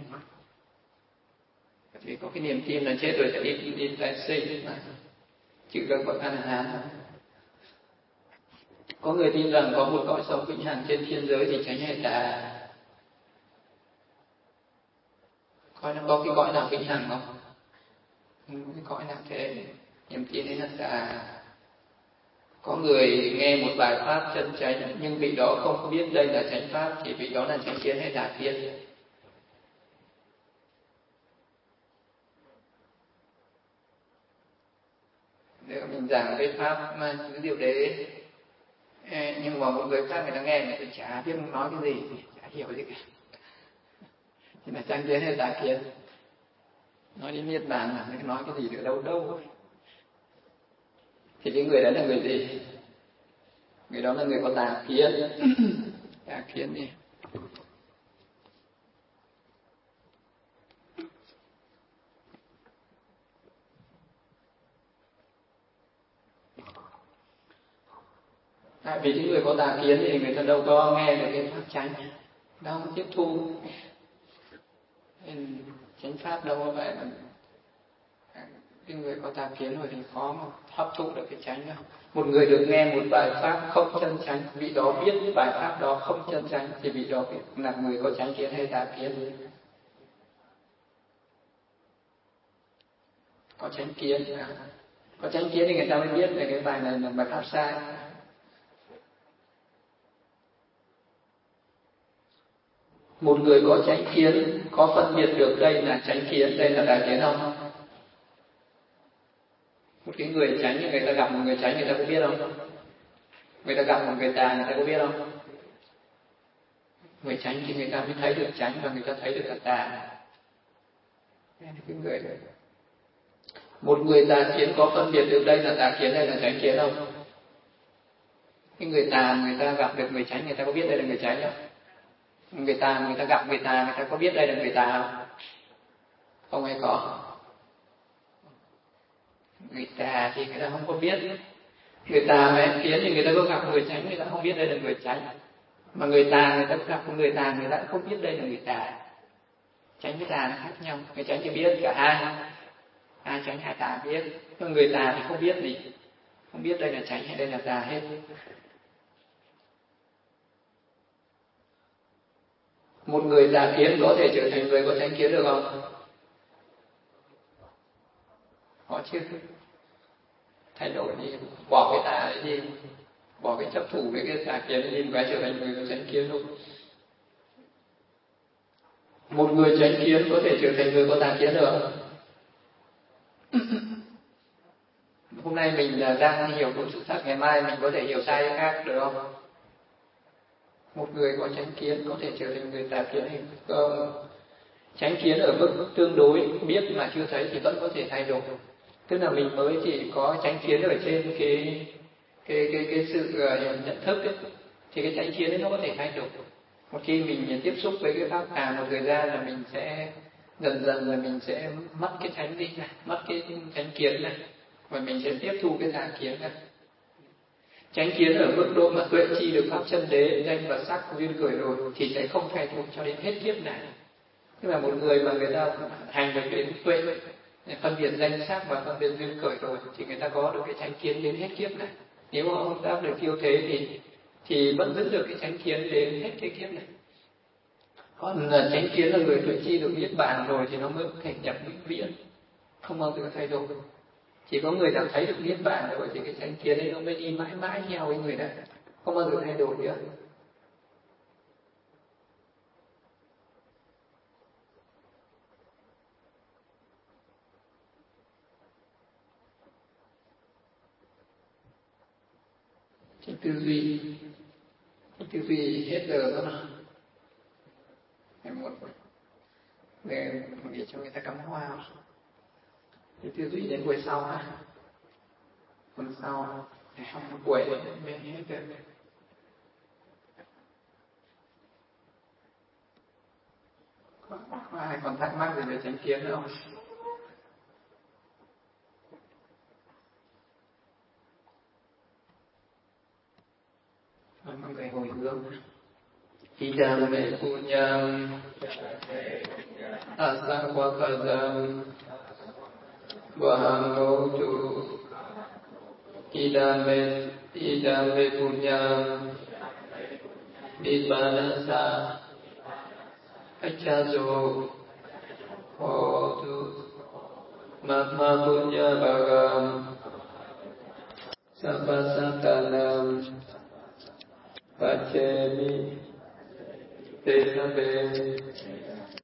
Vì có cái niềm tin là chết rồi sẽ đi đi tái sinh mà, chữ các bậc A La Hán. Có người tin rằng có một cõi sống vĩnh hằng trên thiên giới, thì tránh hay tà? Coi nó có cái cõi nào vĩnh hằng không? Không, cái cõi nào thế? Niềm tin ấy là tà. Có người nghe một bài pháp chân chánh nhưng vị đó không biết đây là chánh pháp, thì vị đó là chánh kiến hay tà kiến? Nếu mình giảng cái pháp mà những điều đấy, nhưng mà một người khác người ta nghe người ta chả biết nói cái gì, chả hiểu gì cả, thì là chánh kiến hay tà kiến? Nói đến niết bàn là nói cái gì được đâu đâu. Thì cái người đó là người gì? Người đó là người có tà kiến. Tà kiến gì? Tại vì những người có tà kiến thì người ta đâu có nghe được cái pháp chánh, đâu có tiếp thu. Nên chánh pháp đâu có phải là cái người có tà kiến rồi thì khó mà hấp thụ được cái chánh đâu. Một người được nghe một bài pháp không chân chánh, vị đó biết bài pháp đó không chân chánh, thì vị đó là người có chánh kiến hay tà kiến? Có chánh kiến. Có chánh kiến thì người ta mới biết về cái bài này là bài pháp sai. Một người có chánh kiến có phân biệt được đây là chánh kiến, đây là tà kiến không? Một cái người chánh thì người ta gặp một người chánh người ta có biết không? Người ta gặp một người tà người ta có biết không? Người chánh thì người ta mới thấy được chánh và người ta thấy được cả tà. Cái người này. Một người tà kiến có phân biệt được đây là tà kiến, đây là chánh kiến không? Cái người tà người ta gặp được người chánh người ta có biết đây là người chánh không? Người ta người ta gặp người tà người ta có biết đây là người tà không? Không hay có? Người tà thì người ta không có biết. Người tà mà em kiến thì người ta có gặp người chánh người ta không biết đây là người chánh. Mà người tà người ta có gặp người tà người ta không biết đây là người tà. Chánh với tà nó khác nhau. Người chánh thì biết cả hai, hai chánh hai tà biết. Nhưng người tà thì không biết gì, không biết đây là chánh hay đây là tà hết. Một người tà kiến có thể trở thành người có chánh kiến được không? Có chứ. Thay đổi đi, bỏ cái tà ấy đi, bỏ cái chấp thủ với cái tà kiến ấy đi, phải trở thành người có chánh kiến luôn. Một người chánh kiến có thể trở thành người có tà kiến được không? Hôm nay mình đang hiểu đúng sự thật, ngày mai mình có thể hiểu sai cái khác được không? Một người có chánh kiến có thể trở thành người tà kiến hay không? Chánh kiến ở mức tương đối, biết mà chưa thấy thì vẫn có thể thay đổi. Tức là mình mới chỉ có chánh kiến ở trên cái cái cái cái sự nhận thức ấy, thì cái chánh kiến ấy nó có thể thay đổi. Một khi mình tiếp xúc với cái pháp tà một thời gian là mình sẽ dần dần là mình sẽ mất cái chánh đi này, mất cái chánh kiến này, và mình sẽ tiếp thu cái tà kiến này. Chánh kiến ở mức độ mà tuệ chi được pháp chân đế, danh và sắc duyên khởi rồi thì sẽ không thay đổi cho đến hết kiếp này. Tức là một người mà người ta hành được đến tuệ, phân biệt danh sắc và phân biệt duyên khởi rồi thì người ta có được cái chánh kiến đến hết kiếp này. Nếu họ không đáp được yêu thế thì thì vẫn giữ được cái chánh kiến đến hết cái kiếp này. Còn là chánh kiến là người tuệ chi được niết bàn rồi thì nó mới có thể nhập vĩnh viễn, không bao giờ thay đổi. Chỉ có người nào thấy được niết bàn rồi thì cái chánh kiến ấy nó mới đi mãi mãi theo cái người này, không bao giờ thay đổi nữa. Cái tư duy, cái tư duy hết giờ rồi đó. Em muốn để để cho người ta cắm hoa. Cái tư duy đến buổi sau ha. Tuần sau để học một buổi để mình hết rồi. Có, có ai còn thắc mắc gì về chánh kiến không? Mọi người hồi hướng. Idam me punyam asavakadam vahamotu. Idam me idam me punyam nibbānasa accaso hotu mamma punya bhagam sabbasattanam pacchemi te sabe